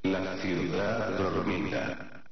La ciudad dormida.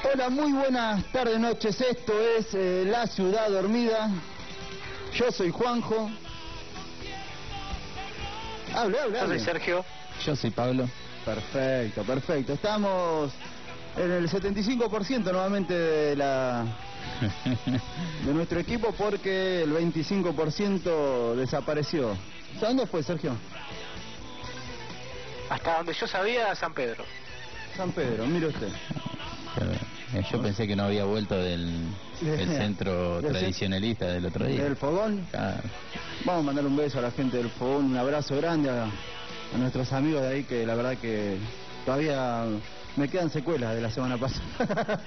Hola, muy buenas tardes, noches. Esto es La Ciudad Dormida. Yo soy Juanjo. Hable. Yo soy Sergio. Yo soy Pablo. Perfecto. Estamos en el 75% nuevamente de nuestro equipo porque el 25% desapareció. ¿Dónde fue, Sergio? Hasta donde yo sabía, San Pedro. San Pedro, mire usted. Yo pensé que no había vuelto del centro tradicionalista del otro día. ¿Del Fogón? Claro. Vamos a mandar un beso a la gente del Fogón, un abrazo grande a nuestros amigos de ahí, que la verdad que todavía me quedan secuelas de la semana pasada.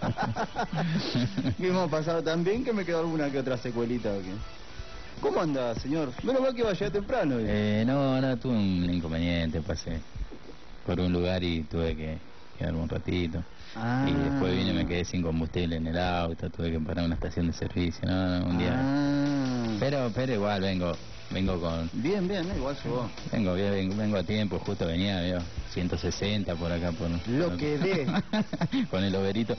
Que hemos pasado tan bien que me quedó alguna que otra secuelita. ¿Cómo anda, señor? Menos mal que iba a llegar temprano. No, tuve un inconveniente, pasé por un lugar y tuve que quedarme un ratito. Y después vine y me quedé sin combustible en el auto, tuve que parar en una estación de servicio, un día. Pero igual vengo con... Bien, igual llegó. Vengo a tiempo, justo venía, 160 por acá. Lo que dé. Con el overito.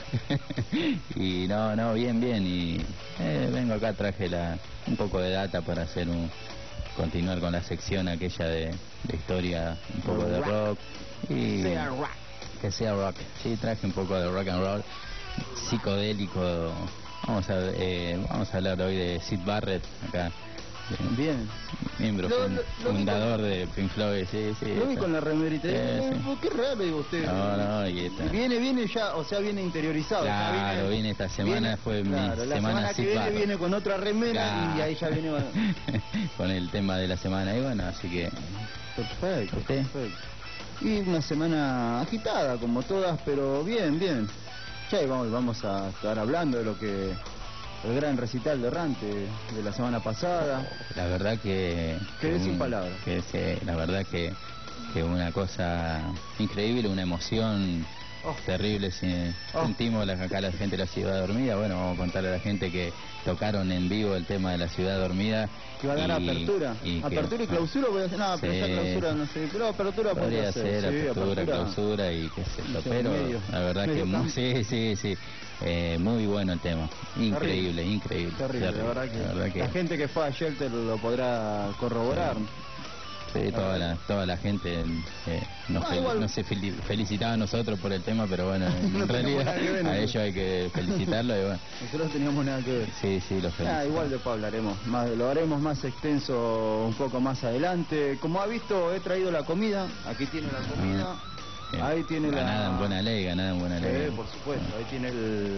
Y no, bien, y vengo acá, traje un poco de data para hacer continuar con la sección aquella de historia, un poco de rock. Y que sea rock. Sí, traje un poco de rock and roll psicodélico. Vamos a hablar hoy de Syd Barrett, acá. Bien. Miembro fundador de Pink Floyd, sí. Lo vi con la remerita. Qué raro, digo usted. No, y esta. Viene ya, o sea, viene interiorizado. Claro, viene esta semana, fue mi semana la semana que viene con otra remera, claro. Y ahí ya viene con el tema de la semana, y bueno, así que... Perfecto. Y una semana agitada, como todas, pero bien. Ya vamos a estar hablando de el gran recital de Errante de la semana pasada. La verdad que... Quedé sin palabras. La verdad que una cosa increíble, una emoción terrible. Sentimos acá la gente de la Ciudad Dormida. Bueno, vamos a contarle a la gente que tocaron en vivo el tema de la Ciudad Dormida. Que va a dar apertura. Apertura y clausura voy a hacer. No, pero esa clausura no sé. Pero apertura podría ser. Apertura, clausura y qué sé yo. Pero la verdad que sí. Muy bueno el tema. Increíble. Terrible. La verdad que la gente que fue a Shelter lo podrá corroborar. Sí, toda la gente nos felicitaba a nosotros por el tema, pero bueno, en realidad a ellos hay que felicitarlo y bueno. Nosotros teníamos nada que ver. Sí, los felicito. Igual después hablaremos lo haremos más extenso un poco más adelante. Como ha visto, he traído la comida. Aquí tiene la comida. Ahí tiene ganada en buena ley. Por supuesto, ahí tiene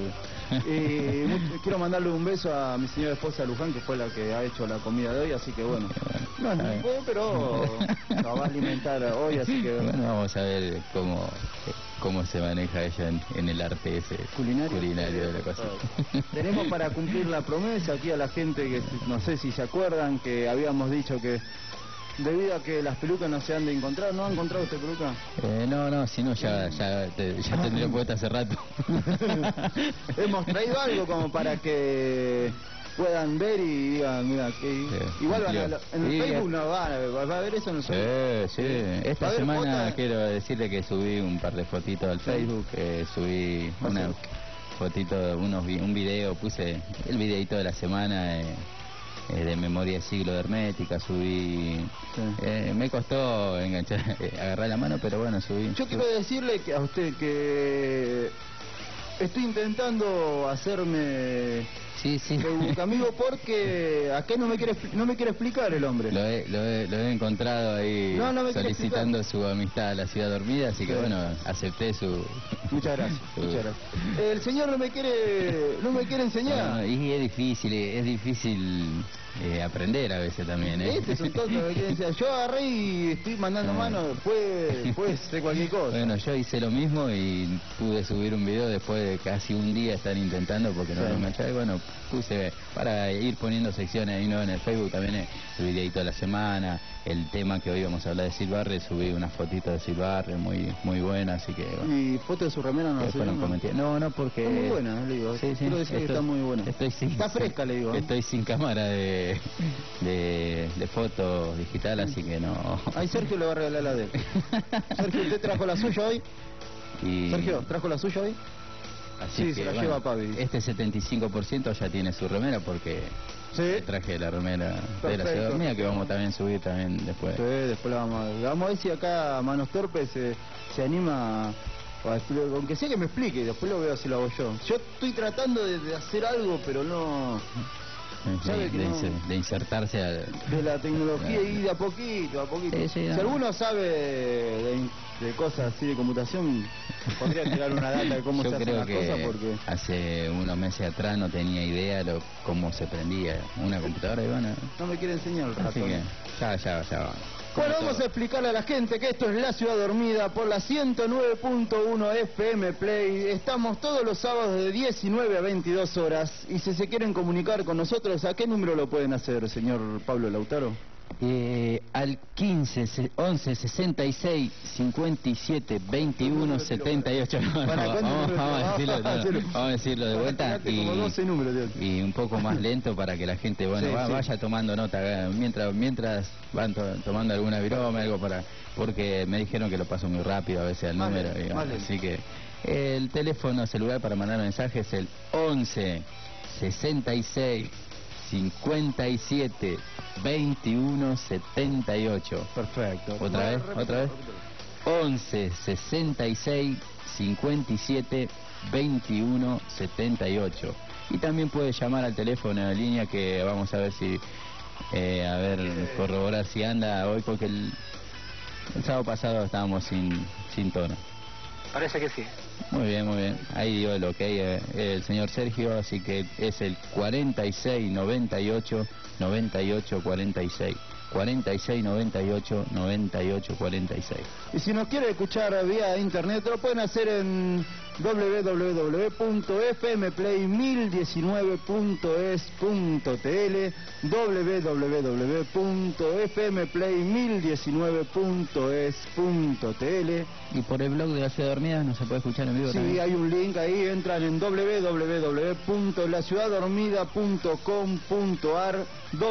quiero mandarle un beso a mi señora esposa Luján, que fue la que ha hecho la comida de hoy, así que bueno. No fue, pero la va a alimentar hoy, así que... Bueno, vamos a ver cómo se maneja ella en el arte ese culinario de la cosa. Tenemos para cumplir la promesa aquí a la gente que no sé si se acuerdan que habíamos dicho que debido a que las pelucas no se han de encontrar. ¿No ha encontrado usted peluca? No, si no ya tendría puesta hace rato. Hemos traído algo como para que puedan ver y digan, mira, que igual en el Facebook no va a ver eso, no sé. Sí. Esta semana quiero decirle que subí un par de fotitos al Facebook, subí una fotito, un video, puse el videito de la semana. De memoria de siglo de Hermética, subí. Me costó agarrar la mano, pero bueno, subí. Yo quiero decirle a usted que estoy intentando hacerme amigo porque acá no me quiere explicar el hombre. Lo he encontrado ahí solicitando su amistad a la Ciudad Dormida, así que bueno, acepté su... Muchas gracias. El señor no me quiere enseñar. No, y es difícil aprender a veces también. Este es un tonto, me quiere enseñar. Yo agarré y estoy mandando mano, puede ser cualquier cosa. Bueno, yo hice lo mismo y pude subir un video después de casi un día estar intentando porque no lo enganchaba. Y bueno, puse para ir poniendo secciones ahí, ¿no? En el Facebook también el videito de la semana, el tema que hoy vamos a hablar de Syd Barrett, subí unas fotitos de Syd Barrett muy buenas, así que bueno. ¿Y fotos de su remera no la subí? No, porque... Está muy buena, le digo. Sí, quiero decir que está muy buena. Está fresca, le digo. Estoy sin cámara de foto digital, así que no... Ahí Sergio le va a regalar la de él. Sergio, ¿usted trajo la suya hoy? Sergio, ¿trajo la suya hoy? Así Sí, que, se la bueno, lleva Pavi. este 75% ya tiene su remera porque Sí. traje la remera de la Perfecto. Ciudad Dormida que vamos también a subir también después. Sí, después la vamos a ver si acá Manos Torpes se anima, aunque sea que me explique, después lo veo si lo hago yo. Yo estoy tratando de hacer algo, pero no... ¿Sabe que no? De insertarse De la tecnología y de a poquito, a poquito. Sí, sí, Si no. alguno sabe de cosas así de computación, podría tirar una data de cómo Yo se hacen creo las que cosas, porque... hace unos meses atrás no tenía idea cómo se prendía una computadora y bueno, No me quiere enseñar el así ratón. que ya. Bueno, vamos a explicarle a la gente que esto es La Ciudad Dormida por la 109.1 FM Play. Estamos todos los sábados de 19 a 22 horas. Y si se quieren comunicar con nosotros, ¿a qué número lo pueden hacer, señor Pablo Lautaro? Al 15 11 66 57 21 78. No, Bueno, vamos a decirlo, no, vamos a decirlo de vuelta Imagínate como 12 números, tío. y un poco más lento para que la gente Sí, sí. vaya tomando nota mientras van tomando alguna viroma, algo porque me dijeron que lo paso muy rápido a veces al Vale, número, y, vale. así que el teléfono celular para mandar mensajes es el 11 66 57 21 78. Perfecto. Otra vez. 11 66 57 21 78. Y también puede llamar al teléfono de línea que vamos a ver si corroborar si anda hoy, porque el sábado pasado estábamos sin tono. Parece que sí. Muy bien. Ahí dio el ok el señor Sergio, así que es el 46 98 98 46. 46 98 98 46. Y si nos quiere escuchar vía internet, lo pueden hacer en www.fmplay1019.es.tl, www.fmplay1019.es.tl. Y por el blog de La Ciudad Dormida no se puede escuchar en vivo Sí, también. hay un link ahí, entran en www.laciudaddormida.com.ar,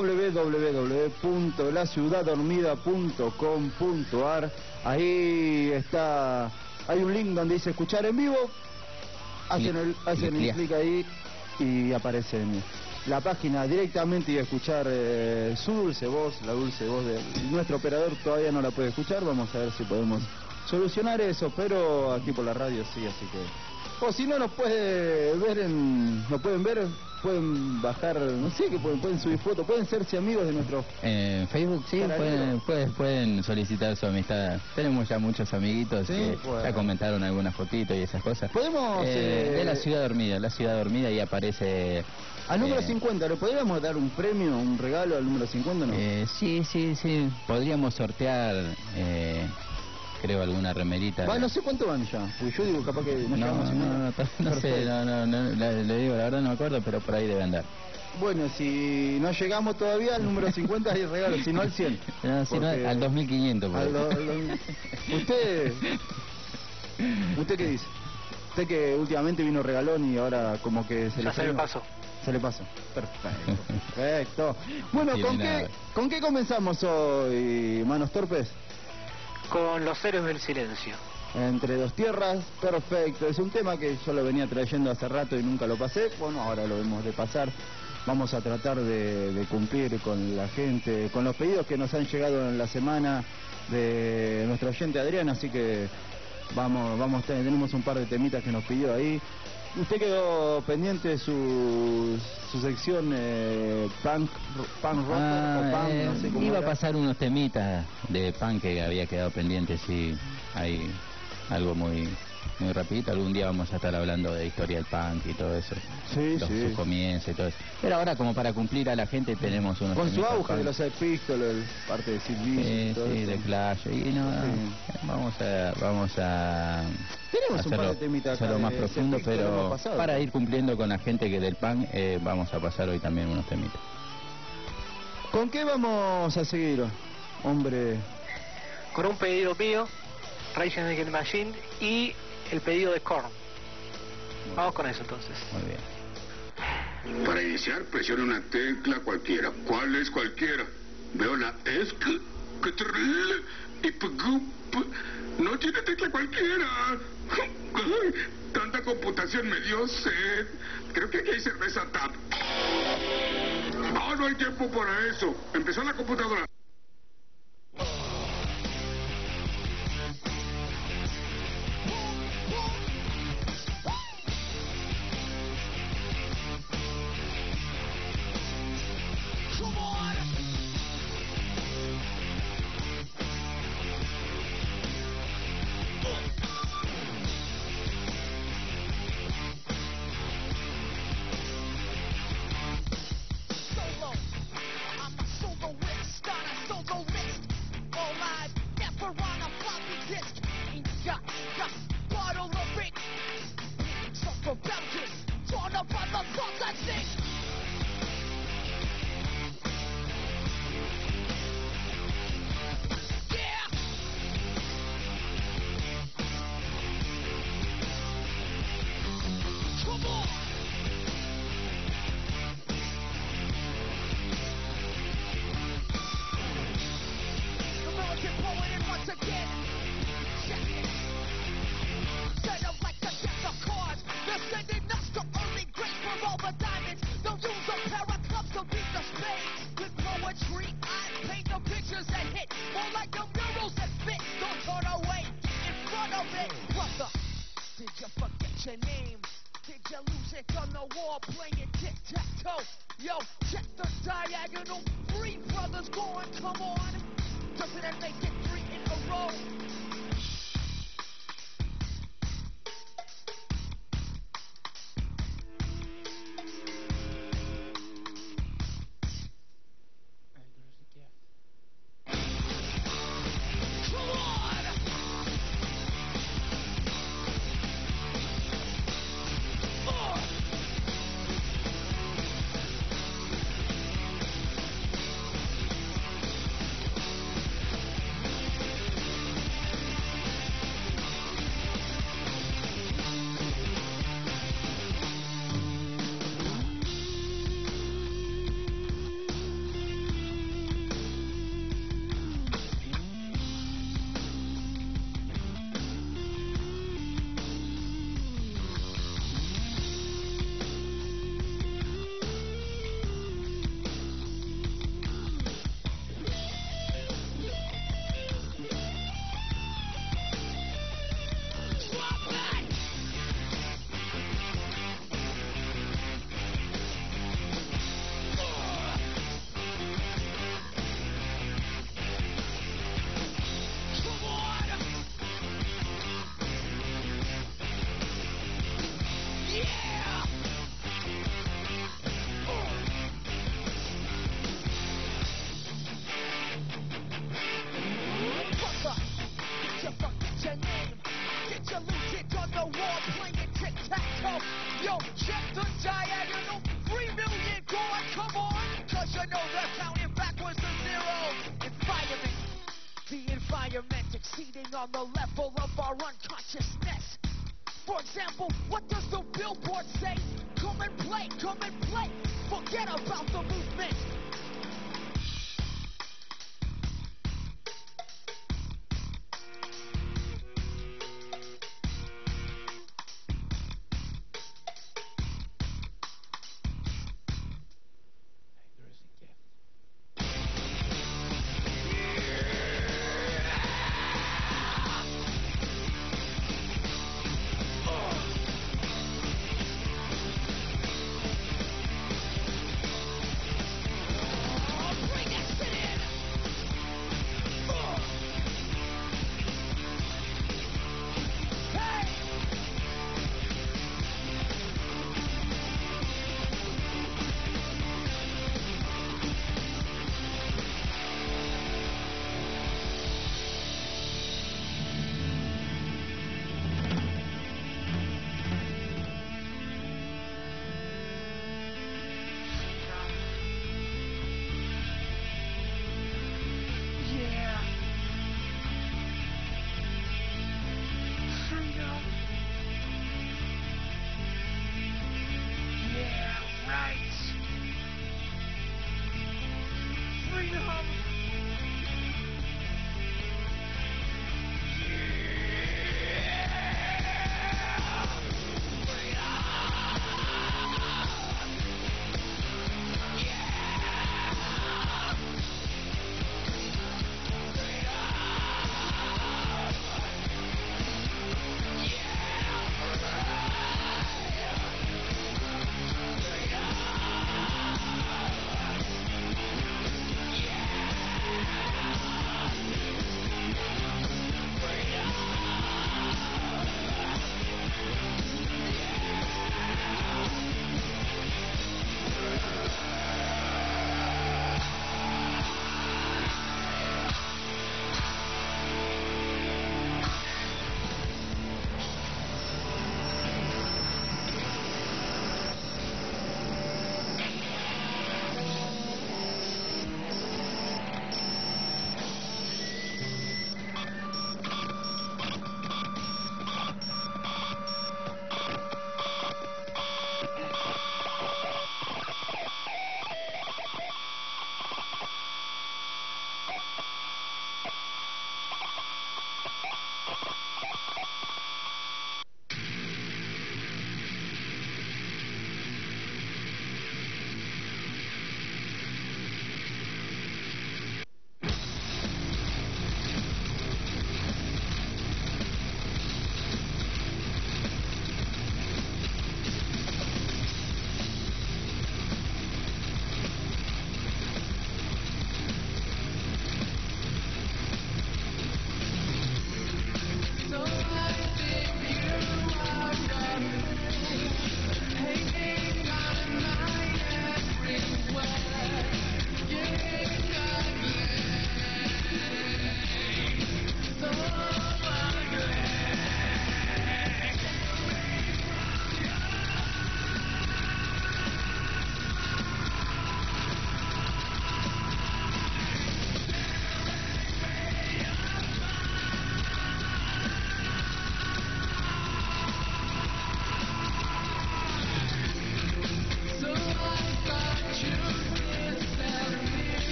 www.laciudaddormida.com.ar. Ahí está, hay un link donde dice escuchar en vivo, hacen el clic ahí y aparece la página directamente y escuchar su dulce voz, la dulce voz de nuestro operador todavía no la puede escuchar, vamos a ver si podemos solucionar eso, pero aquí por la radio sí, así que... O si no nos puede ver nos pueden ver, pueden bajar, no sé, que pueden subir fotos, pueden serse amigos de nuestro... En Facebook sí, pueden solicitar su amistad. Tenemos ya muchos amiguitos Sí, que bueno. ya comentaron algunas fotitos y esas cosas. Podemos... de La Ciudad Dormida y aparece... Al número 50, ¿le podríamos dar un premio, un regalo al número 50 no? Sí. Podríamos sortear, creo, alguna remerita. No sé cuánto van ya, porque yo digo capaz que no llegamos a 50. No sé, Perfecto. le digo la verdad no me acuerdo, pero por ahí debe andar. Bueno, si no llegamos todavía al número 50 hay regalo, si no al 100. No, si no, Porque- al 2500. por ahí. ¿Usted qué dice? Usted que últimamente vino regalón y ahora como que se Ya se me frenó. pasó. Se le pasó. Perfecto. Bueno, No tiene nada. ¿con qué comenzamos hoy, Manos Torpes? Con los héroes del silencio. Entre dos tierras, perfecto. Es un tema que yo lo venía trayendo hace rato y nunca lo pasé. Bueno, ahora lo hemos de pasar. Vamos a tratar de cumplir con la gente, con los pedidos que nos han llegado en la semana de nuestro oyente Adrián, así que tenemos un par de temitas que nos pidió ahí. Usted quedó pendiente de su sección punk rock o punk, no sé cómo iba a era. pasar unos temitas de punk que había quedado pendiente, sí, hay algo muy rapidito. Algún día vamos a estar hablando de historia del punk y todo eso, Sí, su sí. comienzo y todo eso. Pero ahora, como para cumplir a la gente, tenemos unos Con su temitas auge de punk. los Sex Pistols, parte de Sid Vicious y todo Sí, eso. de Clash. Y no, Sí. vamos a Tenemos un par hacerlo, de temitas acá hacerlo más de profundo, Sex Pistols, hemos pero pasado. para ir cumpliendo con la gente que del punk, vamos a pasar hoy también unos temitas. ¿Con qué vamos a seguir, hombre? Con un pedido mío, Rage Against the Machine, y el pedido de Korn. Vamos con eso entonces. Muy bien. Para iniciar, presione una tecla cualquiera. ¿Cuál es cualquiera? Veo la ESC, CTRL y PGUP. No tiene tecla cualquiera. Tanta computación me dio sed. Creo que aquí hay cerveza TAP. No hay tiempo para eso. Empezó la computadora. On the level of our unconsciousness. For example, what does the billboard say? Come and play, forget about the movement.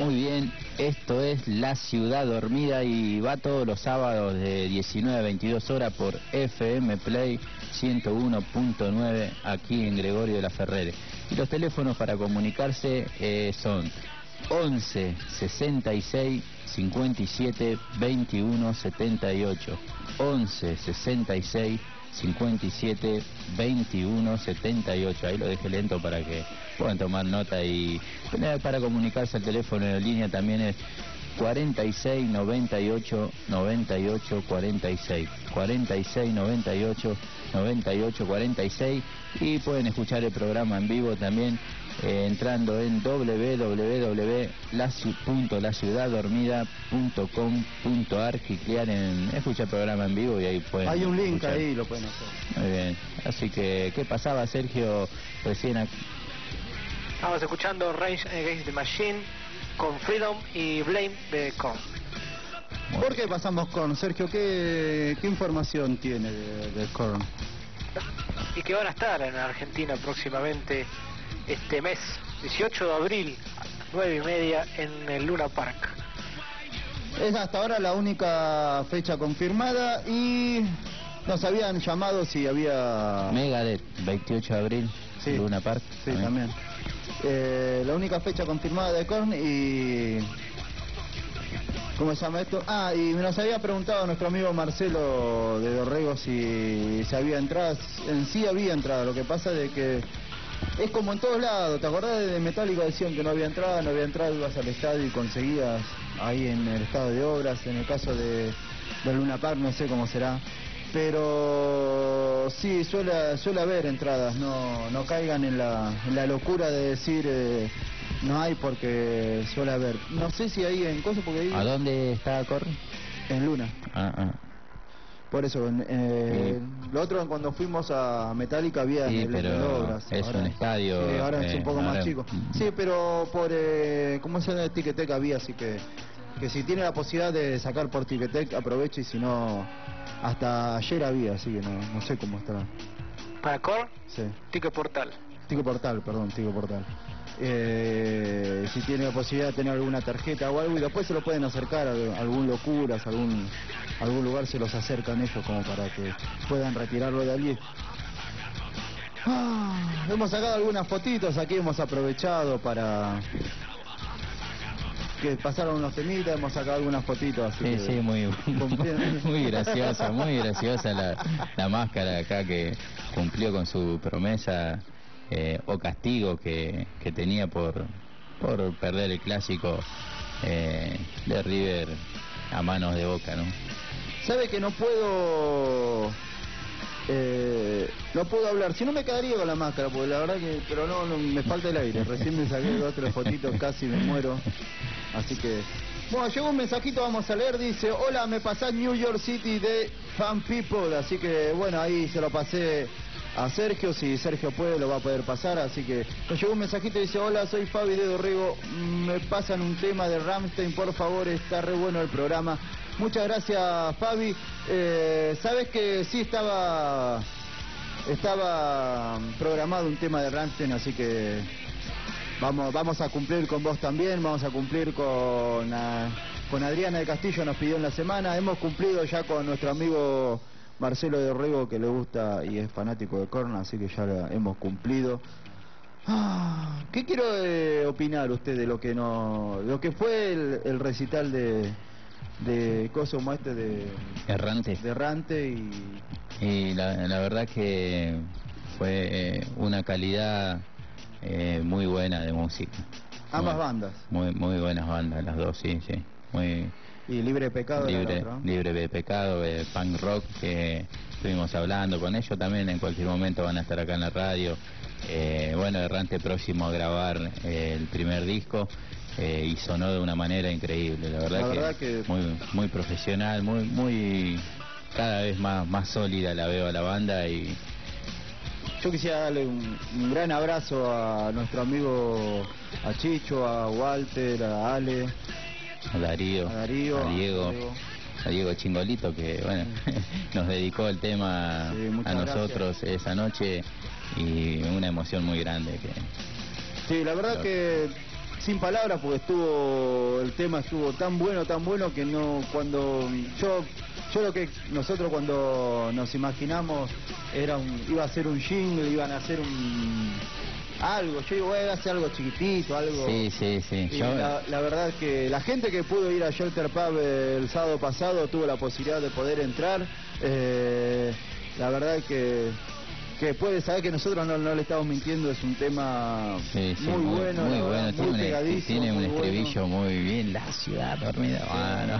Muy bien, esto es La Ciudad Dormida y va todos los sábados de 19 a 22 horas por FM Play 101.9 aquí en Gregorio de la Ferrere. Y los teléfonos para comunicarse son 11 66 57 21 78, 11 66 57 21 78. Ahí lo dejé lento para que puedan tomar nota. Y para comunicarse al teléfono de línea también es 46 98 98 46, 46 98 98 46. Y pueden escuchar el programa en vivo también entrando en www.laciudadormida.com.ar, clicar en escuchar el programa en vivo y ahí pueden. Hay un link escuchar. ahí, lo pueden hacer. Muy bien, así que ¿qué pasaba, Sergio, recién aquí? Estamos escuchando Rage Against the Machine con Freedom y Blame de Korn. ¿Por qué pasamos con Sergio? ¿Qué información tiene de Korn? Y que van a estar en Argentina próximamente este mes, 18 de abril, 9:30 en el Luna Park. Es hasta ahora la única fecha confirmada y nos habían llamado si había... Megadeth, 28 de abril, Sí. Luna Park. Sí, también. La única fecha confirmada de Korn y... ¿Cómo se llama esto? Ah, y nos había preguntado nuestro amigo Marcelo de Dorrego si había entradas. En sí había entradas, lo que pasa es de que es como en todos lados. ¿Te acordás de Metallica? Decían que no había entrada, ibas al estadio y conseguías ahí en el estado de obras. En el caso de Luna Park no sé cómo será, pero sí suele haber entradas. No caigan en la locura de decir no hay, porque suele haber. No sé si ahí en cosas, porque ahí ¿A dónde está Korn? en Luna. Por eso, lo otro cuando fuimos a Metallica había Sí, en el pero Obras. es un estadio, Sí, ahora es un poco ahora- más chico. Sí, pero por ¿cómo se llama? Ticketek había, así que si tiene la posibilidad de sacar por Ticketek, aproveche, y si no, hasta ayer había, así que no sé cómo estará. Para Korn, Sí. Ticket Portal. Tico Portal. Si tiene la posibilidad de tener alguna tarjeta o algo, y después se lo pueden acercar a algún Locuras, algún lugar se los acercan ellos como para que puedan retirarlo de allí. Hemos sacado algunas fotitos, aquí hemos aprovechado para que pasaron unos temitas, hemos sacado algunas fotitos, así Sí, que... sí, muy graciosa la máscara acá, que cumplió con su promesa o castigo que tenía por perder el clásico de River a manos de Boca, ¿no? ¿Sabe que no puedo hablar? Si no me quedaría con la máscara, porque la verdad que... Pero no, me falta el aire. Recién me saqué 2 o 3 fotitos, casi me muero. Así que... Bueno, llegó un mensajito, vamos a leer. Dice: hola, me pasás New York City de Fan People. Así que, bueno, ahí se lo pasé a Sergio. Si Sergio puede, lo va a poder pasar. Así que nos llegó un mensajito y dice: hola, soy Fabi de Dorrego. Me pasan un tema de Rammstein, por favor, está re bueno el programa. Muchas gracias, Fabi. Sabes que sí estaba programado un tema de Rammstein, así que vamos a cumplir con vos también, vamos a cumplir con Adriana de Castillo, nos pidió en la semana. Hemos cumplido ya con nuestro amigo Marcelo de Dorrego, que le gusta y es fanático de Korn, así que ya hemos cumplido. ¿Qué quiero opinar usted de lo que fue el recital de Coso como este de Errante y la verdad que fue una calidad muy buena de música. Ambas bandas. Muy buenas bandas las dos, sí. Muy y Libre de Pecado. Libre de Pecado, punk rock, que estuvimos hablando con ellos también. En cualquier momento van a estar acá en la radio. Bueno, Errante próximo a grabar el primer disco. Y sonó de una manera increíble, la verdad que muy profesional, muy cada vez más sólida la veo a la banda. Y yo quisiera darle un gran abrazo a nuestro amigo, a Chicho, a Walter, a Ale, a Darío, a Diego Chingolito, que bueno, nos dedicó el tema a nosotros esa noche, y una emoción muy grande. Sí, la verdad que sin palabras porque el tema estuvo tan bueno que no, cuando yo lo que nosotros cuando nos imaginamos iba a ser un jingle, iban a hacer algo, yo digo, voy a hacer algo chiquitito, algo. Sí. Y la verdad que la gente que pudo ir a Shelter Pub el sábado pasado tuvo la posibilidad de poder entrar. La verdad que puede saber que nosotros no le estamos mintiendo, es un tema muy bueno, muy bueno, muy pegadizo, tiene un muy estribillo bueno. muy bien, la ciudad dormida.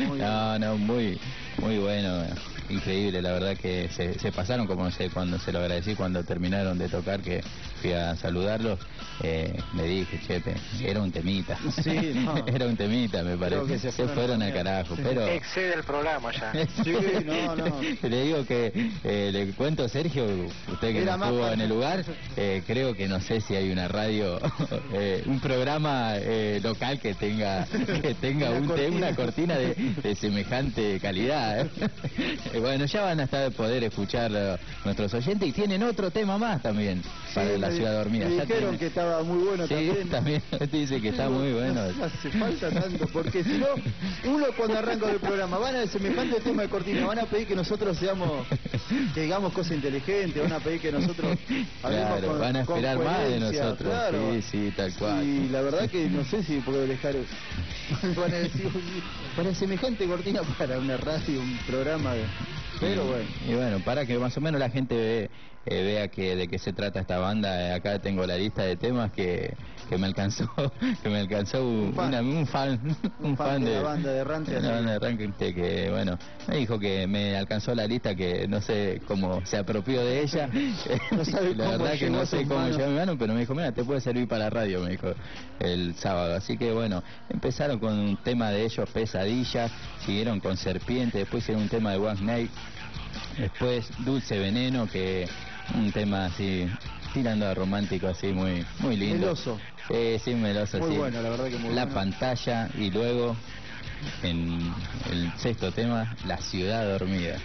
Muy bueno, increíble, la verdad que se pasaron, como no sé, cuando se lo agradecí, cuando terminaron de tocar, que fui a saludarlos, le dije, chepe, era un temita. Sí, no. Era un temita, me parece. Que se fueron al carajo, pero... Excede el programa ya. Sí, no. Le digo que, le cuento, Sergio, usted que no estuvo en el lugar, creo que no sé si hay una radio, un programa local que tenga una cortina de semejante calidad. Bueno, ya van a poder escuchar nuestros oyentes, y tienen otro tema más también para la ciudad dormida. Me dijeron que estaba muy bueno también dice que está muy bueno. No hace falta tanto, porque si no, uno cuando arranca el programa van a semejante tema de cortina, van a pedir que nosotros que digamos cosas inteligentes, van a pedir que nosotros hablemos claro, van a esperar más de nosotros. Claro. Sí, tal cual. Y la verdad que no sé si puedo dejar van a decir, para semejante cortina para una radio, un programa pero bueno. Y bueno, para que más o menos la gente vea de qué se trata esta banda, acá tengo la lista de temas que me alcanzó un fan de la banda de Errante, que bueno, me dijo que me alcanzó la lista, que no sé cómo se apropió de ella. No sabe la verdad que no sé cómo llegó mi mano, pero me dijo, mira, te puede servir para la radio, me dijo el sábado. Así que bueno, empezaron con un tema de ellos, Pesadilla, siguieron con Serpiente, después hicieron un tema de One Night, después Dulce Veneno, que un tema así tirando a romántico, así muy lindo. Meloso. Sí, meloso. Muy bueno, la verdad que muy La bueno. Pantalla, y luego en el sexto tema, La Ciudad Dormida.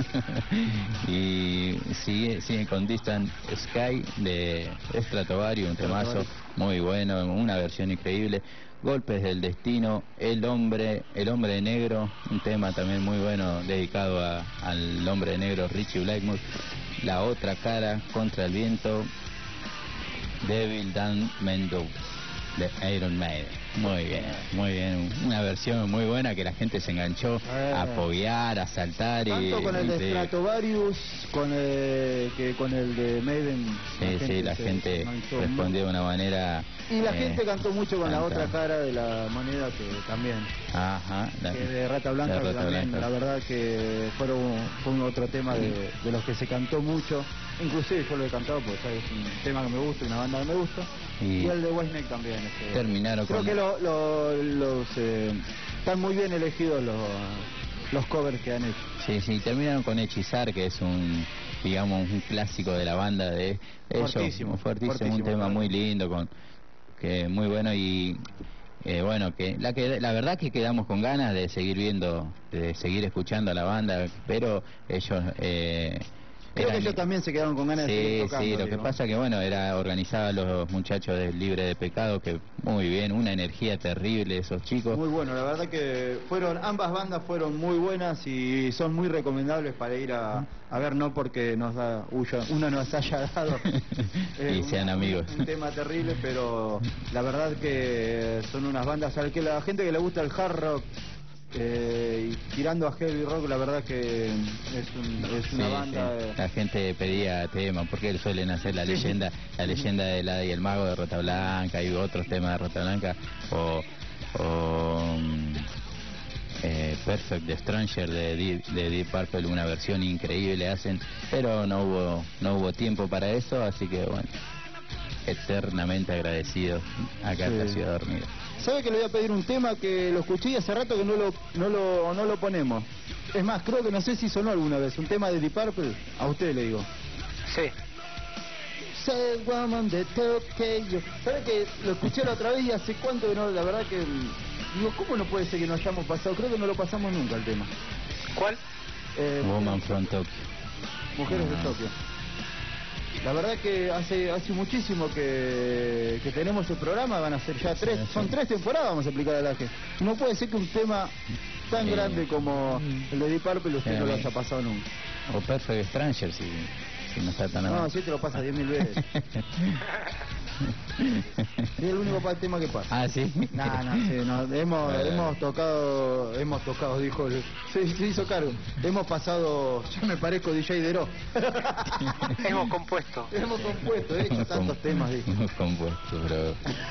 Y sigue con Distant Sky de Stratovarius, un temazo muy bueno, una versión increíble. Golpes del Destino, El Hombre Negro, un tema también muy bueno dedicado al hombre negro Richie Blackmore. La Otra Cara, Contra el Viento, Devil Dan Mendo de Iron Maiden. Muy bien, una versión muy buena que la gente se enganchó a apoyar, a saltar. Tanto con el de Stratovarius, con el de Maiden. La gente respondió de una manera. Y la gente cantó mucho con La Otra Cara de la moneda, que también. Ajá. Que de Rata Blanca, que también, la verdad que fue un otro tema de los que se cantó mucho. Inclusive yo lo he cantado porque ¿sabes? Es un tema que me gusta, una banda que me gusta. Y el de Whitesnake también. Terminaron creo que están muy bien elegidos los covers que han hecho. Sí, terminaron con Hechizar, que es un clásico de la banda de ellos. Fuertísimo, un tema muy lindo, que muy bueno, y bueno, que la verdad que quedamos con ganas de seguir escuchando a la banda, pero ellos creo que ellos también se quedaron con ganas de seguir tocando. Sí, lo que pasa que bueno, era organizada los muchachos de Libre de Pecado, que muy bien, una energía terrible esos chicos. Muy bueno, la verdad que ambas bandas fueron muy buenas y son muy recomendables para ir a ver, no porque uno nos haya dado y sean amigos. Un tema terrible, pero la verdad que son unas bandas que la gente que le gusta el hard rock y tirando a heavy rock, la verdad que es una banda. La gente pedía temas porque suelen hacer la leyenda de la y el mago de Rata Blanca y otros temas de Rata Blanca, o Perfect the Stranger de Deep Purple, una versión increíble hacen, pero no hubo tiempo para eso, así que bueno, eternamente agradecido acá en La Ciudad Dormida. ¿Sabe que le voy a pedir un tema que lo escuché y hace rato que no lo ponemos? Es más, creo que no sé si sonó alguna vez, un tema de Deep Purple, a usted le digo. Sí. Say woman the top que yo. ¿Sabe que lo escuché la otra vez y hace cuánto que no? La verdad que digo, ¿cómo no puede ser que no hayamos pasado? Creo que no lo pasamos nunca el tema. ¿Cuál? Woman from Tokyo. Mujeres de Tokio. La verdad que hace muchísimo que tenemos el programa, van a ser ya son 3 temporadas, vamos a explicar a la gente. No puede ser que un tema tan grande como el de Deep Purple usted no lo haya pasado nunca. O Perfect Stranger, si no está tan No, si te lo pasa 10.000 veces. Es el único tema que pasa. Ah, ¿sí? No, hemos tocado, dijo, se hizo cargo. Hemos pasado, yo me parezco DJ Deró. Hemos compuesto, he hecho tantos temas, dijo. Hemos compuesto, pero...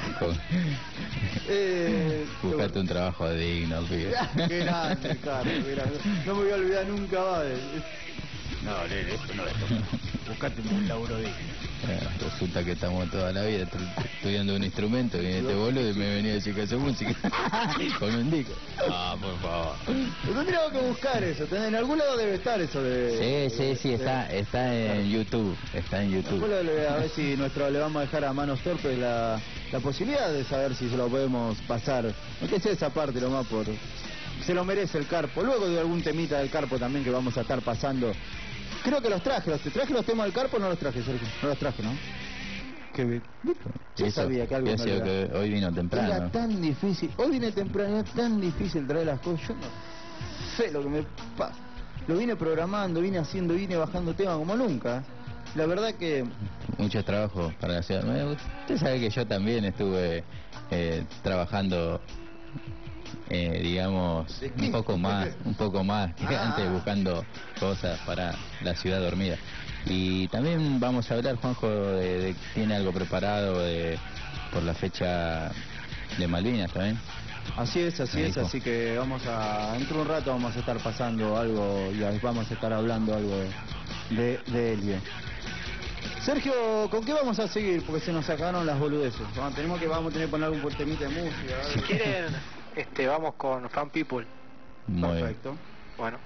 Buscate un trabajo digno, pibe. Qué grande, Carlos, qué grande. No me voy a olvidar nunca más de... No, eso no es. Buscate un laburo digno. Resulta que estamos toda la vida estudiando un instrumento, viene este boludo y me venía a decir que hace música con un disco. Ah, por favor. Tendríamos que buscar eso, en algún lado debe estar eso de... Sí, está en YouTube, está en YouTube. A ver si le vamos a dejar a Manos Torpes la posibilidad de saber si se lo podemos pasar, aunque sea esa parte nomás por... Se lo merece el Carpo, luego de algún temita del Carpo también que vamos a estar pasando. Creo que traje los temas del Carpo, no los traje, Sergio. No los traje, ¿no? Qué bien. Yo sabía que algo no era. Que hoy vino temprano. Era tan difícil. Hoy vine temprano, era tan difícil traer las cosas. Yo no sé lo que me pasa. Lo vine programando, vine bajando temas como nunca. La verdad que... Mucho trabajo para la ciudad. Usted sabe que yo también estuve trabajando... digamos un poco más que antes, buscando cosas para la ciudad dormida. Y también vamos a hablar, Juanjo, de tiene algo preparado por la fecha de Malvinas también. Así es, así que dentro de un rato vamos a estar pasando algo y vamos a estar hablando algo de Elvio. Sergio, ¿con qué vamos a seguir? Porque se nos sacaron las boludeces. Vamos a tener que poner algún temita de música. Si quieren, vamos con Fan People. Perfecto. Bueno.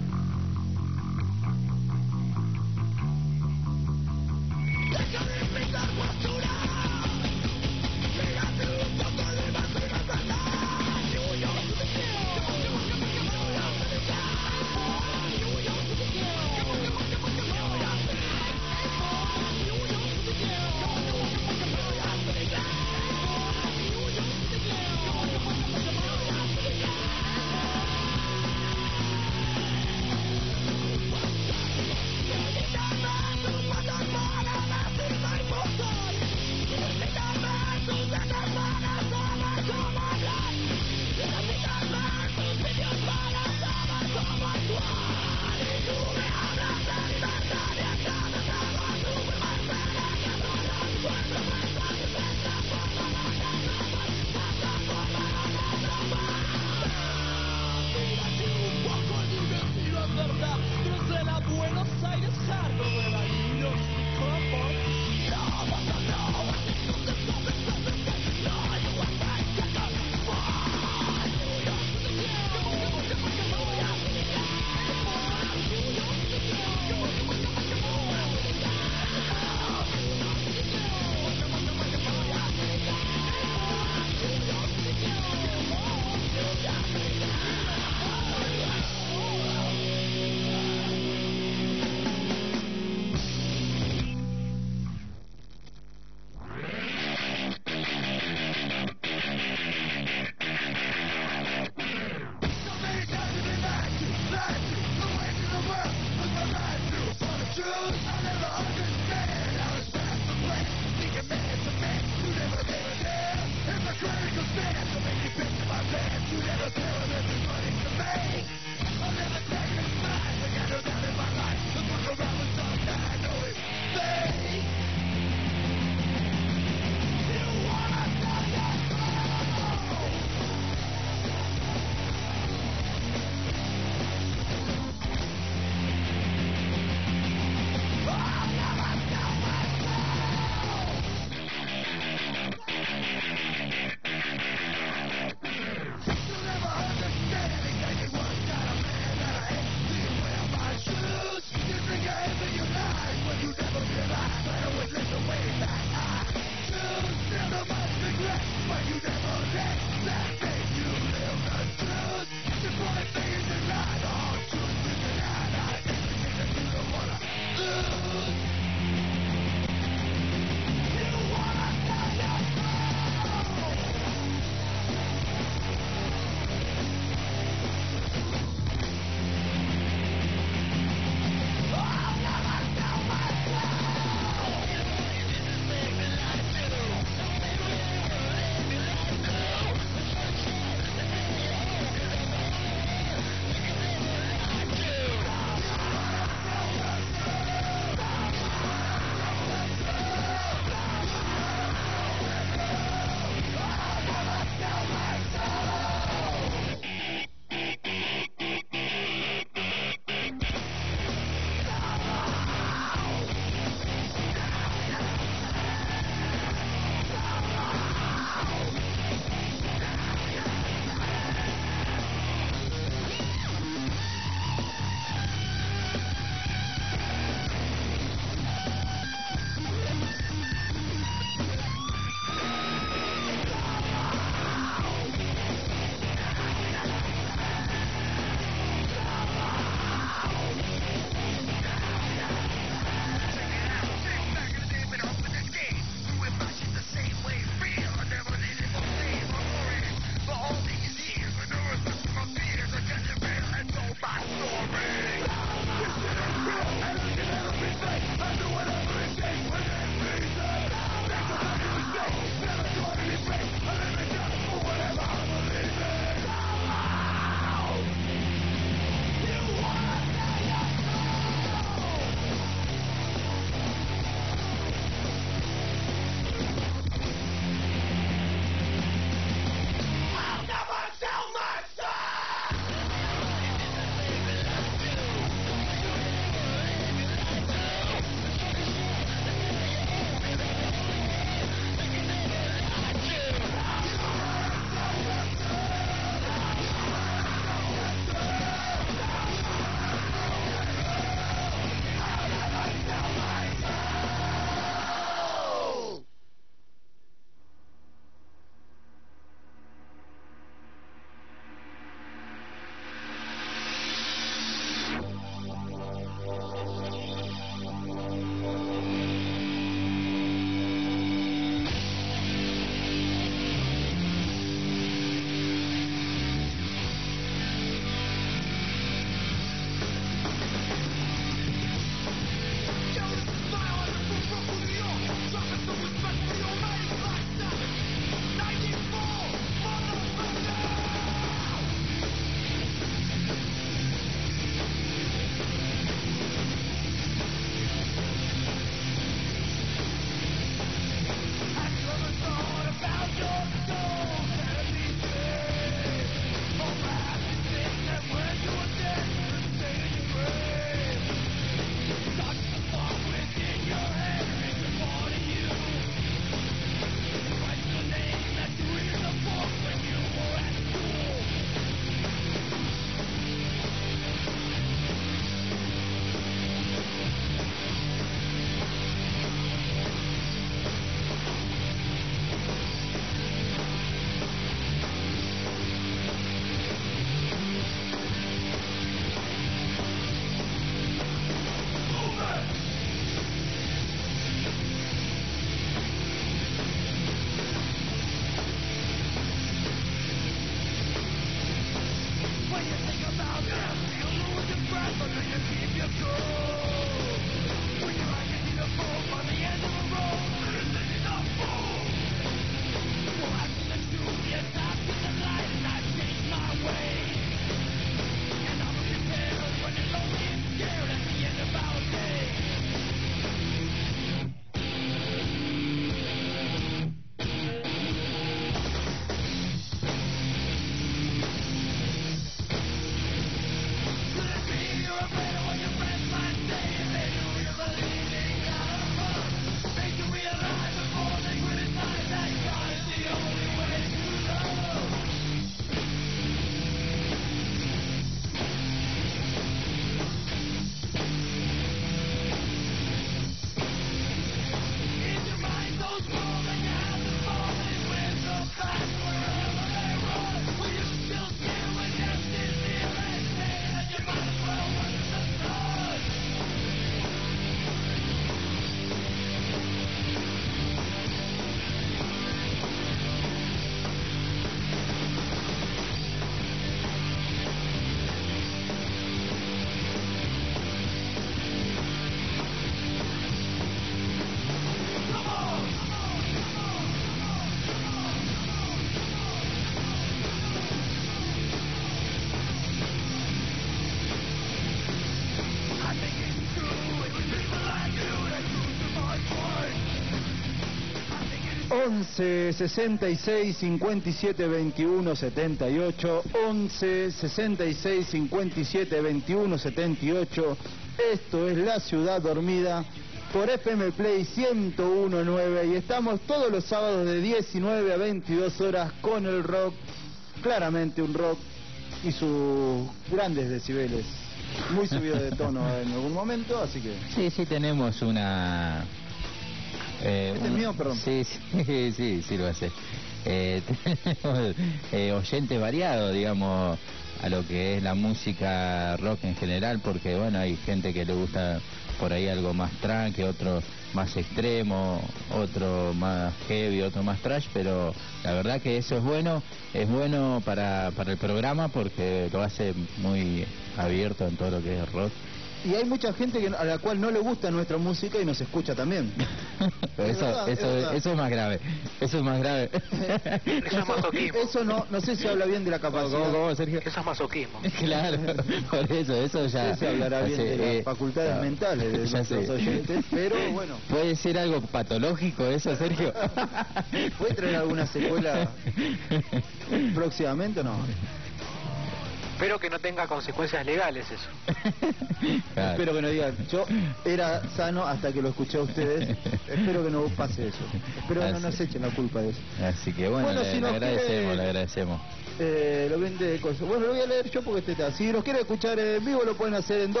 11 66 57 21 78, 11 66 57 21 78. Esto es La Ciudad Dormida por FM Play 101.9 y estamos todos los sábados de 19 a 22 horas con el rock, claramente un rock y sus grandes decibeles, muy subido de tono en algún momento, así que... Sí, tenemos una... ¿Este es mío? Perdón. Sí, lo hace. Tenemos oyentes variados, digamos, a lo que es la música rock en general, porque bueno, hay gente que le gusta por ahí algo más tranqui, otro más extremo, otro más heavy, otro más trash, pero la verdad que eso es bueno para el programa porque lo hace muy abierto en todo lo que es rock. Y hay mucha gente a la cual no le gusta nuestra música y nos escucha también. Pero eso es más grave. Eso es más grave. Eso es masoquismo. Eso no sé si habla bien de la capacidad. ¿Cómo, Sergio? Eso es masoquismo. Claro, por eso ya... Se hablará bien de las facultades mentales de nuestros oyentes, pero bueno. ¿Puede ser algo patológico eso, Sergio? ¿Puede traer alguna secuela próximamente o no? Espero que no tenga consecuencias legales eso. Claro. Espero que no digan, yo era sano hasta que lo escuché a ustedes. Espero que no pase eso. Espero que no nos echen la culpa de eso. Así que bueno, si le agradecemos. Lo vende cosas. Bueno, lo voy a leer yo porque está. Si nos quiere escuchar en vivo lo pueden hacer en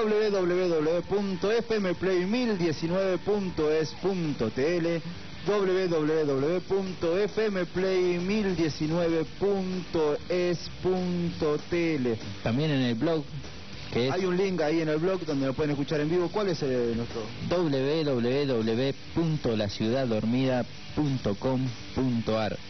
www.fmplay1019.es.tl, www.fmplay1019.es.tl. También en el blog, que es... Hay un link ahí en el blog donde lo pueden escuchar en vivo. ¿Cuál es nuestro? www.laciudaddormida.com.ar,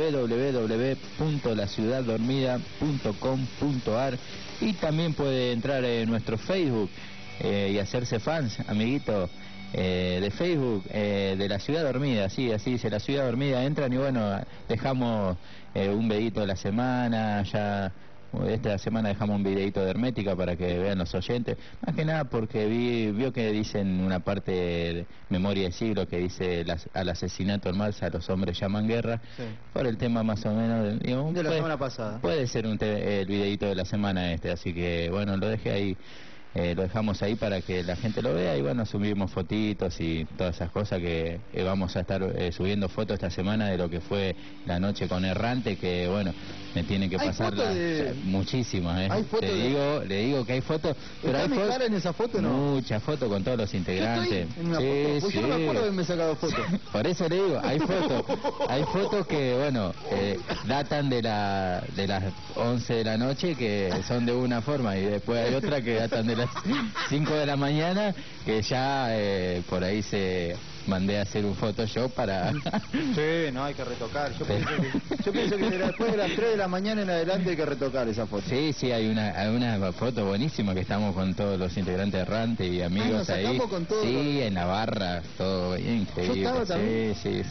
www.laciudaddormida.com.ar. Y también puede entrar en nuestro Facebook y hacerse fans, amiguito, de Facebook, de La Ciudad Dormida. Sí, así dice, La Ciudad Dormida. Entran y bueno, dejamos un videito de la semana. Ya esta semana dejamos un videito de Hermética para que vean los oyentes, más que nada porque vio que dicen una parte de Memoria del Siglo que dice al asesinato en marcha los hombres llaman guerra, sí. Por el tema más o menos de la semana pasada. Puede ser el videito de la semana así que bueno, lo dejé ahí. Lo dejamos ahí para que la gente lo vea y bueno, subimos fotitos y todas esas cosas que vamos a estar subiendo fotos esta semana de lo que fue la noche con Errante, que bueno, me tienen que pasar muchísimas, ¿Hay fotos le digo que hay fotos, pero hay fotos en esa foto, ¿no? Muchas fotos con todos los integrantes. Yo no me acuerdo de haberme sacado fotos. Por eso le digo, hay fotos que bueno, datan de las 11 de la noche, que son de una forma, y después hay otra que datan de las 5 de la mañana, que ya por ahí se mandé a hacer un Photoshop para... Sí, no, hay que retocar. Yo pienso que después de las 3 de la mañana en adelante hay que retocar esa foto. Sí, hay una foto buenísima que estamos con todos los integrantes de Errante y amigos ahí. Con todo en la barra, todo increíble. ¿Yo estaba también? Sí.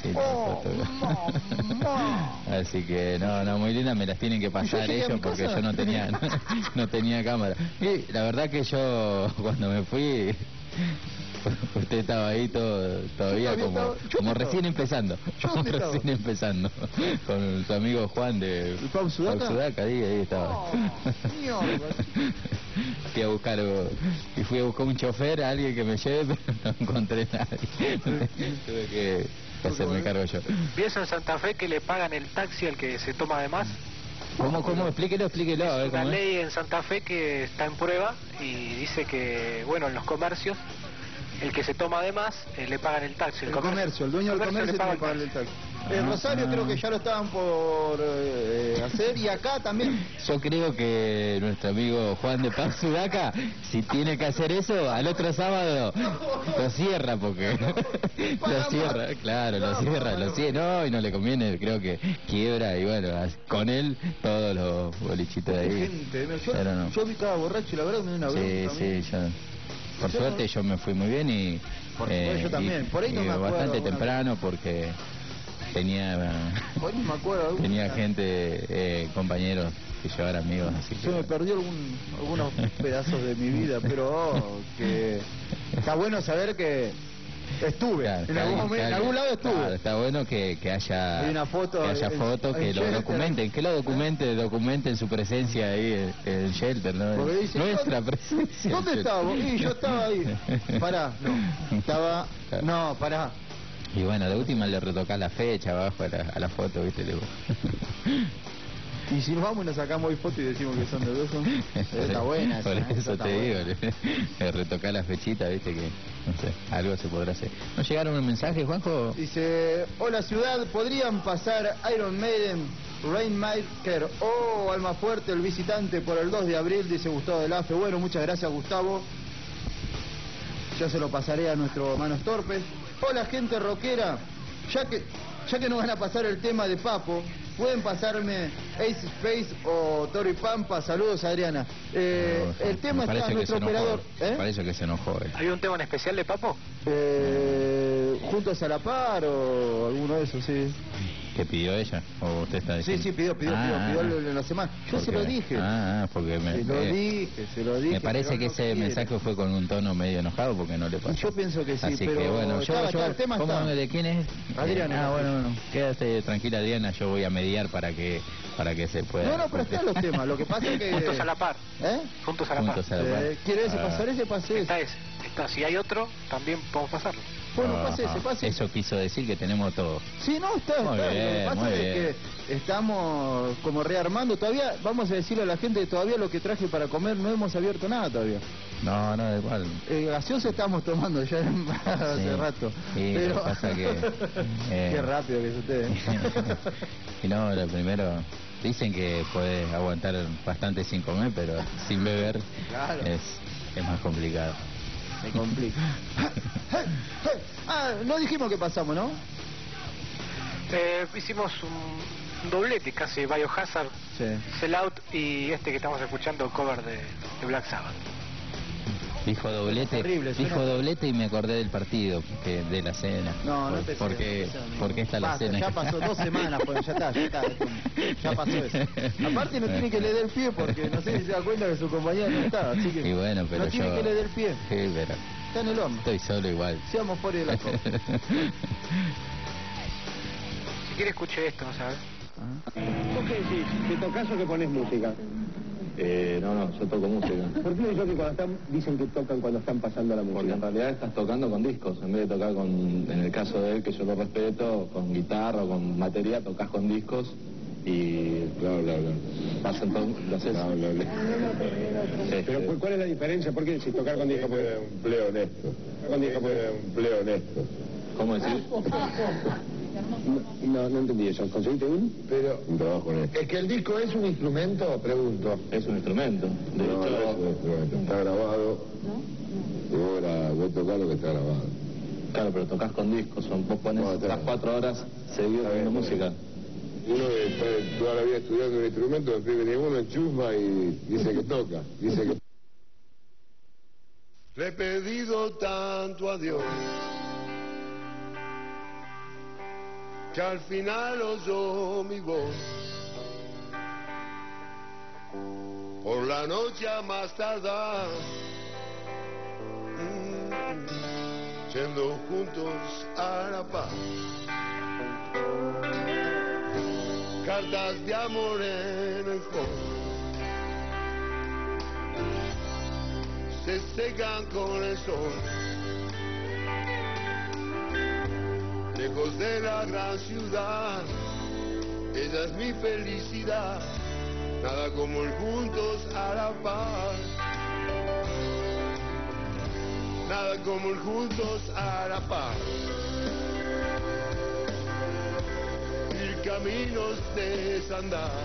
Así que no, muy linda, me las tienen que pasar ellos porque yo no tenía cámara. Y la verdad que yo cuando me fui... Usted estaba ahí todavía como recién empezando. Con su amigo Juan de Pau Sudaca, ahí estaba. Fui a buscar un chofer, a alguien que me lleve, pero no encontré nadie. Tuve que hacerme cargo yo. ¿Piensa en Santa Fe que le pagan el taxi al que se toma de más? ¿Cómo? Explíquelo. Es una ley en Santa Fe que está en prueba y dice que, bueno, en los comercios, el que se toma de más, le pagan el taxi. El dueño del comercio tiene que pagar el taxi. En Rosario creo que ya lo estaban por hacer, y acá también. Yo creo que nuestro amigo Juan de Paz Sudaca, si tiene que hacer eso, al otro sábado lo cierra, porque lo cierra, y no le conviene, creo que quiebra, y bueno, con él todos los bolichitos de ahí. Yo vi cada borracho y la verdad me dio una bronca. Sí, por suerte yo me fui muy bien y yo también. Por ahí no me acuerdo, bastante temprano porque tenía gente, compañeros que llevar amigos, así que... Yo me perdí algunos pedazos de mi vida, pero que está bueno saber que Estuve, en algún momento, en algún lado estuve. Claro, está bueno que haya Hay una foto, que haya fotos, que lo documenten su presencia ahí en el shelter, ¿no? Porque dice, Nuestra presencia. ¿Dónde estábamos? Y yo estaba ahí. Pará, no. Estaba. No, pará. Y bueno, de última le retocás la fecha abajo a la foto, ¿viste? Y si nos vamos y nos sacamos hoy fotos y decimos que son de dos, está buena. Por eso está te buena. digo, le retocás la fechita, ¿viste? Que, no sé, algo se podrá hacer. ¿No llegaron un mensaje, Juanjo? Dice, hola ciudad, ¿podrían pasar Iron Maiden, Rainmaker o Alma Fuerte, el visitante por el 2 de abril? Dice Gustavo del Afe. Bueno, muchas gracias, Gustavo. Ya se lo pasaré a nuestro Manos Torpes. Hola gente rockera, ya que no van a pasar el tema de Papo, pueden pasarme Ace Space o Tori Pampa. Saludos, Adriana. El tema está nuestro operador. Parece que se enojó. ¿Hay un tema en especial de Papo? Juntos a la par o alguno de esos, sí. ¿Qué pidió ella? ¿O usted está diciendo? Sí, pidió en la semana. Yo se lo dije. Porque se lo dije. Me parece que no ese quiere. mensaje fue con un tono medio enojado porque no le pasó. Yo pienso que sí, así pero que bueno, el tema está. ¿De quién es? Adriana. Bueno, quédate tranquila, Adriana, yo voy a mediar para que se pueda. No, pero están los temas, lo que pasa es que... Juntos a la par. Juntos a la par. ¿Quiere pasar ese? Pase ese. Está, si hay otro, también podemos pasarlo. Bueno, pase ese. Eso quiso decir que tenemos todo. Sí, no, está. Muy bien, lo que pasa es que estamos como rearmando. Todavía, vamos a decirle a la gente que todavía lo que traje para comer no hemos abierto nada todavía. No, de igual. Gaseosa estamos tomando ya hace rato. Sí, pero... lo que pasa que... Qué rápido que es usted. Y no, lo primero... Dicen que puede aguantar bastante sin comer, pero sin beber claro. es más complicado. Me complica. No dijimos que pasamos, ¿no? Hicimos un doblete casi, Biohazard, Sell Out y que estamos escuchando, cover de Black Sabbath. Dijo doblete y me acordé del partido, de la cena. No porque está la cena. Ya pasó 2 semanas, pues ya está. Ya pasó eso. Aparte no tiene que le dé el pie porque no sé si se da cuenta que su compañero no está, así que y bueno, pero no tiene que le dé el pie. Sí, pero está en el horno. Estoy solo igual. Seamos fuera de la cosa. Si quiere escuche esto, ¿no sabes? ¿Vos qué decís? ¿Te tocas o que pones música? No, yo toco música. ¿Por qué ellos que dicen que tocan cuando están pasando la música? Porque en realidad estás tocando con discos, en vez de tocar en el caso de él, que yo lo respeto, con guitarra o con batería, tocas con discos y bla. Pasan todo, lo haces. Pero ¿cuál es la diferencia? ¿Por qué si tocar con discos? Empleo honesto. Empleo honesto. ¿Cómo decir? No entendí eso. ¿Conseguiste uno? Pero un trabajo honesto. ¿Es que el disco es un instrumento? Pregunto. Es un instrumento. De No, hecho, no es un instrumento. Está grabado. Y vos tocás lo que está grabado. Claro, pero tocas con discos. Vos pones las 4 horas seguidas haciendo música. Uno que está toda la vida estudiando un instrumento, después viene uno, enchufa y dice que toca. Le he pedido tanto a Dios que al final oyó mi voz. Por la noche a más tardar, yendo juntos a la paz. Cartas de amor en el fondo se secan con el sol. Lejos de la gran ciudad, ella es mi felicidad. Nada como el juntos a la paz. Nada como el juntos a la paz. Ir caminos de desandar.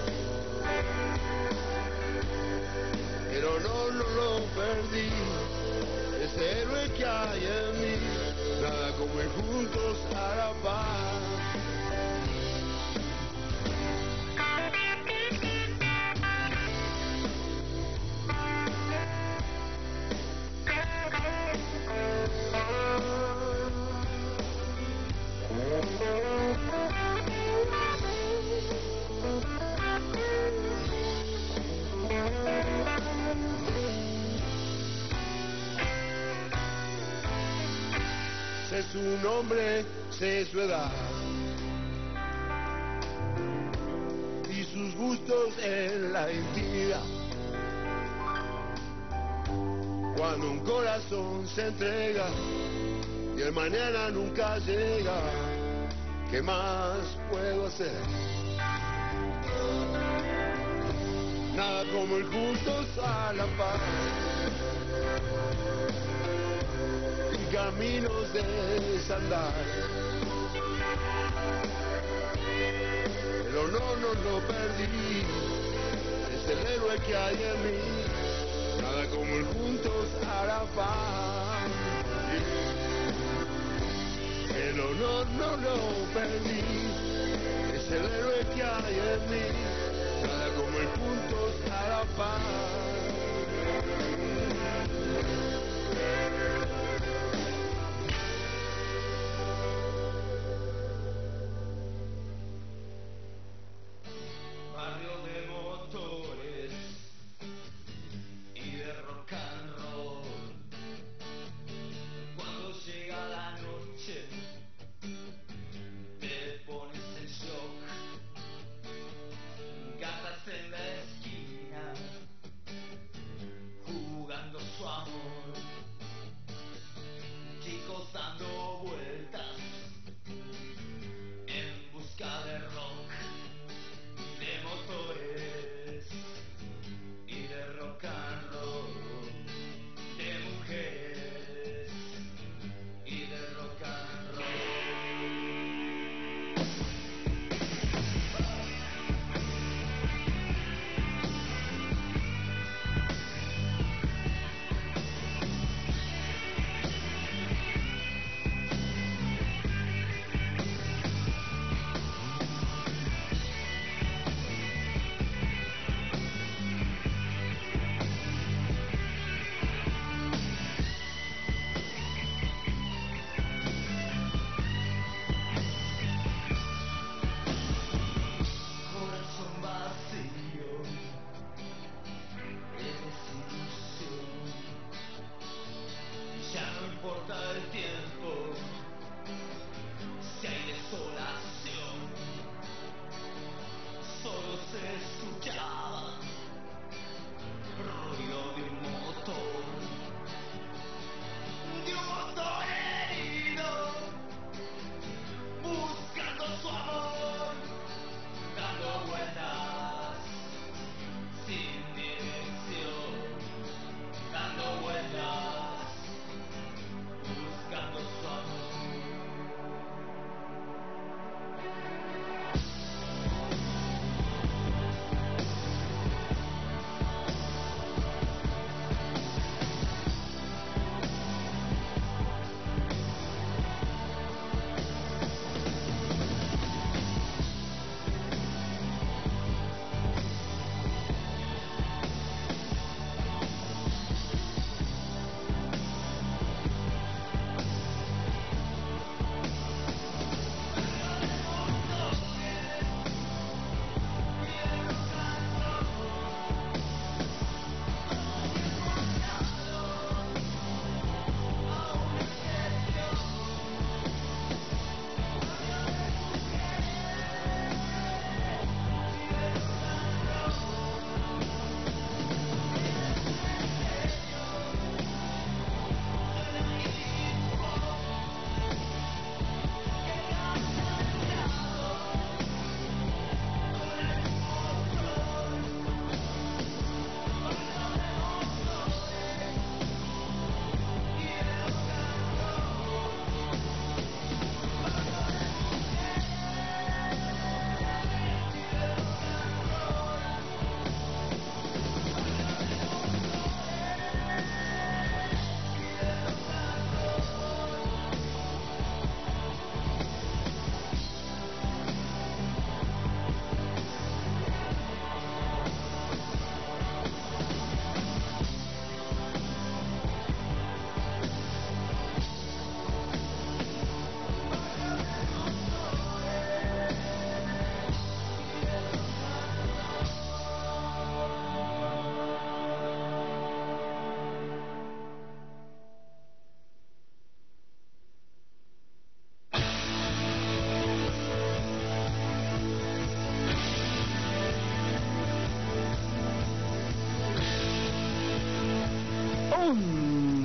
Pero no lo perdí. Ese héroe que hay en mí. Nada como ir juntos a la paz. sé su nombre, sé su edad y sus gustos en la intimidad. Cuando un corazón se entrega y el mañana nunca llega, ¿qué más puedo hacer? Nada como ir juntos a la paz y caminos de desandar. El honor no lo perdí, es el héroe que hay en mí. Nada como ir juntos a la paz. El honor no lo perdí, es el héroe que hay en mí. Nada como ir juntos a la paz. Barrio de motores y de rock and roll. Cuando llega la noche te pones en shock. Gatas en la esquina jugando su amor. Chicos dando vueltas en busca de rock, de motores y de rock and roll, de mujeres y de rock and roll. Corazón vacío, es desilusión. Ya no importa el tiempo, si hay desolación. Solo se escuchaba ruido de un motor herido, buscando su amor, dando vueltas sin dirección, dando vueltas, buscando su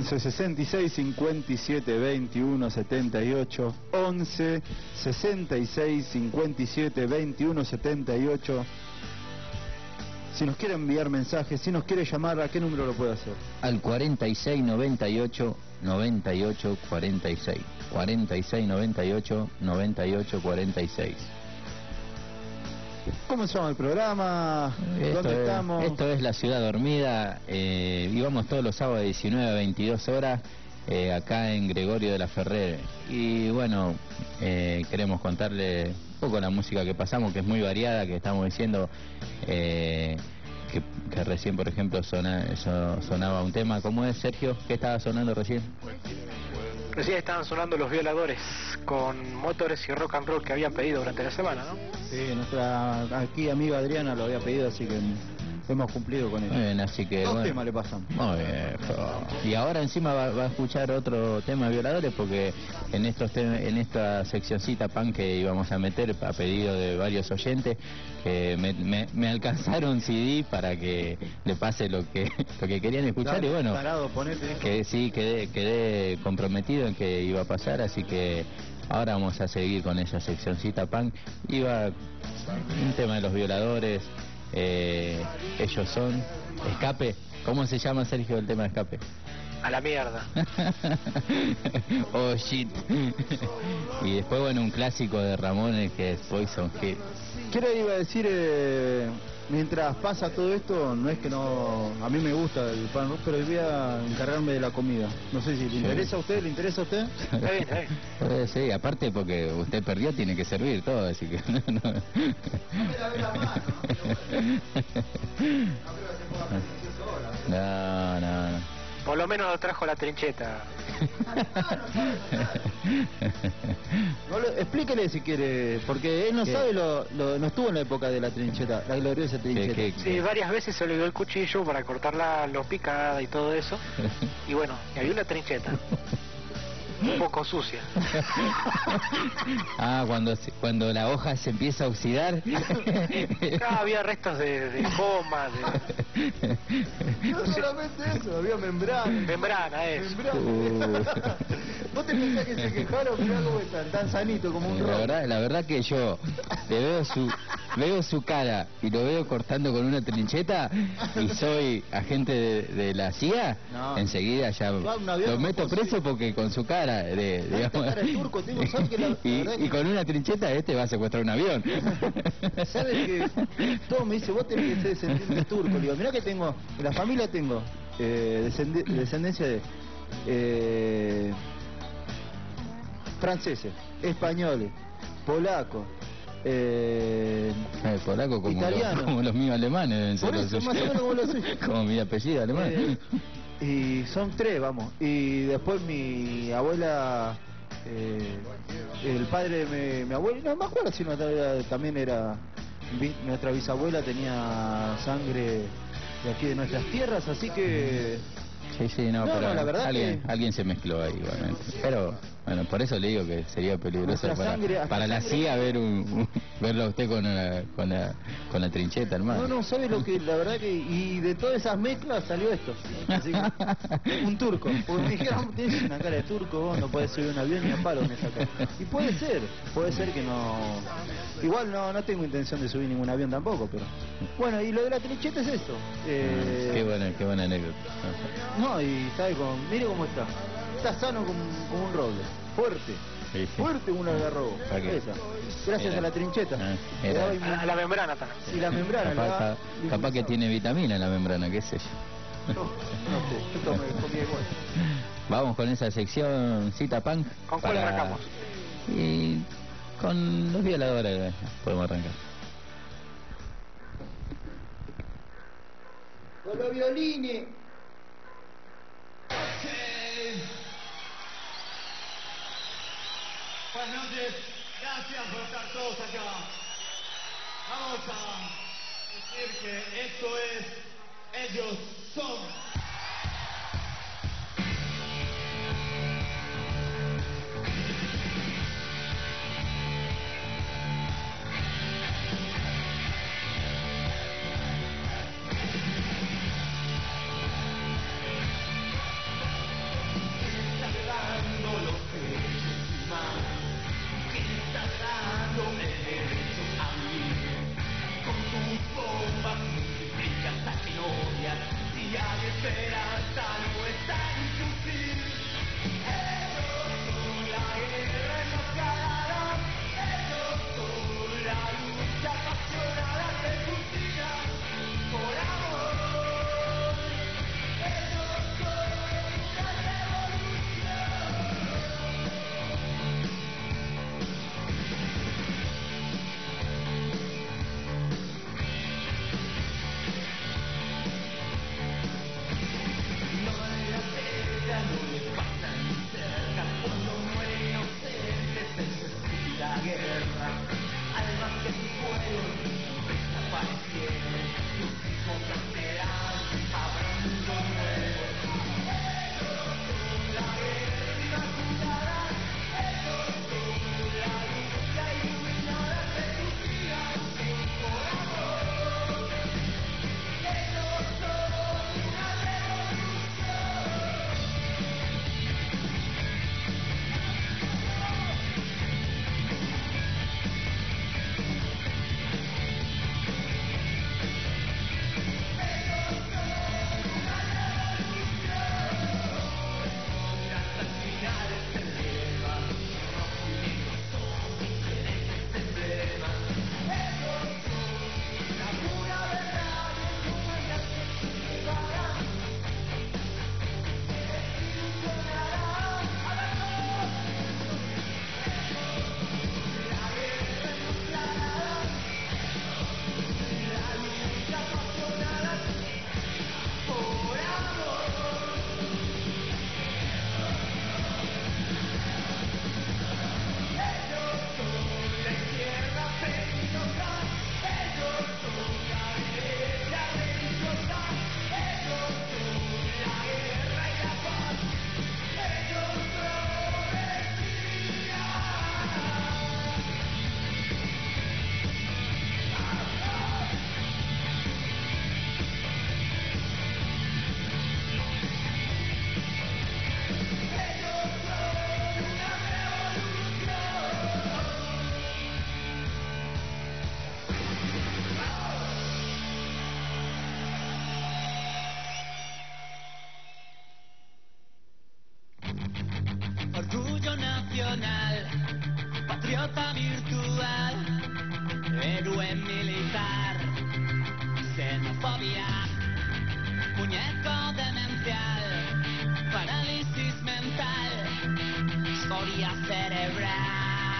11 66 57 21 78. 11 66 57 21 78. Si nos quiere enviar mensajes, si nos quiere llamar, ¿a qué número lo puede hacer? Al 46 98 98 46. 46 98 98 46. ¿Cómo se llama el programa? ¿Dónde estamos? Esto es La Ciudad Dormida. Y vamos todos los sábados de 19 a 22 horas acá en Gregorio de la Ferrer. Y bueno, queremos contarle un poco la música que pasamos, que es muy variada, que estamos diciendo que recién, por ejemplo, sonaba un tema. ¿Cómo es, Sergio? ¿Qué estaba sonando recién? Recién estaban sonando Los Violadores con Motores y Rock and Roll que habían pedido durante la semana, ¿no? Sí, nuestra aquí amiga Adriana lo había pedido, así que hemos cumplido con eso. Muy bien, así que... Dos temas le pasan. Muy bien. Y ahora encima va a escuchar otro tema de Violadores, porque en esta seccioncita punk que íbamos a meter a pedido de varios oyentes, que me alcanzaron CD para que le pase lo que querían escuchar. Dale, y bueno, tarado, ponete. Que sí, quedé comprometido en que iba a pasar, así que ahora vamos a seguir con esa seccioncita punk. Iba un tema de Los Violadores. Ellos son Escape. ¿Cómo se llama, Sergio, el tema de Escape? A la mierda. Oh shit. Y después, bueno, un clásico de Ramones que es Poison Hill. Quiero iba a decir, mientras pasa todo esto, no es que no, a mí me gusta el pan rock, pero voy a encargarme de la comida. No sé si le interesa a usted, ¿le interesa a usted? Está bien, está bien. Sí, aparte porque usted perdió, tiene que servir todo, así que no. Por lo menos lo trajo la trincheta. Explíquele si quiere, porque él no sabe, no estuvo en la época de la trincheta, la gloriosa trincheta. Sí, varias veces se le dio el cuchillo para cortar los picada y todo eso. Y bueno, y había una trincheta. Un poco sucia. Cuando la hoja se empieza a oxidar. Había restos de goma. No solamente eso, había membrana. Membrana, eso. ¿Vos te pensás que se quejaron? Mirá cómo están, tan sanito como un rock. La verdad que yo le veo su cara y lo veo cortando con una trincheta y soy agente de la CIA, enseguida ya lo meto preso porque con su cara digamos, turco, y con una trincheta va a secuestrar un avión. ¿Sabes que todo me dice, vos tenés que ser descendiente turco? Le digo, mirá que tengo, en la familia tengo descendencia de franceses, españoles, polacos, polaco italiano, como los míos alemanes. Por eso, más o menos como los suyos. Como mi apellido alemán. Y son tres, vamos. Y después mi abuela, el padre de mi abuela, no me acuerdo si también era, nuestra bisabuela tenía sangre de aquí de nuestras tierras, así que... Sí, no, pero la verdad alguien se mezcló ahí igualmente. Pero bueno, por eso le digo que sería peligroso para la CIA verlo a usted con la trincheta, hermano. No, ¿sabe lo que? La verdad que... Y de todas esas mezclas salió esto. Así que, un turco. Porque me dijeron, tienes una cara de turco, vos no podés subir un avión ni a palo en esa cara. Y puede ser que no... Igual no tengo intención de subir ningún avión tampoco, pero... Bueno, y lo de la trincheta es esto. Qué buena anécdota. No, y sabe mire cómo está. Está sano como un roble. Fuerte. Sí. Fuerte como un algarrobo. Gracias a la trincheta. A la membrana también. Y la membrana. Capaz que tiene vitamina en la membrana, qué sé yo. No sé, yo me comí igual. Vamos con esa sección cita punk. ¿Con cuál arrancamos? Y con Los Violadores podemos arrancar. Con los violines. Buenas noches, gracias por estar todos acá. Vamos a decir que esto es Ellos Son. nacional, patriota virtual, héroe militar, xenofobia, muñeco demencial, parálisis mental, escoria cerebral.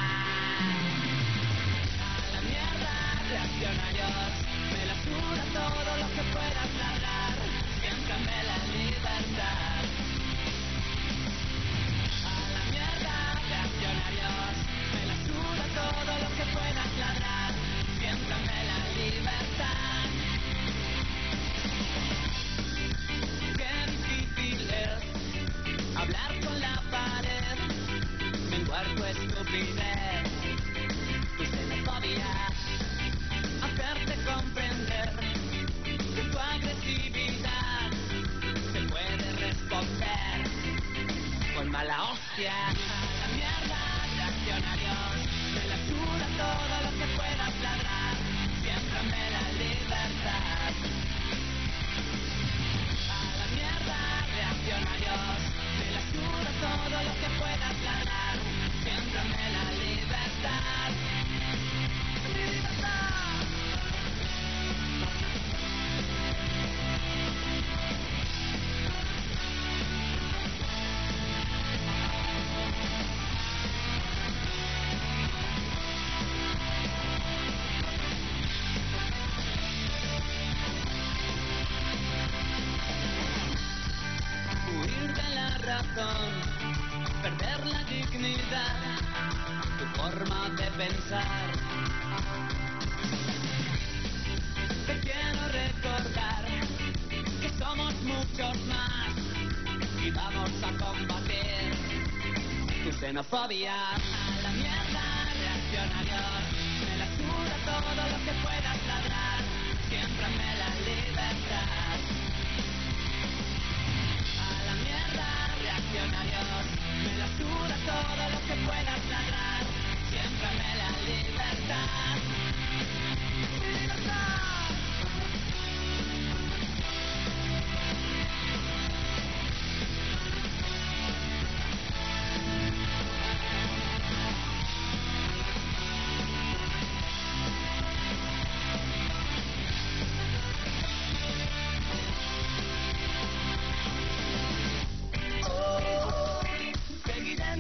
A la mierda, reaccionarios, me la suda todo lo que puedas ladrar, siéntame la libertad. A la mierda, reaccionarios, me la suda todo lo que puedas ladrar, siéntame la libertad. Qué difícil es hablar con la pared, menguar tu estupidez, tu xenofobia, hacerte comprender que tu agresividad se puede responder con mala hostia. A la mierda, reaccionarios, me la suda todo lo que puedas ladrar, siéntame la libertad. A la mierda, reaccionarios, me la suda todo lo que puedas ladrar, siéntame la libertad. ¡Libertad! Huir de la razón, perder la dignidad, tu forma de pensar. Te quiero recordar que somos muchos más y vamos a combatir tu xenofobia. A la mierda, reaccionarios, me la suda todo lo que puedas ladrar, siéntame la libertad. A la mierda, reaccionarios, me la suda todo lo que puedas ladrar, siéntame la libertad. ¡Libertad! Seguiré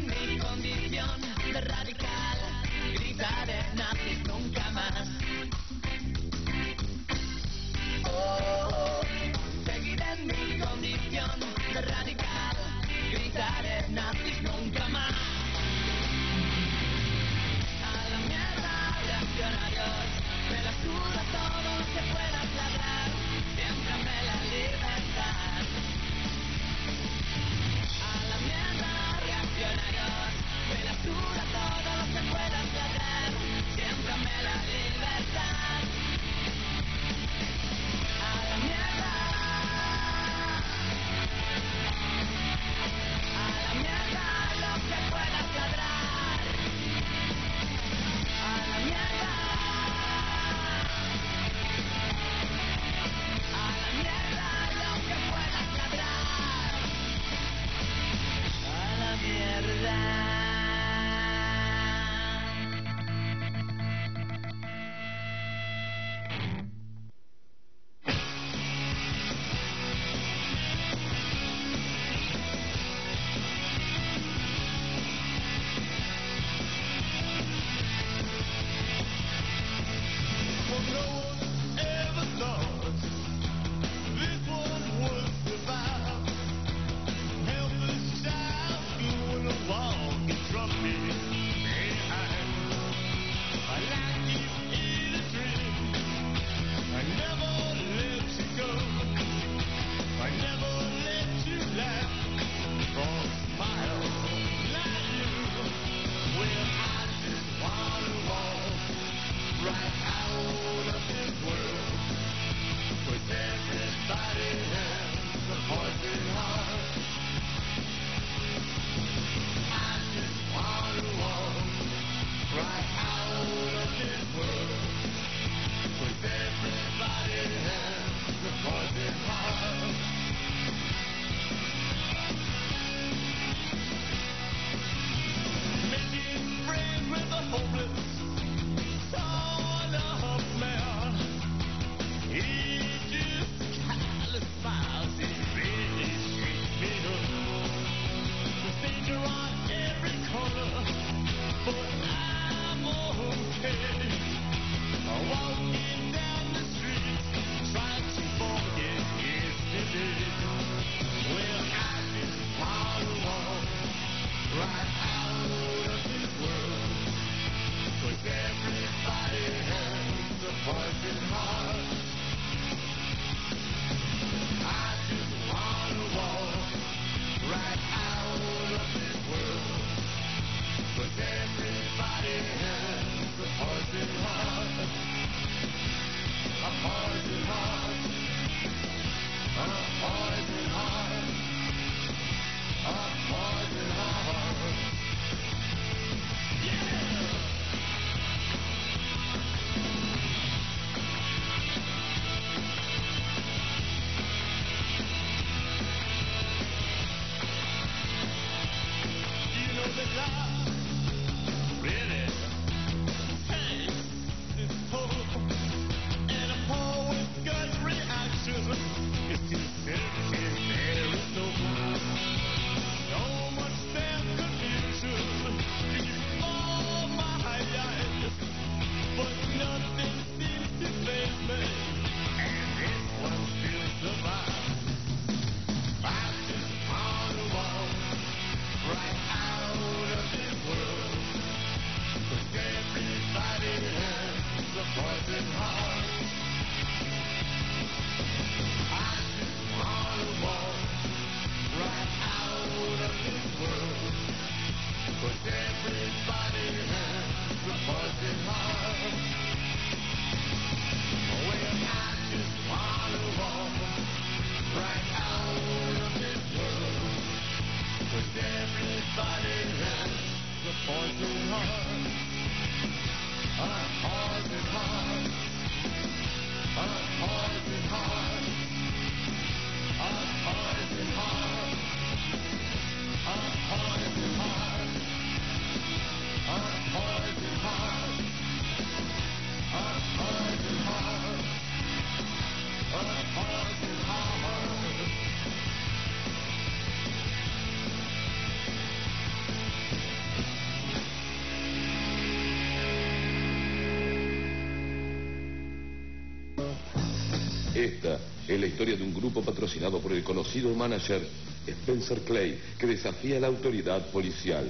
Esta es la historia de un grupo patrocinado por el conocido manager Spencer Clay, que desafía a la autoridad policial.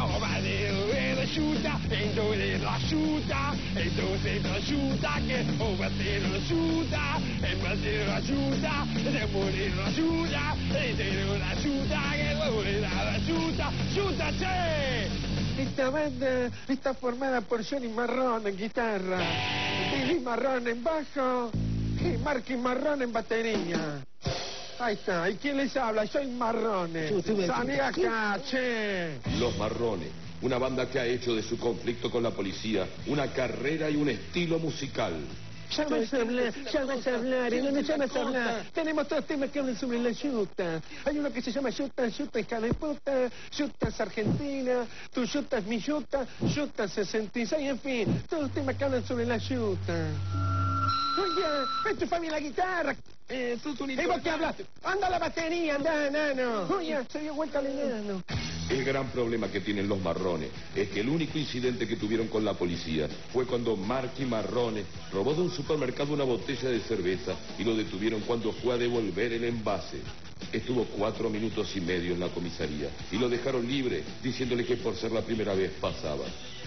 Esta banda está formada por Johnny Marrón en guitarra, Billy Marrón en bajo y Marky Marrón en batería. Ahí está. ¿Y quién les habla? Soy Marrone. Salí acá, che. Los Marrones, una banda que ha hecho de su conflicto con la policía una carrera y un estilo musical. Ya vas a hablar, no ya vas a hablar. Tenemos todos temas que hablan sobre la yuta. Hay uno que se llama yuta, yuta hija de puta, yuta es argentina, tu yuta es mi yuta, yuta 66, en fin, todos temas que hablan sobre la yuta. Oye, enchufame la guitarra. Sos un ¿Y vos qué hablas? Anda la batería, anda, nano. Oye, se dio vuelta el enano. El gran problema que tienen los Marrones es que el único incidente que tuvieron con la policía fue cuando Marky Marrone robó de un supermercado una botella de cerveza y lo detuvieron cuando fue a devolver el envase. Estuvo 4 minutos y medio en la comisaría y lo dejaron libre, diciéndole que por ser la primera vez pasaba.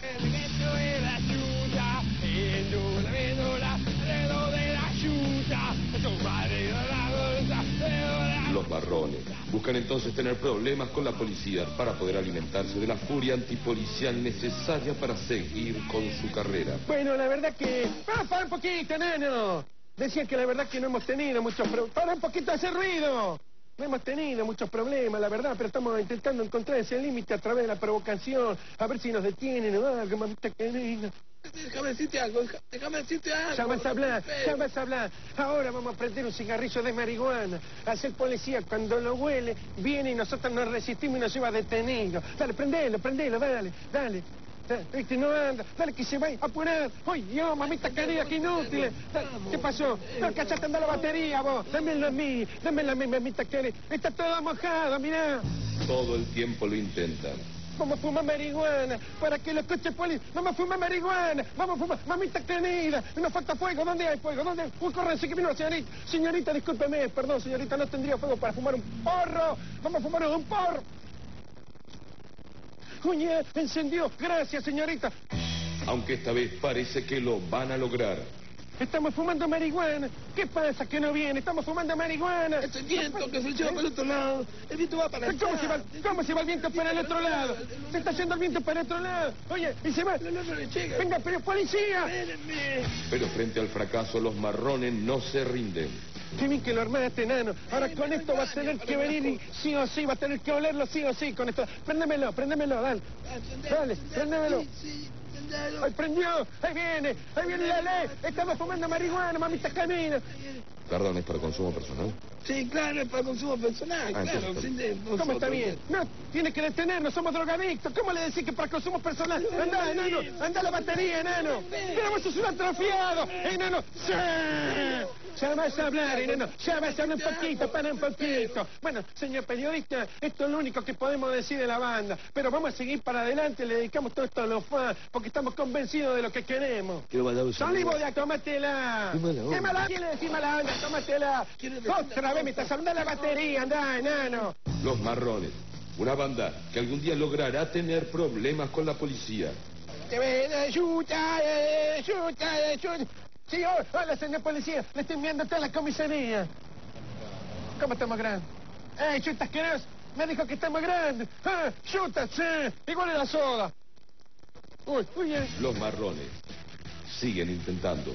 Los Marrones buscan entonces tener problemas con la policía para poder alimentarse de la furia antipolicial necesaria para seguir con su carrera. Bueno, la verdad que... ¡Para un poquito, nano! Decían que la verdad que no hemos tenido muchos problemas. ¡Para un poquito de ese ruido! No hemos tenido muchos problemas, la verdad, pero estamos intentando encontrar ese límite a través de la provocación, a ver si nos detienen o algo, mamita querida. Déjame decirte algo, déjame decirte algo. Ya vas a hablar. Ahora vamos a prender un cigarrillo de marihuana. Hacer policía, cuando lo huele, viene y nosotros nos resistimos y nos lleva detenido. Dale, prendelo, dale. Viste, no anda, dale que se va a apurar. ¡Ay, Dios, mamita querida, qué inútil! ¿Qué pasó? No cachaste andar la batería, vos. Dámelo a mí, mamita querida. Está todo mojado, mirá. Todo el tiempo lo intentan. Vamos a fumar marihuana, para que los coches policías... Vamos a fumar marihuana, vamos a fumar... Mamita querida, nos falta fuego, ¿dónde hay fuego? ¿Dónde? Uy, córrense que vino la señorita. Señorita, discúlpeme, perdón, señorita, no tendría fuego para fumar un porro. Vamos a fumar un porro. Oye, encendió, gracias, señorita. Aunque esta vez parece que lo van a lograr. Estamos fumando marihuana. ¿Qué pasa que no viene? Estamos fumando marihuana. Es el viento que se lleva para el otro lado. El viento va para el ¿Cómo se va el viento para el otro lado? Se está yendo el viento para el otro lado. Oye, y se va. No le llega. Venga, pero policía. Espérenme. Pero frente al fracaso, los Marrones no se rinden. Qué bien que lo armaste, nano. Ahora con esto va a tener que venir y sí o sí, va a tener que olerlo sí o sí con esto. Préndemelo, dale. Dale, préndemelo. ¡Ahí prendió! ¡Ahí viene la ley! ¡Estamos fumando marihuana, mamita camina! Perdón, ¿es para consumo personal? Sí, claro, es para consumo personal, claro. entonces, sin de ¿Cómo nosotros. está bien? No, tiene que detenernos, somos drogadictos. ¿Cómo le decís que para consumo personal? Anda, enano, anda la batería, enano. Pero vos sos un atrofiado, enano. ¡Sí! Ya vas a hablar, enano, ya vas a hablar un poquito, para un poquito. Bueno, señor periodista, esto es lo único que podemos decir de la banda. Pero vamos a seguir para adelante, le dedicamos todo esto a los fans, porque estamos convencidos de lo que queremos. Salimos de acá, tómatela. ¿Qué mala? ¿Quién le decís mala onda? Tómatela. Otra vez me estás hablando de la batería, anda, enano. Los Marrones, una banda que algún día logrará tener problemas con la policía. ¡Ayuda! Señor, hola, señor policía, le estoy enviando toda la comisaría. ¿Cómo estamos grandes? Chuta asqueroso! Me dijo que estamos grandes. Chuta, sí, igual en la soda. Uy, bien. Los Marrones siguen intentando.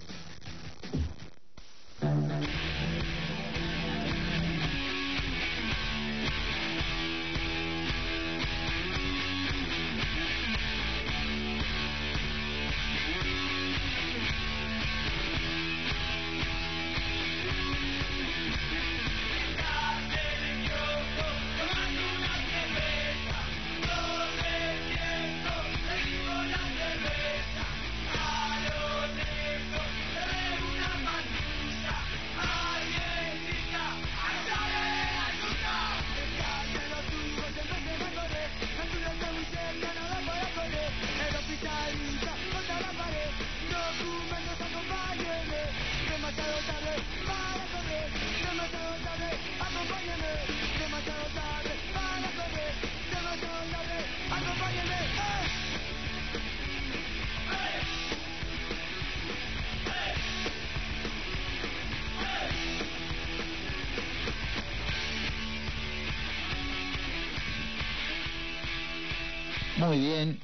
Muy bien,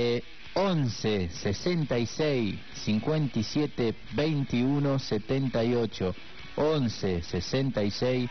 11 66 57 21 78. 11 66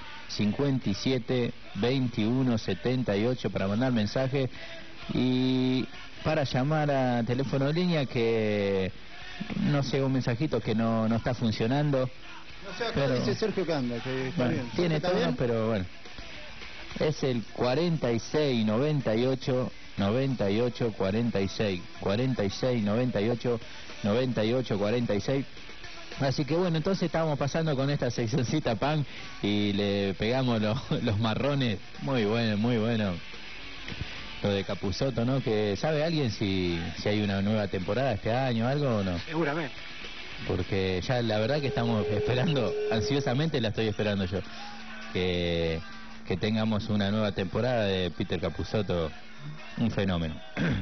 57 21 78 para mandar mensaje y para llamar a teléfono de línea, que no sé, un mensajito que no está funcionando. No sé, acá pero dice Sergio Canda, que está bueno, bien. tiene ¿Está todo, bien? pero bueno. Es el 46 98 98 46. 46 98 98 46. Así que bueno, entonces estábamos pasando con esta seccioncita punk y le pegamos los marrones. Muy bueno, muy bueno. Lo de Capusotto, ¿no? Que ¿sabe alguien si hay una nueva temporada este año o algo o no? Seguramente. Porque ya la verdad que estamos esperando, ansiosamente la estoy esperando yo, que tengamos una nueva temporada de Peter Capusotto, un fenómeno.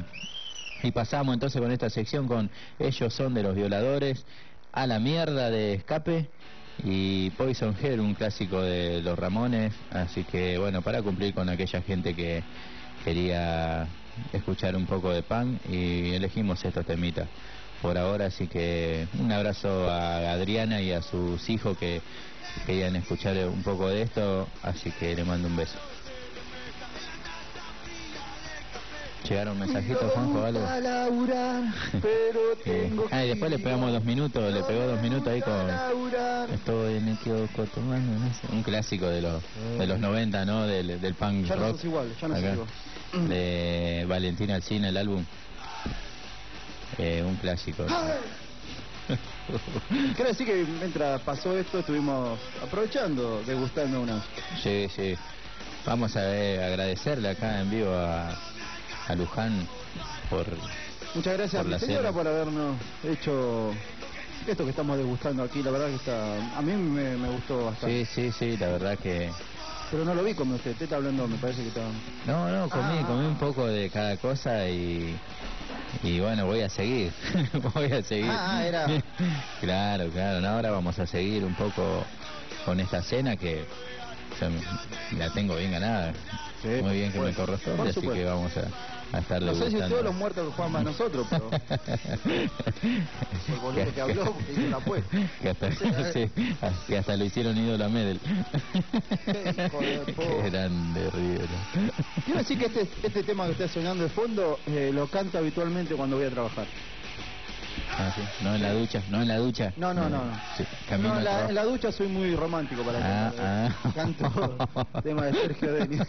Y pasamos entonces con esta sección con Ellos son de los violadores, A la mierda de Escape y Poison Hair, un clásico de los Ramones. Así que bueno, para cumplir con aquella gente que quería escuchar un poco de punk, y elegimos estos temitas por ahora. Así que un abrazo a Adriana y a sus hijos que querían escuchar un poco de esto, así que le mando un beso. ¿Llegaron mensajitos, Juanjo, algo? Y después le pegamos 2 minutos, le pegó 2 minutos ahí con Estoy en el kiosco tomando, no sé, un clásico de los 90, ¿no? Del punk Ya no rock. sos igual, ya no sos Acá, igual. de Valentina Alsina, el álbum. Un clásico. Quiero decir que mientras pasó esto estuvimos aprovechando, degustando una. Sí, sí. Vamos a agradecerle acá en vivo a Luján por... Muchas gracias a por mi la señora cena. por habernos hecho esto que estamos degustando aquí. La verdad que está, a mí me gustó bastante. Sí, la verdad que... Pero no lo vi como usted está hablando, me parece que está... No, comí un poco de cada cosa y bueno, voy a seguir. Voy a seguir. Era... Claro, no, ahora vamos a seguir un poco con esta cena que la tengo bien ganada. Sí, muy bien que me por corresponde, así supuesto. que vamos a estar No sé si degustando. todos los muertos que juegan más nosotros, pero... Por boludo que habló, porque hizo la apuesta. Que hasta, sí, que hasta lo hicieron ídolo a Medel. Qué grande, River. Quiero decir que este tema que está sonando de fondo lo canto habitualmente cuando voy a trabajar. Ah, sí. No en la ducha, no en la ducha. No. Sí, camino al trabajo. En la ducha soy muy romántico para cantar. Canto tema de Sergio Denis.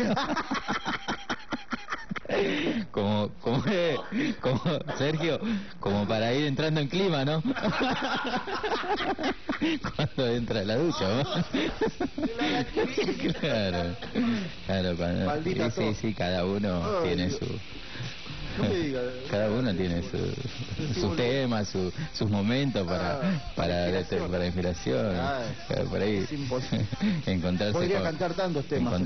Como Sergio, como para ir entrando en clima, ¿no? Cuando entra a la ducha, ¿no? Claro, cuando, sí, cada uno tiene su... Cada uno tiene sus temas, sus momentos para inspiración. Por ahí encontrarse podría cantar tantos temas.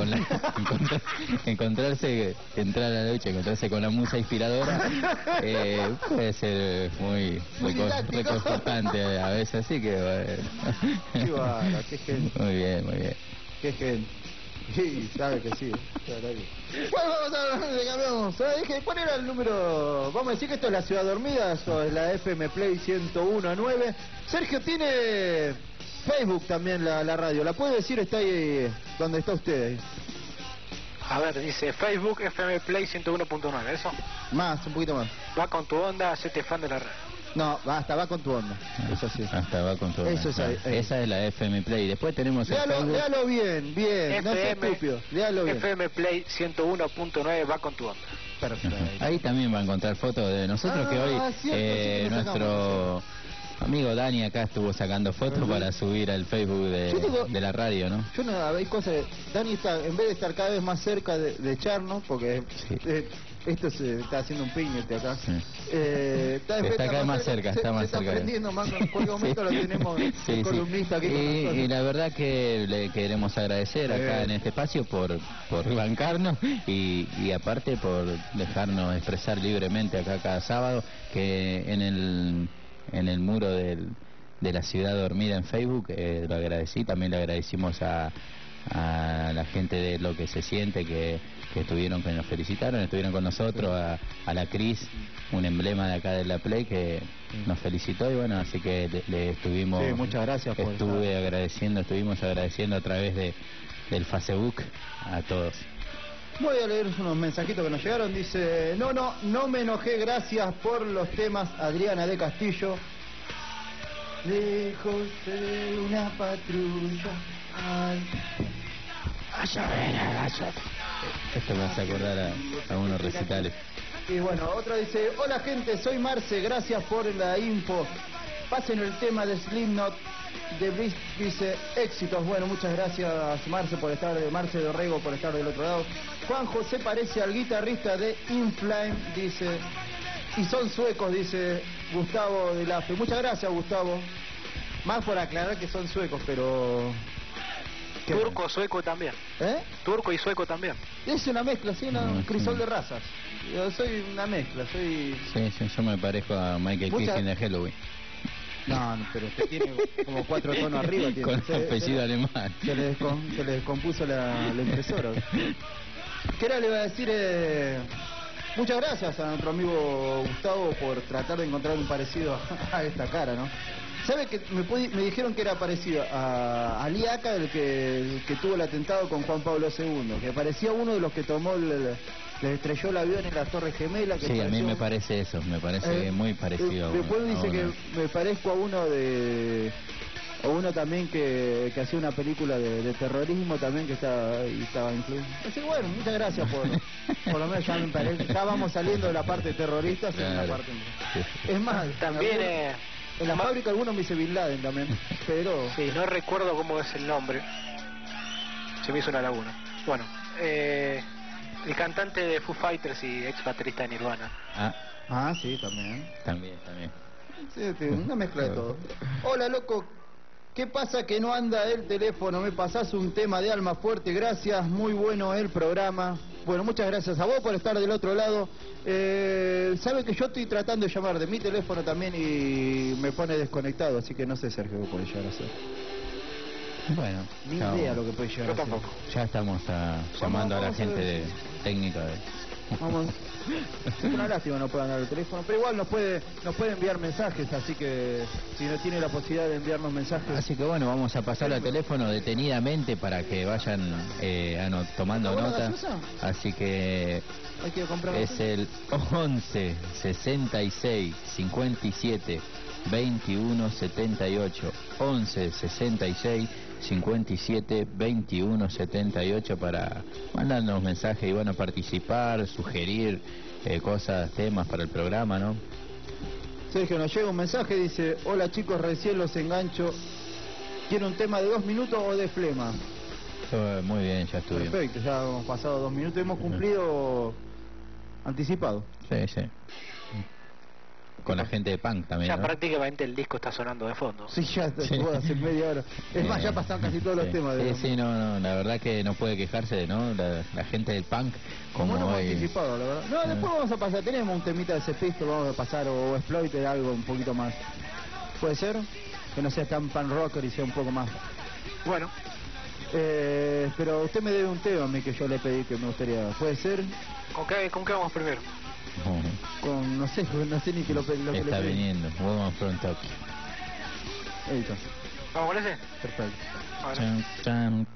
Encontrarse, entrar a la ducha, encontrarse con la musa inspiradora, puede ser muy reconfortante a veces, así que qué bárbaro, qué gente. Muy bien. Qué gente. Sí, sabe que sí. Bueno, vamos a cambiamos. ¿Cuál era el número? Vamos a decir que esto es la Ciudad Dormida, eso es la FM Play 101.9. Sergio tiene Facebook también la radio. ¿La puede decir? Está ahí donde está usted. A ver, dice Facebook FM Play 101.9, ¿eso? Más, un poquito más. Va con tu onda, hacete fan de la red. No, hasta va con tu onda. Eso sí. Hasta va con tu onda. Eso es ahí. Esa es la FM Play. Después tenemos el Facebook. Léalo bien. No sea estúpido. Léalo bien. FM Play 101.9 va con tu onda. Perfecto. Ahí también va a encontrar fotos de nosotros que hoy cierto, nuestro amigo Dani acá estuvo sacando fotos para subir al Facebook de la radio, ¿no? Yo no, hay cosas. Dani está, en vez de estar cada vez más cerca de echarnos, porque esto se está haciendo un piñete acá. Sí. Está cada vez más cerca, está más cerca. Está aprendiendo más, en cualquier momento lo tenemos columnista aquí con nosotros. Y la verdad que le queremos agradecer acá en este espacio por bancarnos y aparte por dejarnos expresar libremente acá cada sábado, que en el muro de la Ciudad Dormida en Facebook lo agradecí. También le agradecimos a la gente de Lo que se siente que estuvieron, que nos felicitaron, estuvieron con nosotros, a la Cris, un emblema de acá de la Play, que nos felicitó, y bueno, así que le estuvimos, muchas gracias por estuvimos agradeciendo a través del Facebook a todos. Voy a leer unos mensajitos que nos llegaron. Dice, no me enojé, gracias por los temas. Adriana de Castillo. Lejos de una patrulla. Esto me hace acordar a unos recitales. Y bueno, otra dice, hola gente, soy Marce, gracias por la info. Pasen el tema de Slipknot de Brisk, dice, éxitos. Bueno, muchas gracias Marce por estar, Marce de Orrego por estar del otro lado. Juan José parece al guitarrista de Inflame, dice, y son suecos, dice Gustavo de la Fe. Muchas gracias, Gustavo. Más por aclarar que son suecos, pero... Turco, sueco también. Turco y sueco también. Es una mezcla, sí, un crisol de razas. Yo soy una mezcla, soy... Sí, yo me parezco a Michael Kissinger de Halloween. No, pero usted tiene como 4 tonos arriba. Tiene. Con apellido alemán. Se le descompuso la impresora. ¿Qué era? Le iba a decir... muchas gracias a nuestro amigo Gustavo por tratar de encontrar un parecido a esta cara, ¿no? ¿Sabe que me dijeron que era parecido a Liaca, el que tuvo el atentado con Juan Pablo II? Que parecía uno de los que tomó le estrelló el avión en la Torre Gemela. Que sí, a mí me parece eso, me parece muy parecido. Después dice que me parezco a uno también que hacía una película de terrorismo también, que estaba incluido. Así que bueno, muchas gracias por lo menos ya me parece. Ya vamos saliendo de la parte terrorista hacia una parte. Es más, también en la fábrica algunos me dice Bin Laden también, pero... Sí, no recuerdo cómo es el nombre. Se me hizo una laguna. Bueno, el cantante de Foo Fighters y ex baterista de Nirvana. Sí, también. También. Sí, una mezcla de todo. Hola, loco. ¿Qué pasa que no anda el teléfono? Me pasás un tema de Alma Fuerte, gracias, muy bueno el programa. Bueno, muchas gracias a vos por estar del otro lado. Sabe que yo estoy tratando de llamar de mi teléfono también y me pone desconectado, así que no sé, Sergio, qué puede llegar a ser. Bueno, ni idea lo que puede llegar a ser. Ya estamos llamando a la gente de técnica. Vamos. Es una lástima no puedan dar el teléfono, pero igual nos puede enviar mensajes, así que si no tiene la posibilidad de enviarnos mensajes. Así que bueno, vamos a pasar al teléfono detenidamente para que vayan tomando nota. Así que Hay que comprar es el 11 66 57 21 78, 11 66 57 21 78 para mandarnos mensajes y bueno, participar, sugerir cosas, temas para el programa, ¿no? Sergio, nos llega un mensaje, dice: hola chicos, recién los engancho. ¿Quiere un tema de 2 minutos o de flema? Muy bien, ya estuve. Perfecto, ya hemos pasado 2 minutos, hemos cumplido anticipado. Sí, sí. Con la gente de punk también, Ya ¿no? prácticamente el disco está sonando de fondo. Sí, ya se puede hacer media hora. Es más, ya pasaron casi todos los temas. Sí, no, la verdad que no puede quejarse, ¿no? La gente del punk, como no hemos hoy. anticipado, la verdad. No, después vamos a pasar, tenemos un temita de ese Pistol, vamos a pasar, o Exploited, algo un poquito más. ¿Puede ser? Que no sea tan pan rocker y sea un poco más. Bueno. Pero usted me debe un tema a mí que yo le pedí que me gustaría. ¿Puede ser? ¿Con qué vamos primero? Con, no sé ni que lo que le Está pedí. viniendo, Woman from Tokyo. Ahí está. ¿Vamos con ese? Perfecto. A ver. Chan, chan.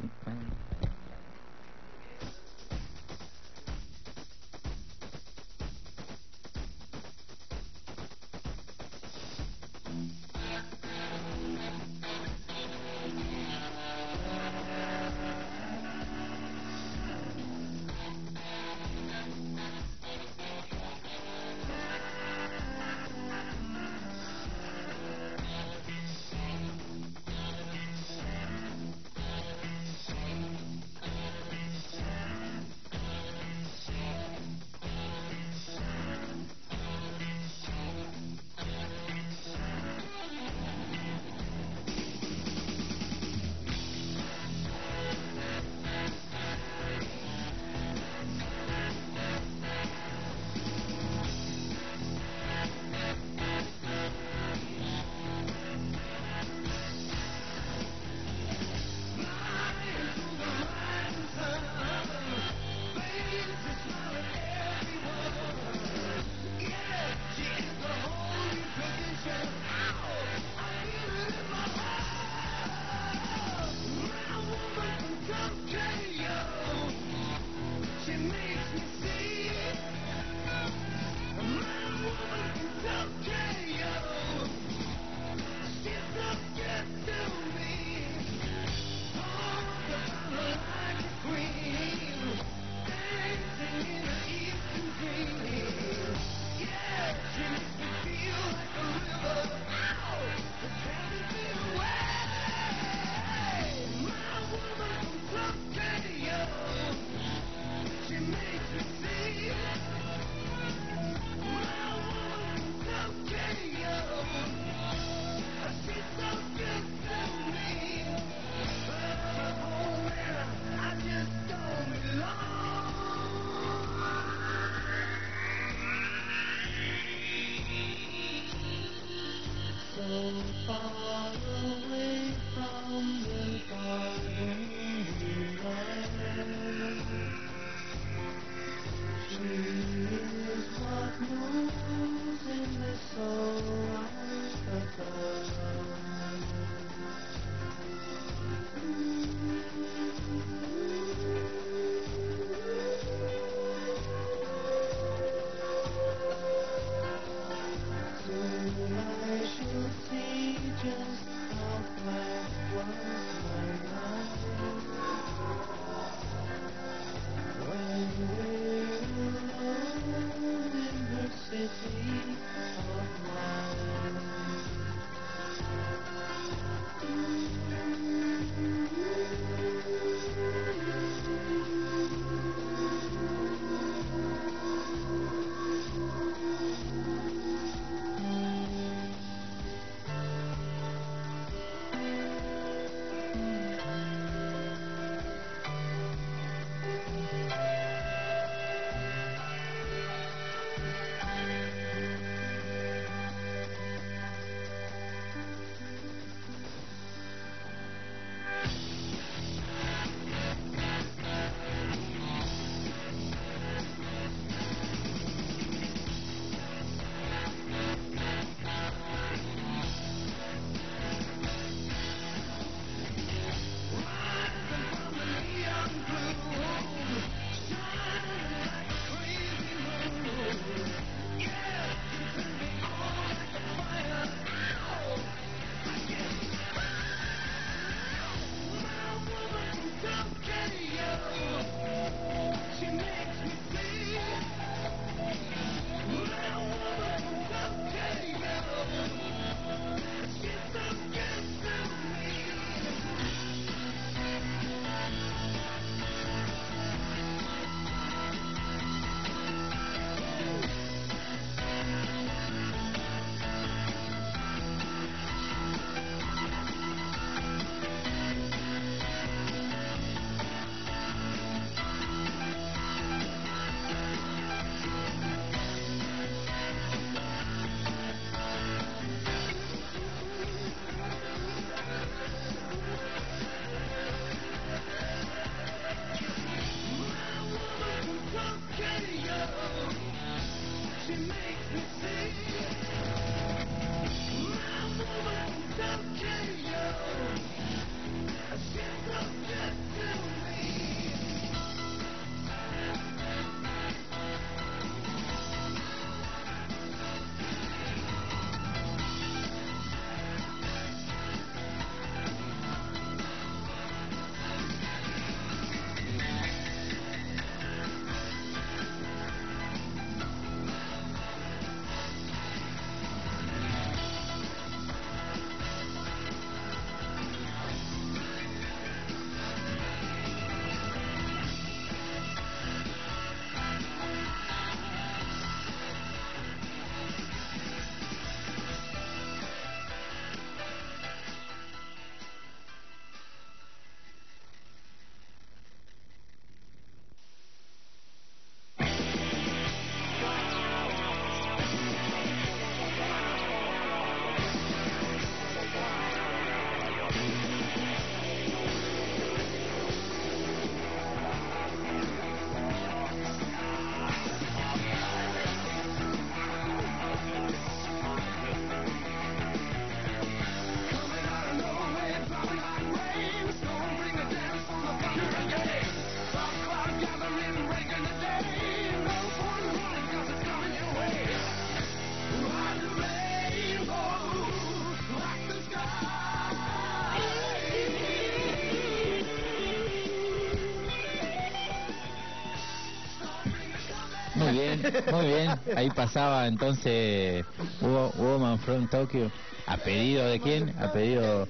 Muy bien, ahí pasaba entonces Woman from Tokyo. ¿A pedido de quién? A pedido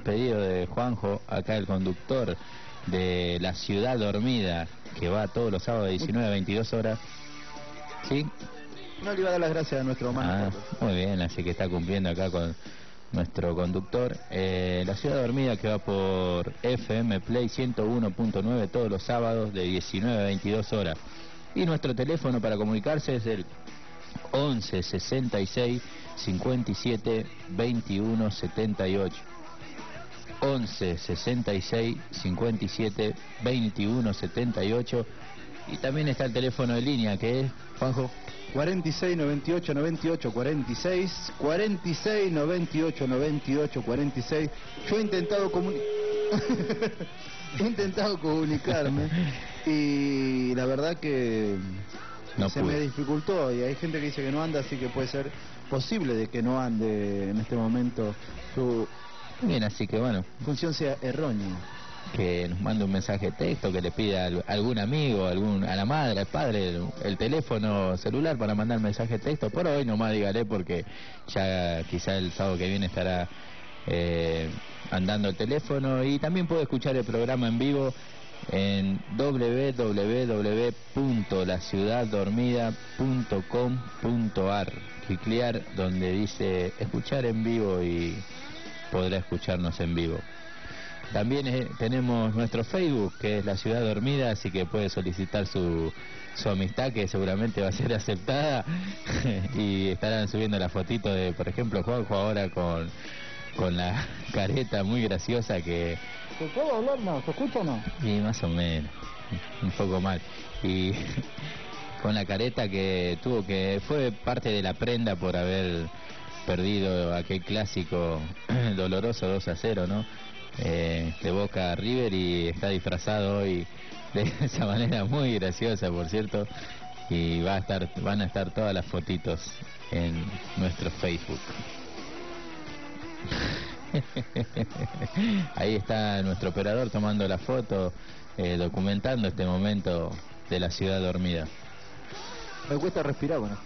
de Juanjo, acá el conductor de La Ciudad Dormida, que va todos los sábados de 19 a 22 horas. ¿Sí? No le iba a dar las gracias a nuestro hermano. Muy bien, así que está cumpliendo acá con nuestro conductor. La Ciudad Dormida, que va por FM Play 101.9 todos los sábados de 19 a 22 horas. Y nuestro teléfono para comunicarse es el 11 66 57 21 78. 11 66 57 21 78. Y también está el teléfono de línea, que es, Juanjo, 46 98 98 46 46 98 98 46. Yo he intentado comunicarme y la verdad que no se pude. me dificultó, y hay gente que dice que no anda, así que puede ser posible de que no ande en este momento, su bien, así que bueno, función sea errónea. Que nos mande un mensaje de texto, que le pida a algún amigo, a la madre, al padre, el teléfono celular para mandar mensaje de texto. Por hoy nomás dígale, porque ya quizá el sábado que viene estará andando el teléfono. Y también puede escuchar el programa en vivo en www.laciudaddormida.com.ar, cliclear donde dice escuchar en vivo y podrá escucharnos en vivo. También tenemos nuestro Facebook, que es La Ciudad Dormida, así que puede solicitar su amistad, que seguramente va a ser aceptada. Y estarán subiendo la fotito de, por ejemplo, Juanjo ahora con la careta muy graciosa que... ¿Se puede hablar? ¿No? ¿Se escucha o no? Y más o menos, un poco mal. Y con la careta que fue parte de la prenda por haber perdido aquel clásico doloroso 2-0, ¿no? De Boca a River, y está disfrazado hoy de esa manera muy graciosa, por cierto, y van a estar todas las fotitos en nuestro Facebook. Ahí está nuestro operador tomando la foto, documentando este momento de La Ciudad Dormida. Me cuesta respirar, bueno.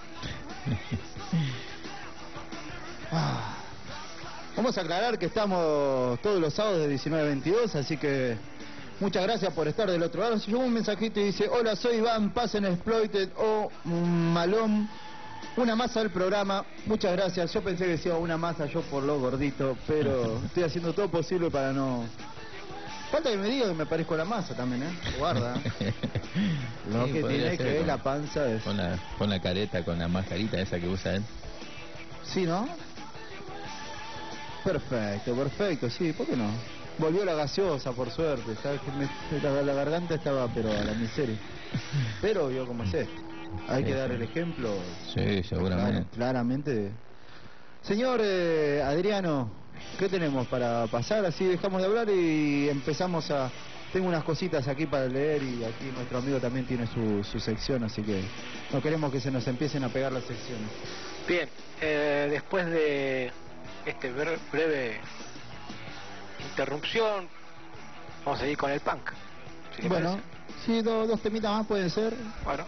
Vamos a aclarar que estamos todos los sábados de 19 a 22, así que muchas gracias por estar del otro lado. Si llegó un mensajito y dice: hola, soy Iván, pasen Exploited o Malón, una masa del programa. Muchas gracias. Yo pensé que decía una masa yo por lo gordito, pero estoy haciendo todo posible para no... Falta que me diga que me parezco a la masa también, guarda. Lo Sí, que tiene que ver con la panza es... con la careta, con la mascarita esa que usa él. Sí, ¿no? Perfecto, sí, ¿por qué no? Volvió la gaseosa, por suerte, ¿sabes? Que la garganta estaba, pero a la miseria. Pero vio cómo es esto. Hay Sí, que dar sí. el ejemplo. Sí, seguramente. Claro, claramente. Señor Adriano, ¿qué tenemos para pasar? Así dejamos de hablar y empezamos a... Tengo unas cositas aquí para leer y aquí nuestro amigo también tiene su sección, así que no queremos que se nos empiecen a pegar las secciones. Bien, después de este breve interrupción, vamos a seguir con el punk. ¿Sí le Bueno, parece? sí, dos temitas más pueden ser. Bueno.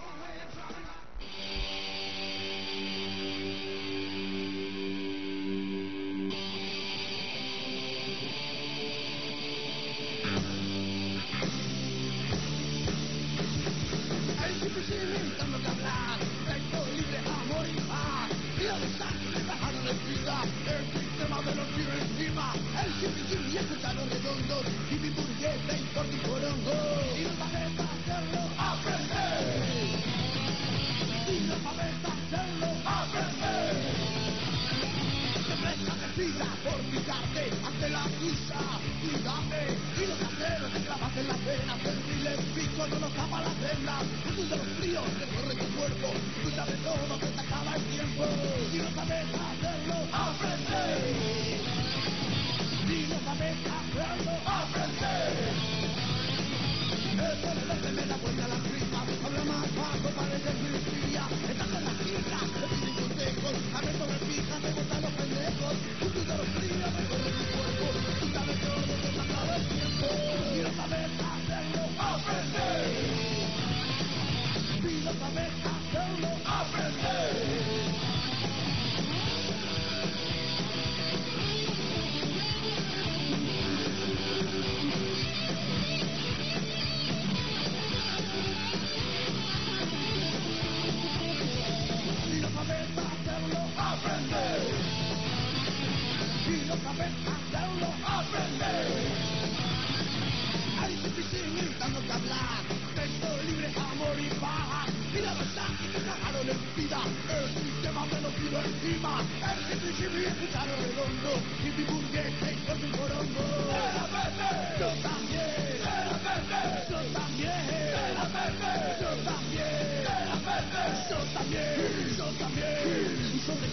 Hay siempre siguen dando que hablar, sexo libre, amor y paz. Vida de sangre, bajaron en vida, el sistema de los tiros encima. El siempre y escucharon redondos, y mi burguesa y por ti corongo. Y no sabes hacerlo, aprende. Y no sabes hacerlo, aprende. Se presta de vida por picarte ante la tuya. Cuídate, y los aceros te clavas en las venas. El pico no nos tapa las venas. Un de los fríos recorre tu cuerpo. Cuida de todo que te acaba el tiempo. Si no sabes hacerlo, aprende. Si no sabes hacerlo, aprende. El cerebro me da vuelta a las rimas. Habla más bajo, parece policía. Estás en la quinta, te piden consejos. Abre sobre pija, te botan los pendejos. Un de los fríos recorre tu cuerpo. Cuida de todo que te acaba el tiempo. Si no sabes hacerlo, aprende. Si no sabes hacerlo, aprende. Si no sabes hacerlo, aprende. Si no sabes hacerlo, aprende. Hay suficiente dando que hablar, sexo libre, amor y paz. Mira los yanquis que cagaron en vida, el sistema me lo tiro encima. El suficiente escucharon redondo, y mi burguesa y con su corongo. Yo también, yo también, yo también, yo también, yo también, y son de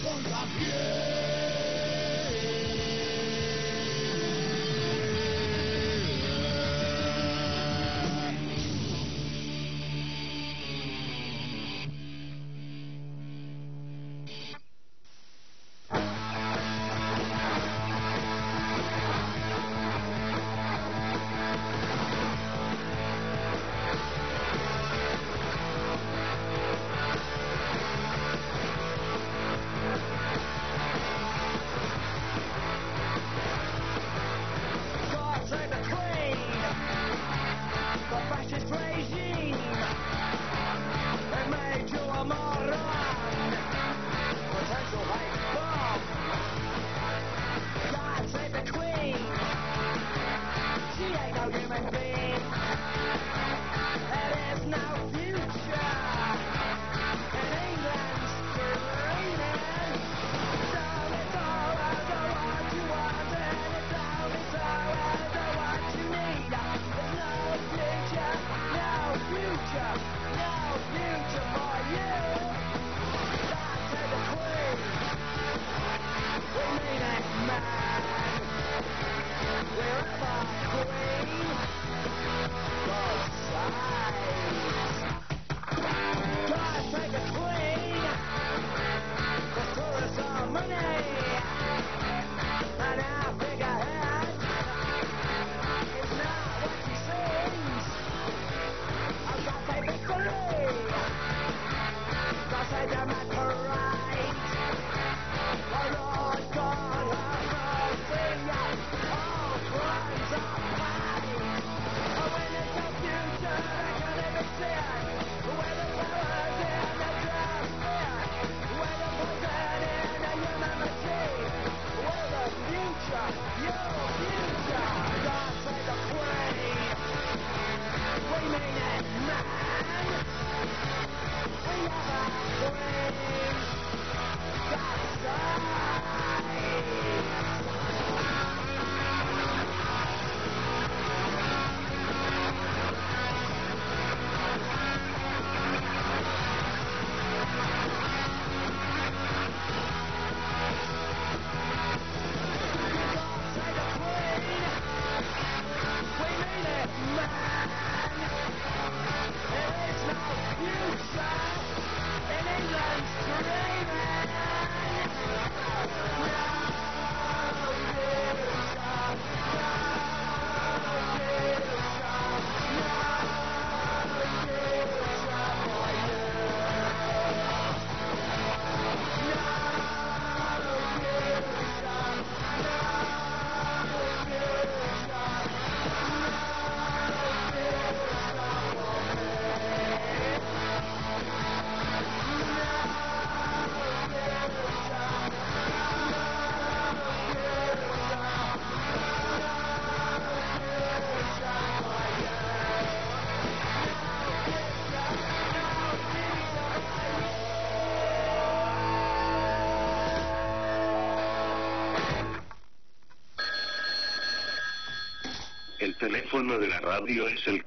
teléfono de la radio es el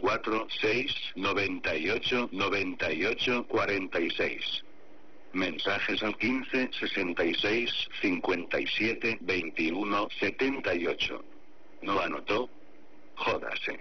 46989846. Mensajes al 15 66 57 21 78. ¿No anotó? Jódase.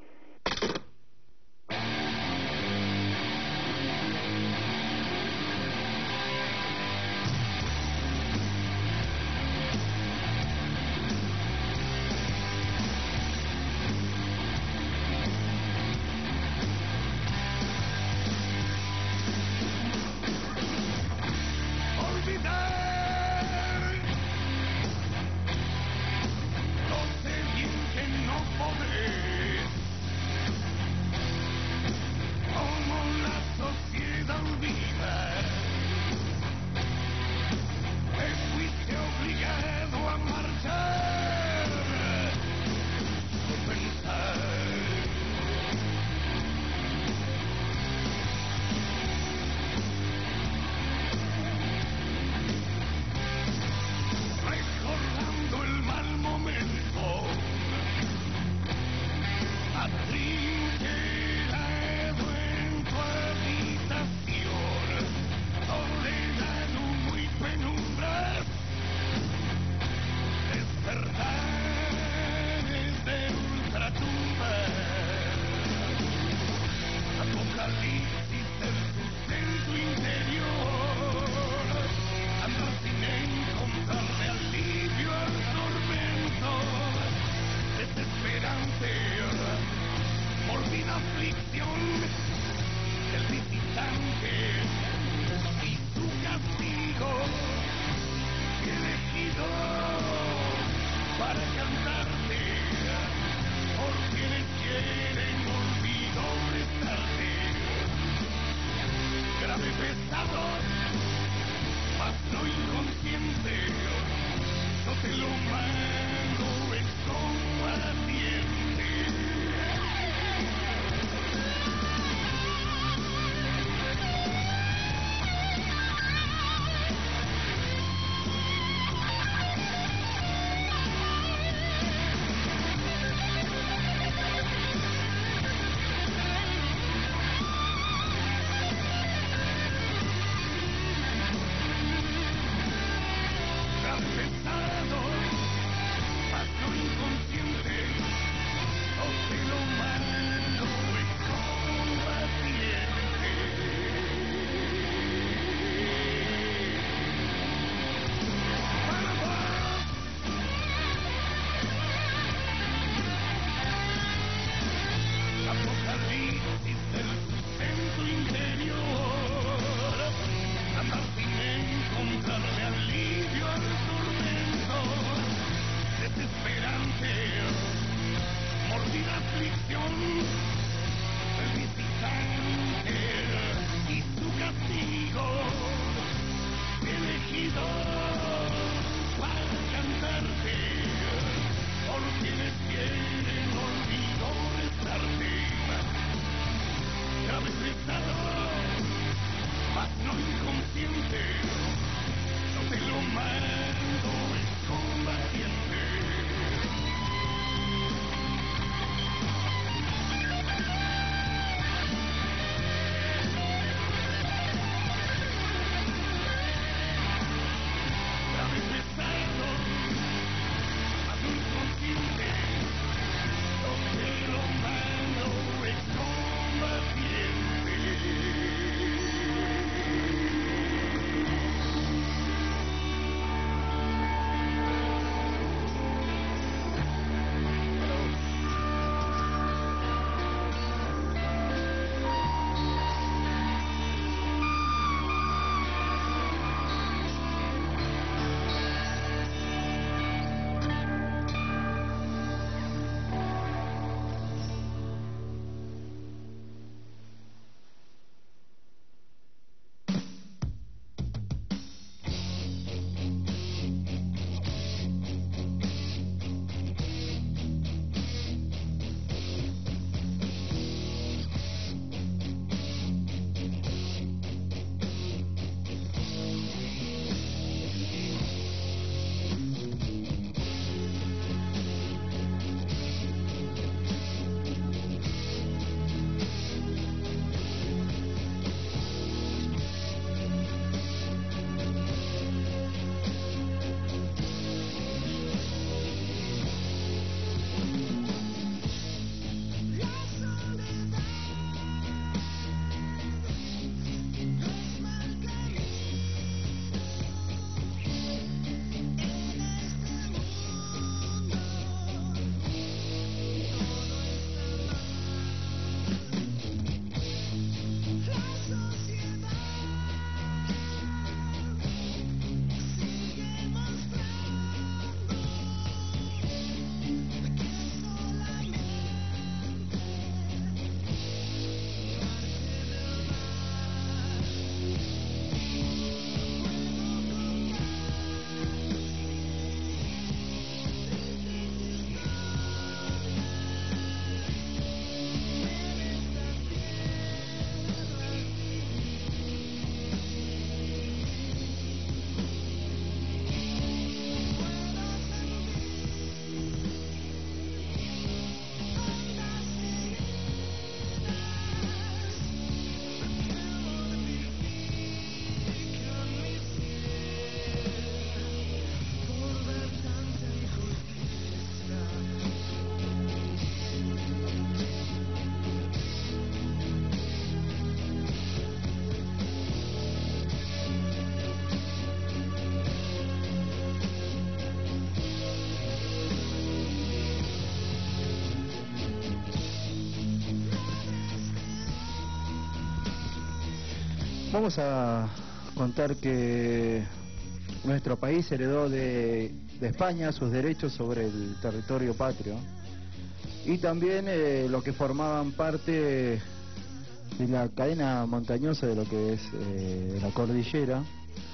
Vamos a contar que nuestro país heredó de España sus derechos sobre el territorio patrio y también lo que formaban parte de la cadena montañosa de lo que es la cordillera,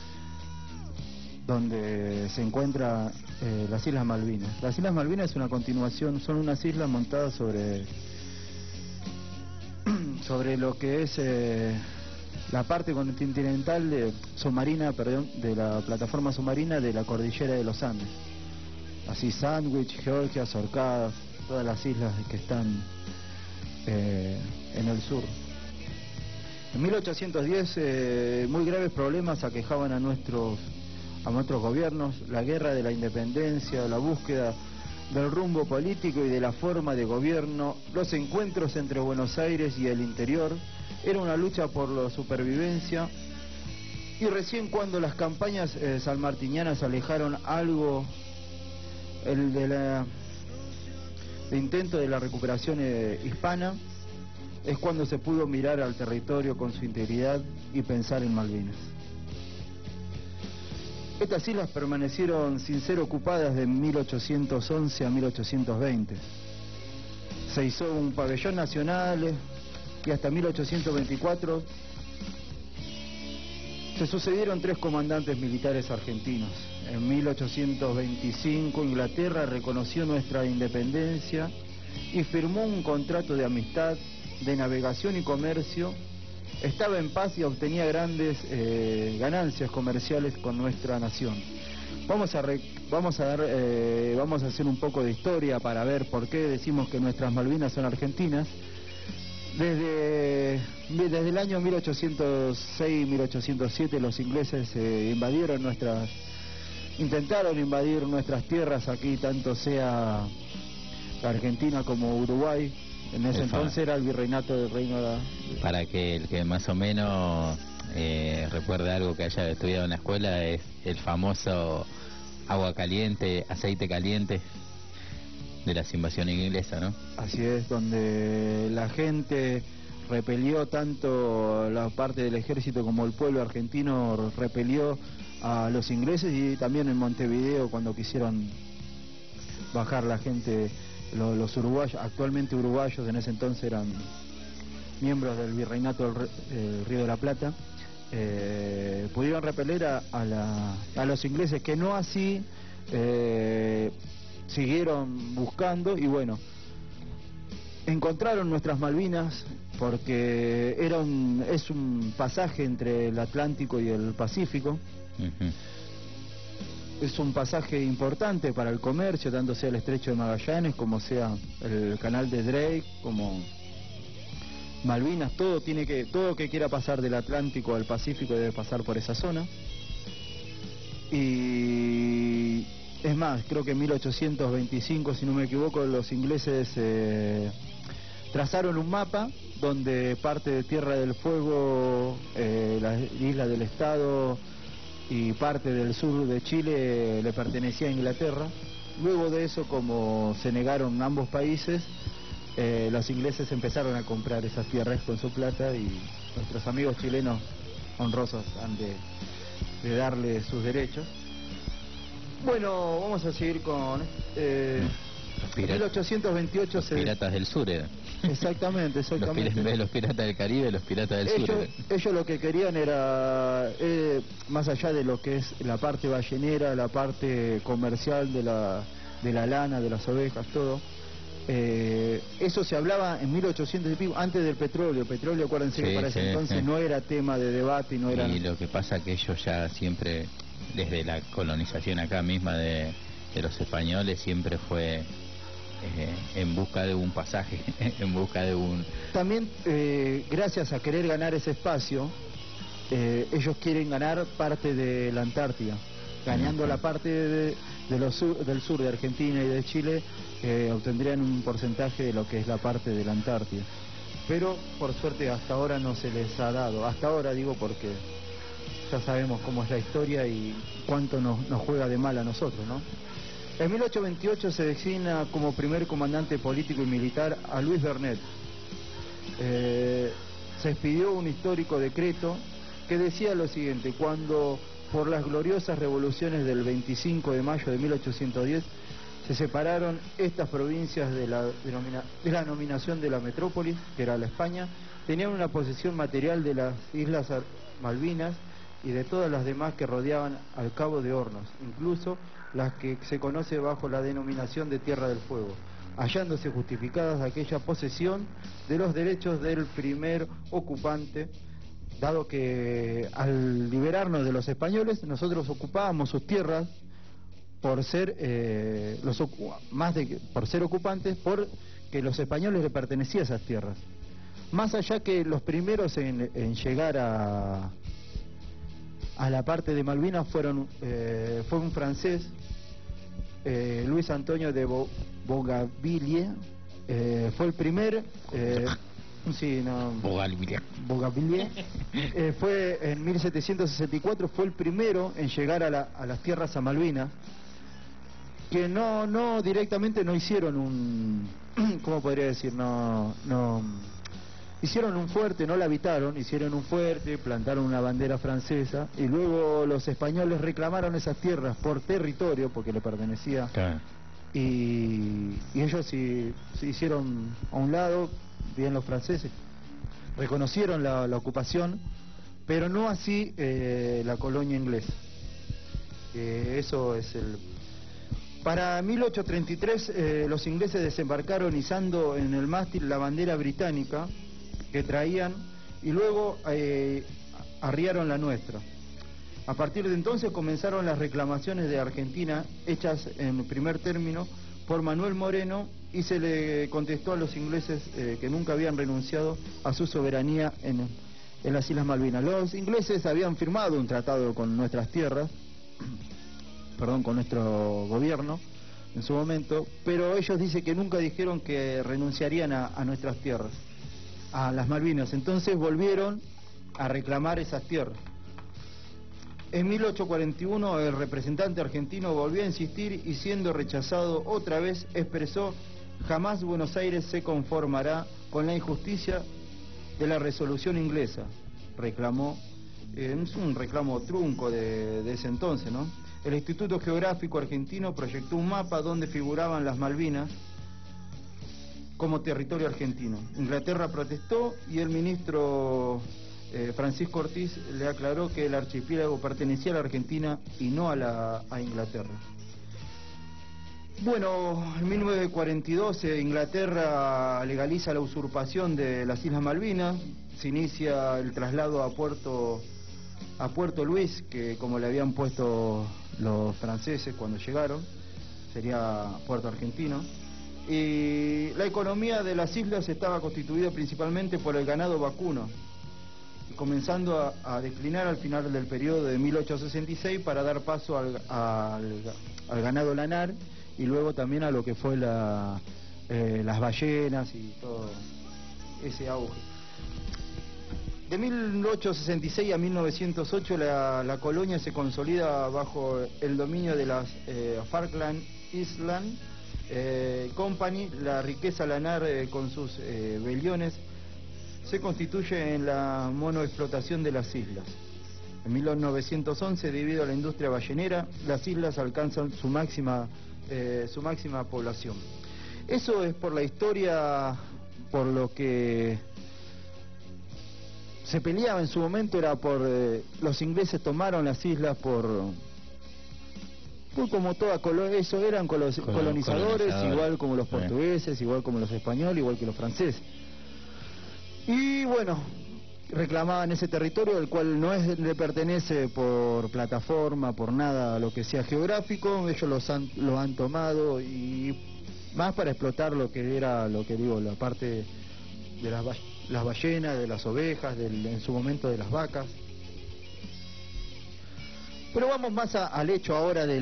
donde se encuentra las Islas Malvinas. Las Islas Malvinas es una continuación, son unas islas montadas sobre lo que es la parte continental submarina, de la plataforma submarina de la cordillera de los Andes. Así Sandwich, Georgia, Orcadas, todas las islas que están en el sur. En 1810 muy graves problemas aquejaban a nuestros gobiernos, la guerra de la independencia, la búsqueda del rumbo político y de la forma de gobierno, los encuentros entre Buenos Aires y el interior, era una lucha por la supervivencia, y recién cuando las campañas sanmartinianas alejaron algo de intento de la recuperación hispana, es cuando se pudo mirar al territorio con su integridad y pensar en Malvinas. Estas islas permanecieron sin ser ocupadas de 1811 a 1820. Se hizo un pabellón nacional y hasta 1824 se sucedieron 3 comandantes militares argentinos. En 1825 Inglaterra reconoció nuestra independencia y firmó un contrato de amistad, de navegación y comercio. Estaba en paz y obtenía grandes ganancias comerciales con nuestra nación. Vamos a hacer un poco de historia para ver por qué decimos que nuestras Malvinas son argentinas. Desde el año 1806-1807 los ingleses intentaron invadir nuestras tierras aquí, tanto sea la Argentina como Uruguay. En ese entonces era el virreinato del Reino de... Para que el que más o menos recuerde algo que haya estudiado en la escuela, es el famoso agua caliente, aceite caliente de las invasiones inglesas, ¿no? Así es, donde la gente repelió, tanto la parte del ejército como el pueblo argentino repelió a los ingleses, y también en Montevideo cuando quisieron bajar la gente, los uruguayos, actualmente uruguayos, en ese entonces eran miembros del virreinato del Río de la Plata, pudieron repeler a los ingleses, que no así siguieron buscando, y bueno, encontraron nuestras Malvinas, porque es un pasaje entre el Atlántico y el Pacífico. Es un pasaje importante para el comercio, tanto sea el estrecho de Magallanes como sea el canal de Drake, como Malvinas. Todo que quiera pasar del Atlántico al Pacífico debe pasar por esa zona. Y es más, creo que en 1825, si no me equivoco, los ingleses trazaron un mapa donde parte de Tierra del Fuego, la isla del Estado y parte del sur de Chile le pertenecía a Inglaterra. Luego de eso, como se negaron ambos países, los ingleses empezaron a comprar esas tierras con su plata, y nuestros amigos chilenos honrosos han de darle sus derechos. Bueno, vamos a seguir con... en 1828 los piratas del sur eran. Exactamente. Los piratas del Caribe, los piratas del sur. Ellos lo que querían era, más allá de lo que es la parte ballenera, la parte comercial de la lana, de las ovejas, todo. Eso se hablaba en 1800 y pico, antes del petróleo. El petróleo, acuérdense que para ese entonces no era tema de debate y no era... Y lo que pasa que ellos ya siempre, desde la colonización acá misma de los españoles, siempre fue en busca de un pasaje, en busca de un... También, gracias a querer ganar ese espacio, ellos quieren ganar parte de la Antártida. Ganando la parte del sur de Argentina y de Chile, obtendrían un porcentaje de lo que es la parte de la Antártida. Pero, por suerte, hasta ahora no se les ha dado. Hasta ahora digo porque ya sabemos cómo es la historia y cuánto nos juega de mal a nosotros, ¿no? En 1828 se designa como primer comandante político y militar a Luis Bernet. Se expidió un histórico decreto que decía lo siguiente: cuando por las gloriosas revoluciones del 25 de mayo de 1810 se separaron estas provincias de la denominación de la metrópolis, que era la España, tenían una posesión material de las Islas Malvinas y de todas las demás que rodeaban al Cabo de Hornos, incluso las que se conoce bajo la denominación de Tierra del Fuego, hallándose justificadas aquella posesión de los derechos del primer ocupante, dado que al liberarnos de los españoles nosotros ocupábamos sus tierras por ser por ser ocupantes, porque los españoles le pertenecían esas tierras. Más allá que los primeros en llegar a la parte de Malvinas fue un francés, Luis Antonio de Bougainville, fue el primer Bougainville, fue en 1764, fue el primero en llegar a las tierras a Malvinas, que no directamente no hicieron ¿cómo podría decir? No hicieron un fuerte, no la habitaron, hicieron un fuerte, plantaron una bandera francesa y luego los españoles reclamaron esas tierras por territorio, porque le pertenecía. Claro. Y ellos se hicieron a un lado, bien los franceses, reconocieron la ocupación, pero no así la colonia inglesa. Eso es Para 1833 los ingleses desembarcaron izando en el mástil la bandera británica que traían y luego arriaron la nuestra. A partir de entonces comenzaron las reclamaciones de Argentina, hechas en primer término por Manuel Moreno, y se le contestó a los ingleses que nunca habían renunciado a su soberanía en las Islas Malvinas. Los ingleses habían firmado un tratado con nuestras tierras, con nuestro gobierno en su momento, pero ellos dicen que nunca dijeron que renunciarían a nuestras tierras, a las Malvinas. Entonces volvieron a reclamar esas tierras. En 1841 el representante argentino volvió a insistir y, siendo rechazado otra vez, expresó: jamás Buenos Aires se conformará con la injusticia de la resolución inglesa. Reclamó, es un reclamo trunco de ese entonces, ¿no? El Instituto Geográfico Argentino proyectó un mapa donde figuraban las Malvinas como territorio argentino. Inglaterra protestó y el ministro Francisco Ortiz le aclaró que el archipiélago pertenecía a la Argentina y no a Inglaterra. Bueno, en 1942 Inglaterra legaliza la usurpación de las Islas Malvinas, se inicia el traslado a Puerto Luis, que como le habían puesto los franceses cuando llegaron, sería Puerto Argentino. Y la economía de las islas estaba constituida principalmente por el ganado vacuno, comenzando a declinar al final del periodo de 1866 para dar paso al ganado lanar y luego también a lo que fue las ballenas y todo ese auge. De 1866 a 1908 la colonia se consolida bajo el dominio de las Falkland Island Company. La riqueza lanar con sus vellones se constituye en la monoexplotación de las islas. En 1911, debido a la industria ballenera, las islas alcanzan su máxima población. Eso es por la historia, por lo que se peleaba en su momento, era por los ingleses tomaron las islas por como toda eso, eran colonizadores, igual como los portugueses, igual como los españoles, igual que los franceses. Y bueno, reclamaban ese territorio, el cual no le pertenece por plataforma, por nada, lo que sea geográfico. Ellos lo han tomado y más para explotar lo que era, lo que digo, la parte de las ballenas, de las ovejas, en su momento de las vacas. Pero vamos más al hecho ahora de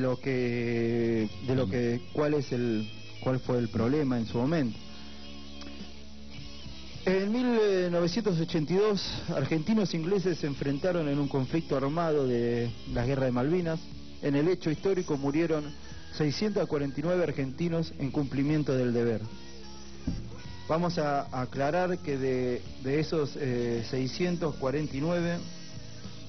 cuál fue el problema en su momento. En 1982, argentinos e ingleses se enfrentaron en un conflicto armado de la Guerra de Malvinas. En el hecho histórico murieron 649 argentinos en cumplimiento del deber. Vamos a aclarar que de esos 649,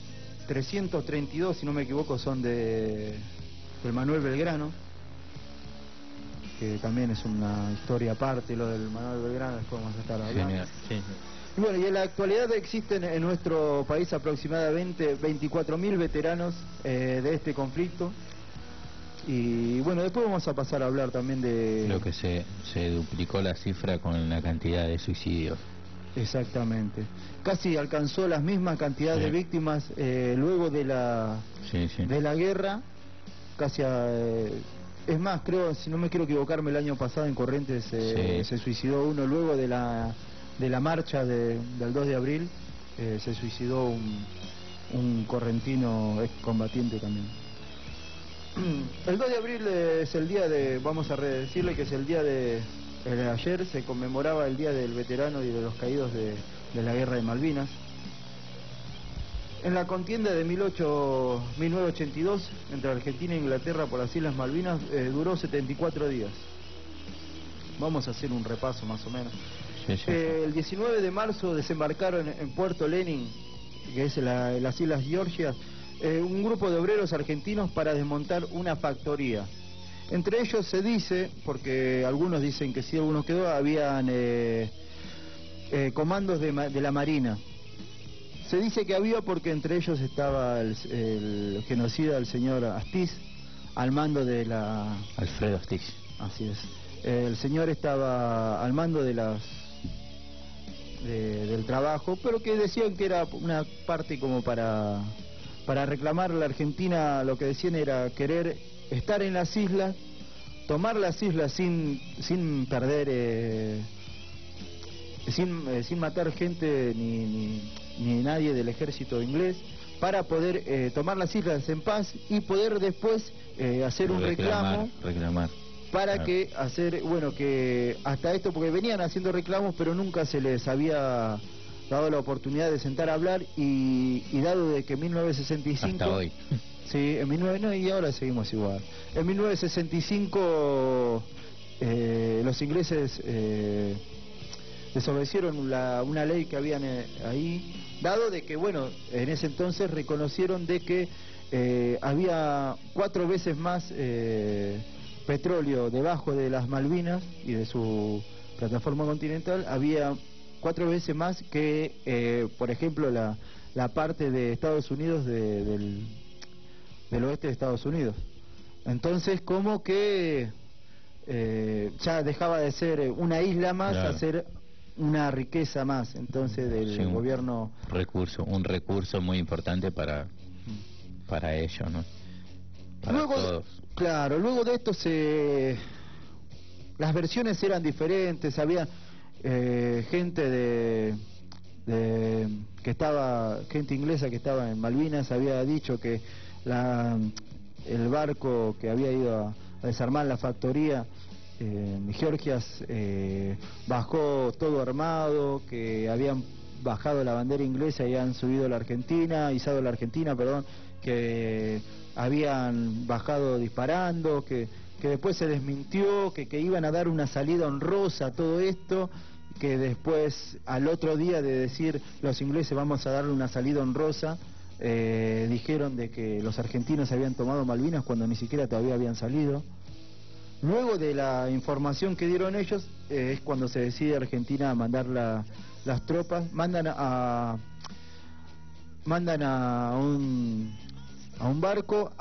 332, si no me equivoco, son del Manuel Belgrano, que también es una historia aparte, lo del Manuel Belgrano, después vamos a estar hablando. Genial, sí. Y bueno, y en la actualidad existen en nuestro país aproximadamente 24.000 veteranos de este conflicto. Y bueno, después vamos a pasar a hablar también de... Creo que se duplicó la cifra con la cantidad de suicidios. Exactamente. Casi alcanzó las mismas cantidades de víctimas luego de de la guerra. Casi es más, creo, si no me quiero equivocarme, el año pasado en Corrientes se suicidó uno luego de la marcha del 2 de abril. Se suicidó un correntino excombatiente también. El 2 de abril es el día vamos a decirle que es el día ayer se conmemoraba el día del veterano y de los caídos de la guerra de Malvinas. En la contienda de 1982 entre Argentina e Inglaterra por las Islas Malvinas duró 74 días. Vamos a hacer un repaso más o menos. El 19 de marzo desembarcaron en Puerto Lenin, que es las Islas Georgias, un grupo de obreros argentinos para desmontar una factoría. Entre ellos se dice, porque algunos dicen que sí, algunos quedó, habían comandos de la Marina. Se dice que había porque entre ellos estaba el genocida, el señor Astiz, al mando de la... Alfredo Astiz. Así es. El señor estaba al mando de del trabajo, pero que decían que era una parte como para reclamar a la Argentina. Lo que decían era querer estar en las islas, tomar las islas sin perder, sin matar gente ni nadie del ejército inglés, para poder tomar las islas en paz y poder después hacer un reclamar para que hacer, bueno, que hasta esto, porque venían haciendo reclamos pero nunca se les había dado la oportunidad de sentar a hablar, y dado de que en 1965 hasta hoy sí, y ahora seguimos igual. En 1965 los ingleses desobedecieron una ley que habían ahí, dado de que, bueno, en ese entonces reconocieron de que había 4 veces más petróleo debajo de las Malvinas y de su plataforma continental, había 4 veces más que, por ejemplo, la parte de Estados Unidos del oeste de Estados Unidos. Entonces, como que ya dejaba de ser una isla más, claro, a ser una riqueza más, entonces, del gobierno. Un recurso muy importante para ellos, ¿no? Para luego, todos. Claro, luego de esto las versiones eran diferentes, había gente gente inglesa que estaba en Malvinas había dicho que el barco que había ido a desarmar la factoría en Georgias bajó todo armado, que habían bajado la bandera inglesa y han subido la Argentina, izado la Argentina, perdón, que habían bajado disparando, que después se desmintió, que iban a dar una salida honrosa a todo esto, que después, al otro día de decir los ingleses vamos a darle una salida honrosa, dijeron de que los argentinos habían tomado Malvinas cuando ni siquiera todavía habían salido. Luego de la información que dieron ellos, es cuando se decide Argentina mandar las tropas, mandan a un barco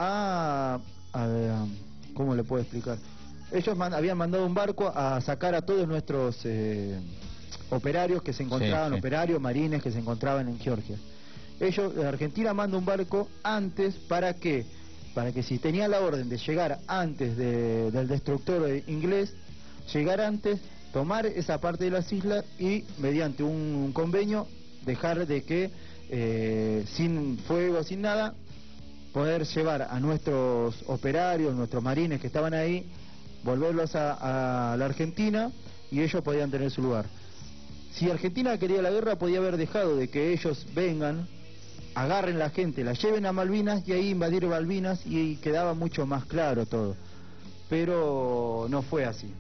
¿cómo le puedo explicar? Ellos habían mandado un barco a sacar a todos nuestros operarios que se encontraban, operarios marines que se encontraban en Georgia. Argentina manda un barco antes para que si tenía la orden de llegar antes del destructor inglés, llegar antes, tomar esa parte de las islas y mediante un convenio dejar de que sin fuego, sin nada, poder llevar a nuestros operarios, nuestros marines que estaban ahí, volverlos a la Argentina, y ellos podían tener su lugar. Si Argentina quería la guerra, podía haber dejado de que ellos vengan, agarren la gente, la lleven a Malvinas y ahí invadir Malvinas, y quedaba mucho más claro todo. Pero no fue así.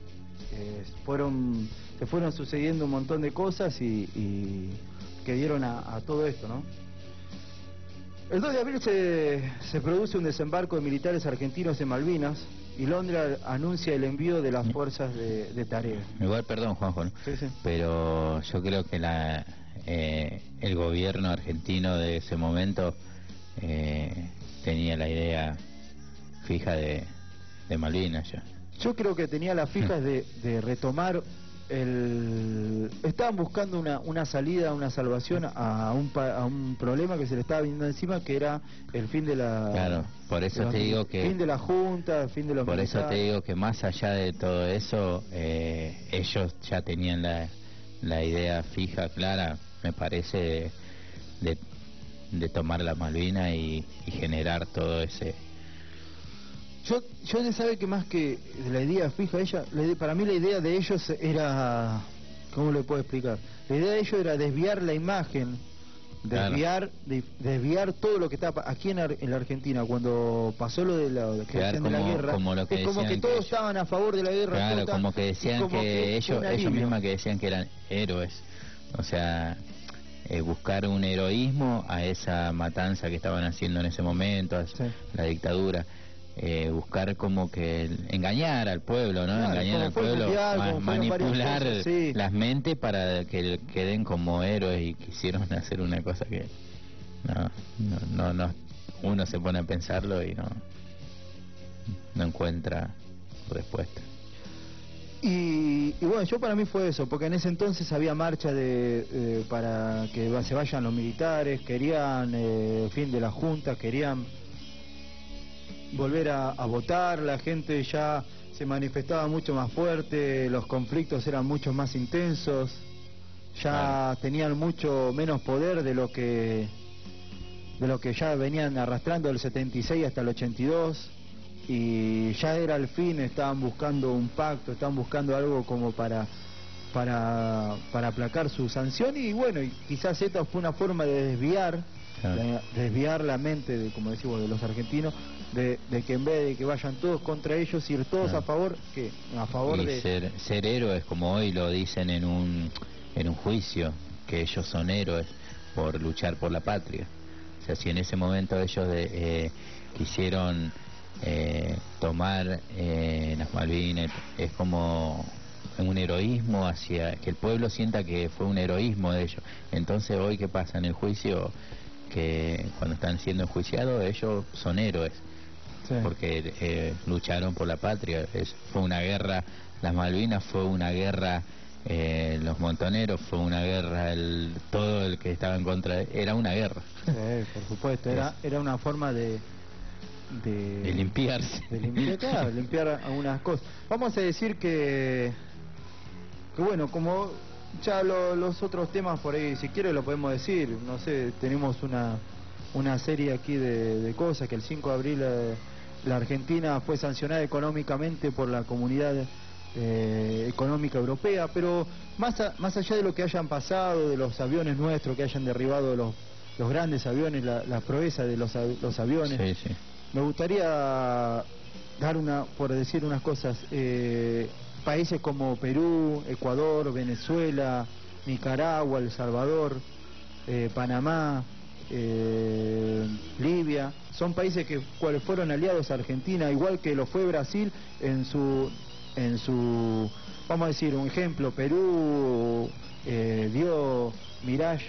Se fueron sucediendo un montón de cosas y que dieron a todo esto, ¿no? El 2 de abril se produce un desembarco de militares argentinos en Malvinas y Londres anuncia el envío de las fuerzas de tarea. Igual, perdón, Juanjo, ¿no? Sí, sí. Pero yo creo que el gobierno argentino de ese momento tenía la idea fija de Malvinas ya. Yo creo que tenía las fijas de retomar estaban buscando una salida, una salvación a un problema que se le estaba viniendo encima, que era el fin de la... Claro, por eso te digo que... fin de la Junta, fin de los Por militares. eso te digo que más allá de todo eso, ellos ya tenían la idea fija, clara, me parece, de tomar la Malvina y generar todo ese... Yo sabe que más que la idea fija ella, para mí la idea de ellos era, ¿cómo le puedo explicar? La idea de ellos era desviar la imagen, desviar todo lo que estaba aquí en la Argentina cuando pasó lo de la creación de la guerra. Como lo que es como que todos estaban a favor de la guerra. Claro, como que decían que ellos alivio. mismos que decían que eran héroes, o sea, buscar un heroísmo a esa matanza que estaban haciendo en ese momento, a la dictadura. Buscar como que engañar al pueblo, ¿no? Claro, engañar al pueblo, manipular las mentes para que queden como héroes, y quisieron hacer una cosa que no uno se pone a pensarlo y no encuentra respuesta. Y bueno, yo para mí fue eso, porque en ese entonces había marcha para que se vayan los militares, querían fin de la Junta, querían volver a votar, la gente ya se manifestaba mucho más fuerte, los conflictos eran mucho más intensos, ya tenían mucho menos poder de lo que ya venían arrastrando del 76 hasta el 82, y ya era el fin, estaban buscando un pacto, estaban buscando algo como para aplacar su sanción, y bueno, y quizás esta fue una forma de desviar la mente, como decimos, de los argentinos, de que en vez de que vayan todos contra ellos, ir todos a favor y de ser héroes, como hoy lo dicen en un juicio, que ellos son héroes por luchar por la patria. O sea, si en ese momento ellos quisieron tomar las Malvinas, es como un heroísmo hacia que el pueblo sienta que fue un heroísmo de ellos. Entonces hoy, ¿qué pasa en el juicio? Que cuando están siendo enjuiciados, ellos son héroes, porque lucharon por la patria. Fue una guerra, las Malvinas fue una guerra, los montoneros fue una guerra, todo el que estaba en contra era una guerra. Sí, por supuesto, era una forma de limpiarse, limpiar algunas cosas. Vamos a decir que bueno, como ya los otros temas por ahí, si quiere lo podemos decir, no sé, tenemos una serie aquí de cosas, que el 5 de abril la Argentina fue sancionada económicamente por la Comunidad Económica Europea, pero más allá de lo que hayan pasado, de los aviones nuestros que hayan derribado los grandes aviones, la proeza de los aviones, me gustaría dar por decir unas cosas. Países como Perú, Ecuador, Venezuela, Nicaragua, El Salvador, Panamá, Libia, son países cuales fueron aliados a Argentina, igual que lo fue Brasil en su vamos a decir un ejemplo. Perú dio Mirage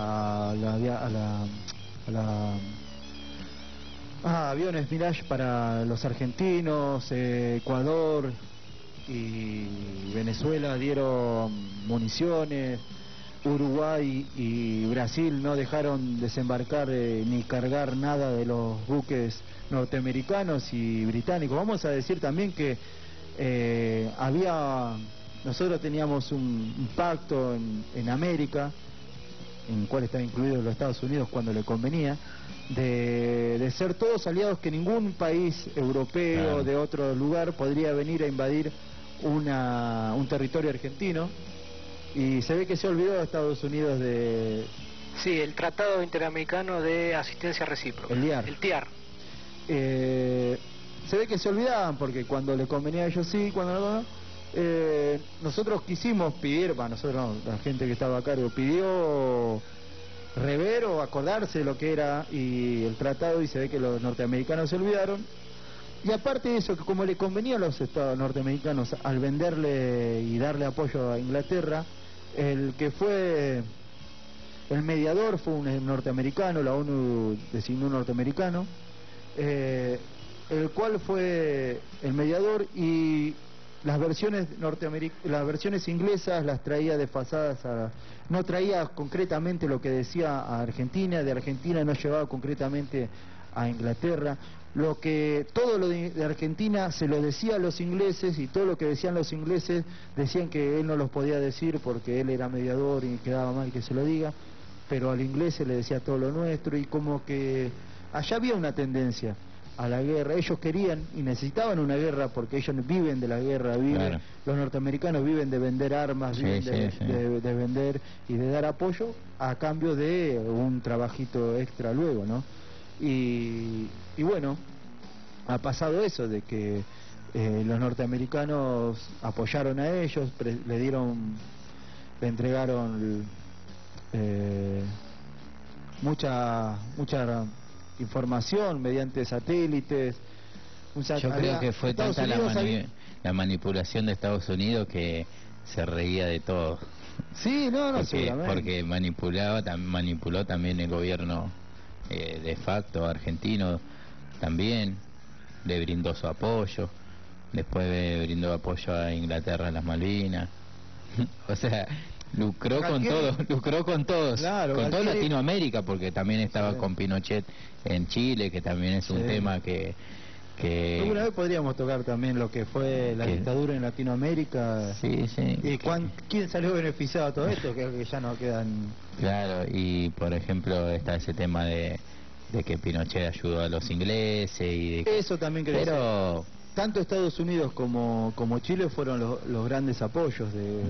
aviones Mirage para los argentinos. Ecuador y Venezuela dieron municiones. Uruguay y Brasil no dejaron desembarcar ni cargar nada de los buques norteamericanos y británicos. Vamos a decir también que nosotros teníamos un pacto en América, en el cual estaba incluido los Estados Unidos cuando le convenía, de ser todos aliados, que ningún país europeo de otro lugar podría venir a invadir un territorio argentino. Y se ve que se olvidó de Estados Unidos de... Sí, el Tratado Interamericano de Asistencia Recíproca. El TIAR. Se ve que se olvidaban, porque cuando le convenía a ellos sí, cuando no... nosotros quisimos pedir, nosotros no, la gente que estaba a cargo pidió rever o acordarse de lo que era y el tratado, y se ve que los norteamericanos se olvidaron. Y aparte de eso, que como le convenía a los estados norteamericanos al venderle y darle apoyo a Inglaterra, el que fue el mediador fue un norteamericano, la ONU designó un norteamericano, el cual fue el mediador, y las versiones las versiones inglesas las traía desfasadas, no traía concretamente lo que decía a Argentina, de Argentina no llevaba concretamente a Inglaterra. Todo lo de Argentina se lo decía a los ingleses, y todo lo que decían los ingleses decían que él no los podía decir porque él era mediador y quedaba mal que se lo diga, pero al inglés se le decía todo lo nuestro, y como que allá había una tendencia a la guerra. Ellos querían y necesitaban una guerra porque ellos viven de la guerra, Claro. los norteamericanos viven de vender armas, Sí, viven sí. de vender y de dar apoyo a cambio de un trabajito extra luego, ¿no? Y bueno, ha pasado eso de que los norteamericanos apoyaron a ellos, le entregaron mucha información mediante satélites. Yo creo que fue Estados tanta Unidos la manipulación de Estados Unidos que se reía de todo. Sí, no, seguramente. Porque manipuló también el gobierno de facto argentino, también le brindó su apoyo, después le brindó apoyo a Inglaterra en las Malvinas. O sea, lucró con todos, Claro, con toda Galtieri. Latinoamérica, porque también estaba Sí. con Pinochet en Chile, que también es un Sí. tema que Alguna vez podríamos tocar también lo que fue la dictadura en Latinoamérica. Sí. Y quién salió beneficiado de todo esto, que ya no quedan. Claro, y por ejemplo está ese tema de que Pinochet ayudó a los ingleses y de que... Eso también creo. Pero Tanto Estados Unidos como Chile fueron los grandes apoyos de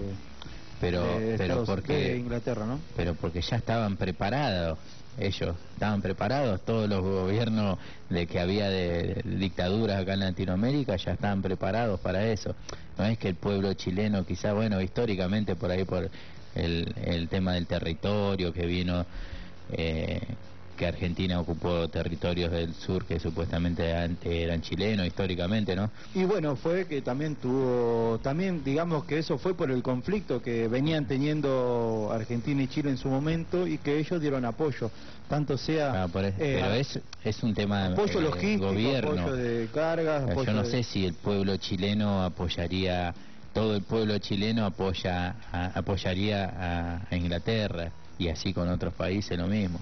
de Inglaterra, ¿no? Pero porque ya estaban preparados, ellos estaban preparados, todos los gobiernos de que había de dictaduras acá en Latinoamérica ya estaban preparados para eso. No es que el pueblo chileno, quizá, bueno, históricamente por ahí por el tema del territorio que vino, que Argentina ocupó territorios del sur que supuestamente antes eran chilenos históricamente, ¿no? Y bueno, fue que también digamos que eso fue por el conflicto que venían teniendo Argentina y Chile en su momento, y que ellos dieron apoyo, tanto sea pero es un tema apoyo de logístico, gobierno. apoyo de cargas, Yo apoyo no de- sé si el pueblo chileno apoyaría, todo el pueblo chileno apoyaría a Inglaterra, y así con otros países lo mismo.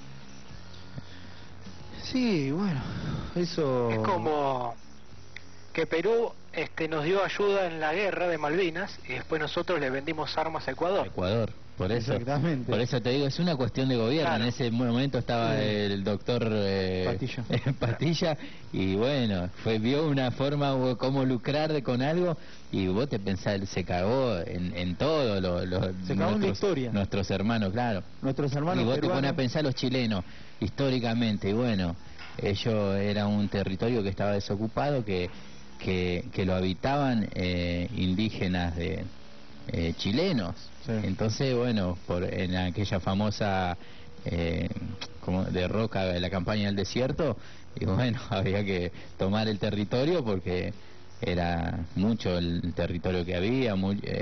Sí, bueno, eso... Es como que Perú nos dio ayuda en la guerra de Malvinas y después nosotros le vendimos armas a Ecuador. Ecuador, por eso. Exactamente. Por eso te digo, es una cuestión de gobierno. Claro. En ese momento estaba Sí. el doctor Patilla, y bueno, vio una forma como lucrar con algo, y vos te pensás, se cagó en todo, Se cagó en la historia. nuestros hermanos, claro. Nuestros hermanos Y vos te peruanos. pones a pensar los chilenos, históricamente, y bueno, ellos era un territorio que estaba desocupado, que lo habitaban indígenas chilenos. Sí. Entonces, bueno, en aquella famosa como de Roca, la campaña del desierto, y bueno, había que tomar el territorio porque era mucho el territorio que había,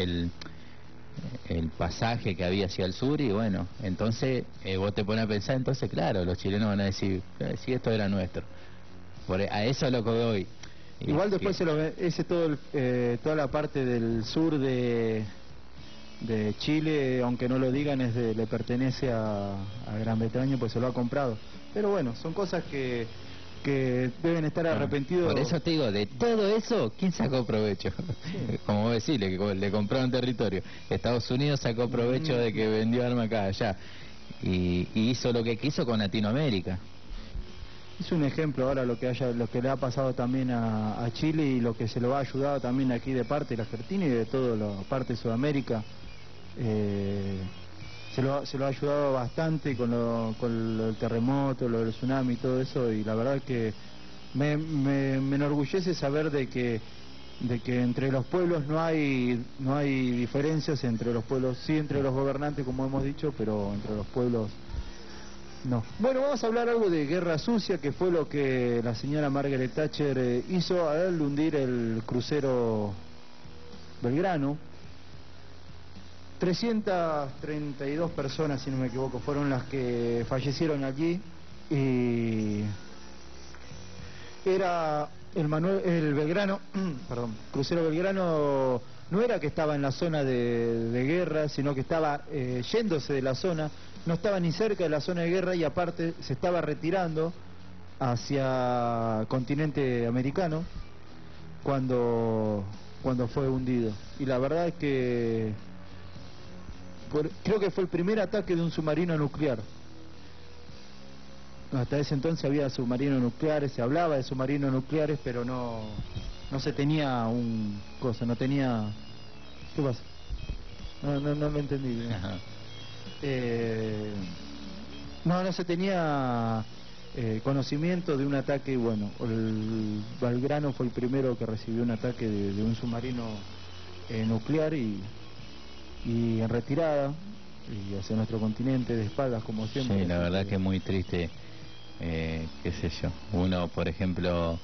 el pasaje que había hacia el sur, y bueno, entonces vos te pones a pensar, entonces claro, los chilenos van a decir, si esto era nuestro. A eso es lo que voy. Igual después toda la parte del sur de Chile, aunque no lo digan, le pertenece a Gran Bretaña, pues se lo ha comprado. Pero bueno, son cosas que deben estar arrepentidos. Por eso te digo, de todo eso, ¿quién sacó provecho? Como vos decís, le compraron territorio. Estados Unidos sacó provecho de que vendió armas acá, allá. Y hizo lo que quiso con Latinoamérica. Es un ejemplo ahora lo que le ha pasado también a Chile, y lo que se lo ha ayudado también aquí de parte de la Argentina y de toda la parte de Sudamérica. Se lo ha ayudado bastante con el terremoto, lo del tsunami y todo eso, y la verdad que me enorgullece saber de que entre los pueblos no hay diferencias entre los pueblos, sí entre los gobernantes como hemos dicho, pero entre los pueblos No. Bueno, vamos a hablar algo de guerra sucia, que fue lo que la señora Margaret Thatcher hizo al hundir el crucero Belgrano. 332 personas, si no me equivoco, fueron las que fallecieron allí. Y era el Belgrano, perdón, crucero Belgrano no era que estaba en la zona de guerra, sino que estaba yéndose de la zona, no estaba ni cerca de la zona de guerra y aparte se estaba retirando hacia el continente americano cuando fue hundido. Y la verdad es que creo que fue el primer ataque de un submarino nuclear. Hasta ese entonces había submarinos nucleares, se hablaba de submarinos nucleares, pero no se tenía no tenía... ¿Qué pasa? No lo entendí bien. No se tenía conocimiento de un ataque. Bueno, el Belgrano fue el primero que recibió un ataque de un submarino nuclear y en retirada y hacia nuestro continente de espaldas, como siempre. Sí, la verdad que es muy triste. Qué sé yo, uno por ejemplo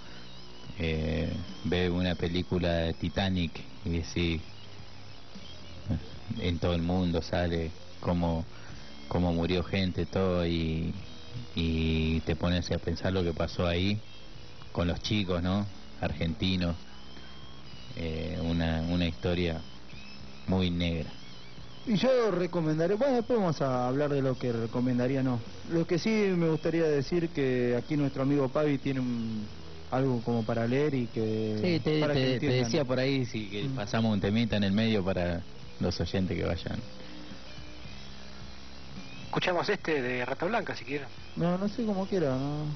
ve una película de Titanic y sí, en todo el mundo sale cómo murió gente, todo, y te pones a pensar lo que pasó ahí con los chicos, ¿no? Argentinos, una historia muy negra. Y yo recomendaré, bueno, después vamos a hablar de lo que recomendaría, no. Lo que sí me gustaría decir que aquí nuestro amigo Pavi tiene algo como para leer y que... Sí, te decía por ahí que pasamos un temita en el medio para los oyentes que vayan. Escuchamos de Rata Blanca, si quieren. No sé, como quiera,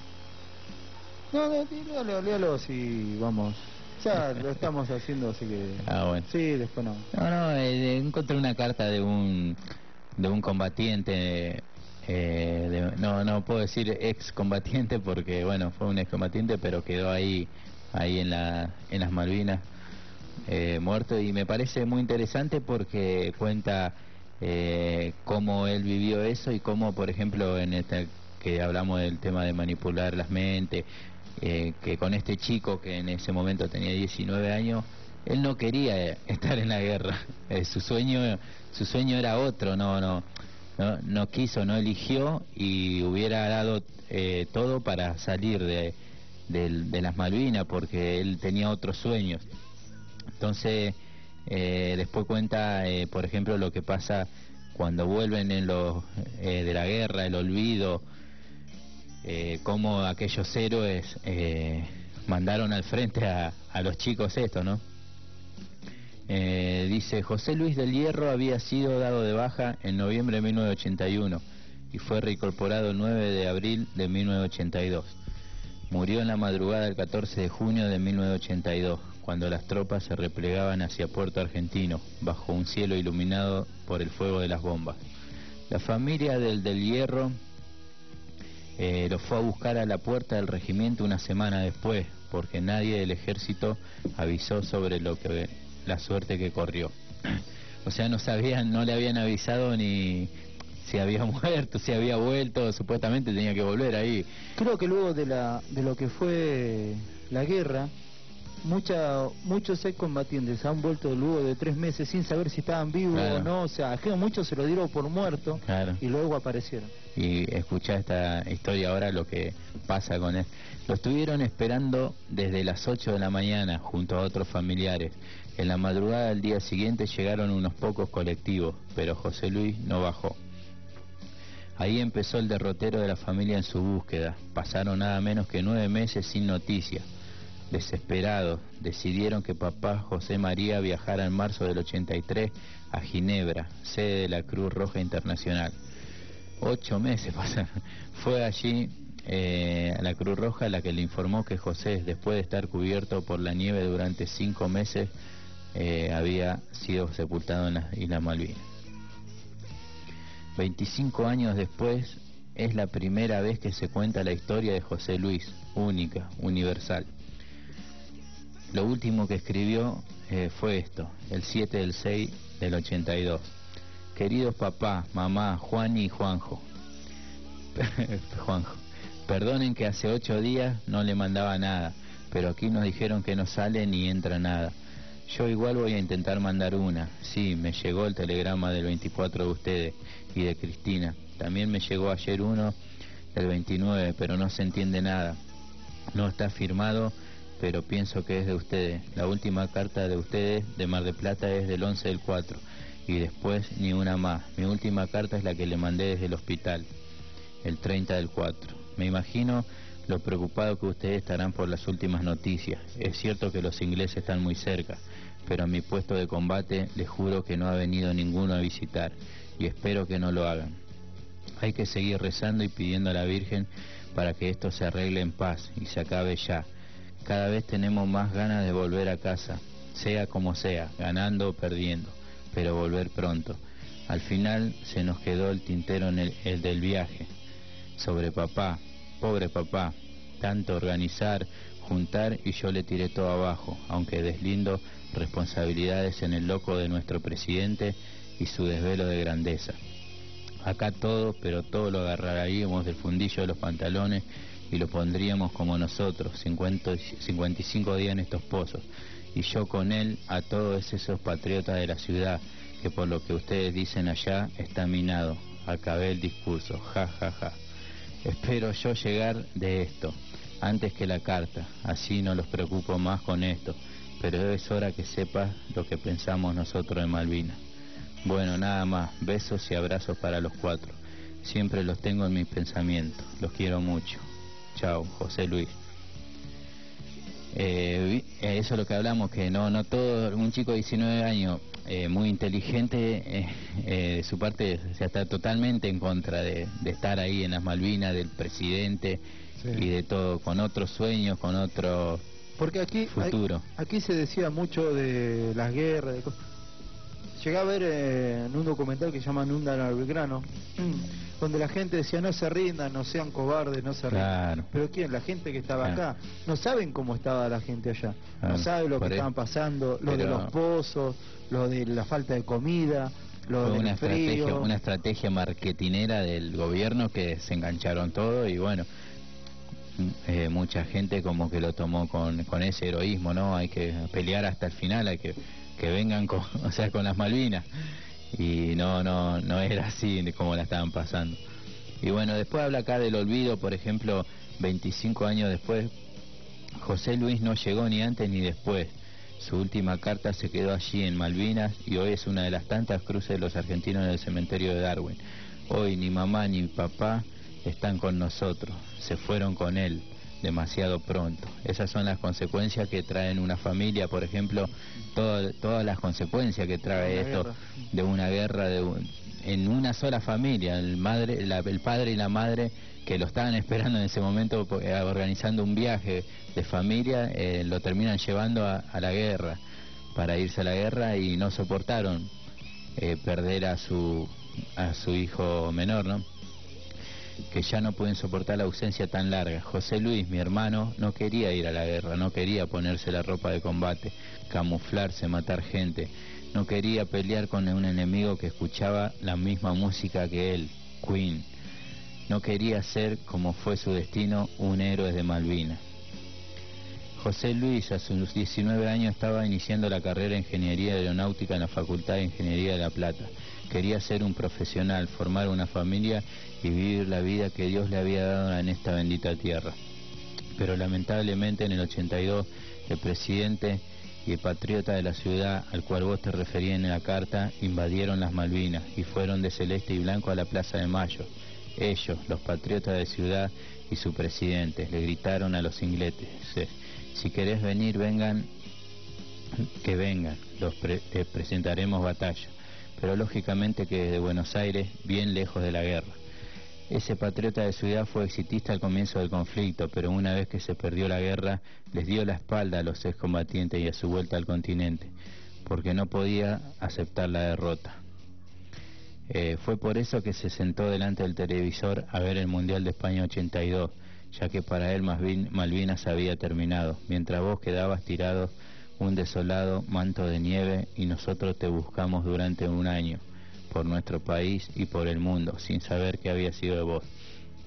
no, léalo si vamos... Ya lo estamos haciendo, así que... Ah, bueno. Sí, después no. Encontré una carta de un combatiente, no puedo decir ex combatiente porque, bueno, fue un ex combatiente, pero quedó ahí en las Malvinas, muerto, y me parece muy interesante porque cuenta cómo él vivió eso y cómo, por ejemplo, que hablamos del tema de manipular las mentes, que con este chico que en ese momento tenía 19 años, él no quería estar en la guerra. Su sueño era otro, no quiso, no eligió, y hubiera dado todo para salir de las Malvinas porque él tenía otros sueños. Entonces después cuenta, por ejemplo, lo que pasa cuando vuelven de la guerra, el olvido, cómo aquellos héroes mandaron al frente a los chicos esto, ¿no? Dice: José Luis del Hierro había sido dado de baja en noviembre de 1981 y fue reincorporado el 9 de abril de 1982. Murió en la madrugada del 14 de junio de 1982, cuando las tropas se replegaban hacia Puerto Argentino, bajo un cielo iluminado por el fuego de las bombas. La familia del Hierro lo fue a buscar a la puerta del regimiento una semana después, porque nadie del ejército avisó sobre la suerte que corrió. O sea, no le habían avisado ni si había muerto, si había vuelto, supuestamente tenía que volver ahí. Creo que luego de lo que fue la guerra, muchos excombatientes han vuelto luego de 3 meses sin saber si estaban vivos, claro, o no. O sea, muchos se lo dieron por muerto, claro, y luego aparecieron. Y escuchá esta historia ahora, lo que pasa con él. Lo estuvieron esperando desde las 8 de la mañana junto a otros familiares. En la madrugada del día siguiente llegaron unos pocos colectivos, pero José Luis no bajó. Ahí empezó el derrotero de la familia en su búsqueda. Pasaron nada menos que 9 meses sin noticias. Desesperados, decidieron que papá José María viajara en marzo del 83 a Ginebra, sede de la Cruz Roja Internacional. 8 meses pasaron. Fue allí a la Cruz Roja la que le informó que José, después de estar cubierto por la nieve durante 5 meses, había sido sepultado en las Islas Malvinas. 25 años después, es la primera vez que se cuenta la historia de José Luis, única, universal. Lo último que escribió fue esto, el 7 del 6 del 82. Queridos papá, mamá, Juan y Juanjo, Juanjo, perdonen que hace 8 días no le mandaba nada, pero aquí nos dijeron que no sale ni entra nada. Yo igual voy a intentar mandar una. Sí, me llegó el telegrama del 24 de ustedes y de Cristina. También me llegó ayer uno del 29, pero no se entiende nada. No está firmado, pero pienso que es de ustedes. La última carta de ustedes de Mar del Plata es del 11 del 4 y después ni una más. Mi última carta es la que le mandé desde el hospital, el 30 del 4. Me imagino lo preocupado que ustedes estarán por las últimas noticias. Es cierto que los ingleses están muy cerca, pero a mi puesto de combate les juro que no ha venido ninguno a visitar y espero que no lo hagan. Hay que seguir rezando y pidiendo a la Virgen para que esto se arregle en paz y se acabe ya. Cada vez tenemos más ganas de volver a casa, sea como sea, ganando o perdiendo, pero volver pronto. Al final se nos quedó el tintero en el del viaje. Sobre papá, pobre papá, tanto organizar, juntar y yo le tiré todo abajo, aunque deslindo responsabilidades en el loco de nuestro presidente y su desvelo de grandeza. Acá todo, pero todo lo agarraríamos del fundillo de los pantalones y lo pondríamos como nosotros, 55 días en estos pozos. Y yo con él a todos esos patriotas de la ciudad, que por lo que ustedes dicen allá está minado. Acabé el discurso, ja, ja, ja. Espero yo llegar de esto, antes que la carta, así no los preocupo más con esto, pero es hora que sepas lo que pensamos nosotros en Malvinas. Bueno, nada más, besos y abrazos para los 4. Siempre los tengo en mis pensamientos, los quiero mucho. Chao, José Luis. Eso es lo que hablamos, que no todo, un chico de 19 años, muy inteligente, de su parte, o sea, está totalmente en contra de estar ahí en las Malvinas, del presidente, sí, y de todo, con otros sueños, con otro porque aquí futuro. Aquí se decía mucho de las guerras, llegué a ver en un documental que se llama Nundan al Belgrano, donde la gente decía no se rindan, no sean cobardes, no se rindan. Claro. Pero ¿quién? La gente que estaba acá. No saben cómo estaba la gente allá. Claro. No saben lo que estaban pasando, lo de los pozos, lo de la falta de comida, lo del frío. Una estrategia marketinera del gobierno que se engancharon todo y bueno, mucha gente como que lo tomó con ese heroísmo, ¿no? Hay que pelear hasta el final, hay que vengan con, o sea, con las Malvinas, y no era así como la estaban pasando. Y bueno, después habla acá del olvido, por ejemplo, 25 años después, José Luis no llegó ni antes ni después. Su última carta se quedó allí en Malvinas y hoy es una de las tantas cruces de los argentinos en el cementerio de Darwin. Hoy ni mamá ni papá están con nosotros, se fueron con él demasiado pronto. Esas son las consecuencias que traen una familia, por ejemplo, todas las consecuencias que trae esto de una guerra en una sola familia, el padre y la madre que lo estaban esperando en ese momento, organizando un viaje de familia, lo terminan llevando a la guerra, para irse a la guerra, y no soportaron perder a su hijo menor, ¿no? Que ya no pueden soportar la ausencia tan larga. José Luis, mi hermano, no quería ir a la guerra, no quería ponerse la ropa de combate, camuflarse, matar gente, no quería pelear con un enemigo que escuchaba la misma música que él, Queen. No quería ser, como fue su destino, un héroe de Malvinas. José Luis, a sus 19 años, estaba iniciando la carrera en Ingeniería Aeronáutica en la Facultad de Ingeniería de La Plata. Quería ser un profesional, formar una familia y vivir la vida que Dios le había dado en esta bendita tierra. Pero lamentablemente en el 82, el presidente y el patriota de la ciudad al cual vos te referías en la carta, invadieron las Malvinas y fueron de celeste y blanco a la Plaza de Mayo. Ellos, los patriotas de ciudad y su presidente, le gritaron a los ingleses: si querés venir, vengan, que vengan, te presentaremos batalla. Pero lógicamente que desde Buenos Aires, bien lejos de la guerra. Ese patriota de ciudad fue exitista al comienzo del conflicto, pero una vez que se perdió la guerra, les dio la espalda a los excombatientes y a su vuelta al continente, porque no podía aceptar la derrota. Fue por eso que se sentó delante del televisor a ver el Mundial de España 82, ya que para él Malvinas había terminado, mientras vos quedabas tirado un desolado manto de nieve y nosotros te buscamos durante un año por nuestro país y por el mundo, sin saber qué había sido de vos.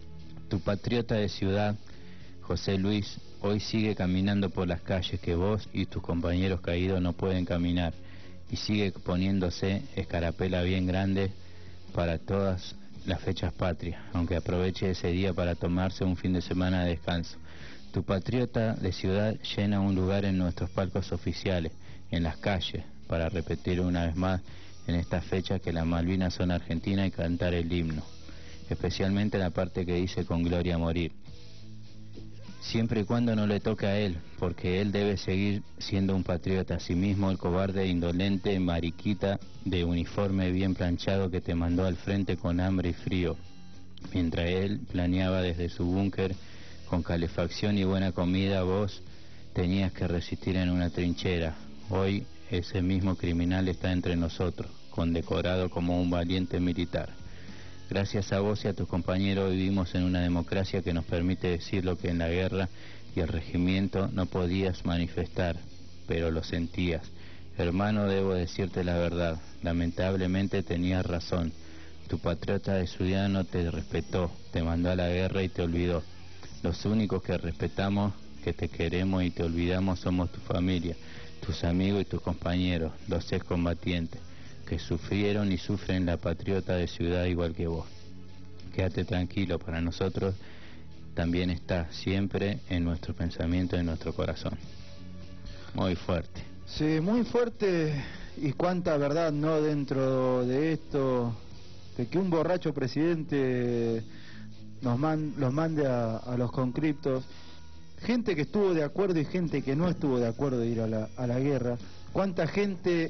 Tu patriota de ciudad, José Luis, hoy sigue caminando por las calles que vos y tus compañeros caídos no pueden caminar, y sigue poniéndose escarapela bien grande para todas las fechas patrias, aunque aproveche ese día para tomarse un fin de semana de descanso. Tu patriota de ciudad llena un lugar en nuestros palcos oficiales, en las calles, para repetir una vez más en estas fechas que las Malvinas son Argentina y cantar el himno, especialmente la parte que dice con gloria a morir. Siempre y cuando no le toque a él, porque él debe seguir siendo un patriota. Asimismo, el cobarde, indolente, mariquita de uniforme bien planchado que te mandó al frente con hambre y frío, mientras él planeaba desde su búnker con calefacción y buena comida, vos tenías que resistir en una trinchera. Hoy ese mismo criminal está entre nosotros, condecorado como un valiente militar. Gracias a vos y a tus compañeros vivimos en una democracia que nos permite decir lo que en la guerra y el regimiento no podías manifestar, pero lo sentías. Hermano, debo decirte la verdad, lamentablemente tenías razón. Tu patriota de ciudad no te respetó, te mandó a la guerra y te olvidó. Los únicos que respetamos, que te queremos y te olvidamos somos tu familia, tus amigos y tus compañeros, los excombatientes, que sufrieron y sufren la patriota de ciudad igual que vos. Quédate tranquilo, para nosotros también está siempre en nuestro pensamiento y en nuestro corazón. Muy fuerte. Sí, muy fuerte, y cuánta verdad, ¿no?, dentro de esto, de que un borracho presidente los mande a los conscriptos, gente que estuvo de acuerdo y gente que no estuvo de acuerdo de ir a la guerra. Cuánta gente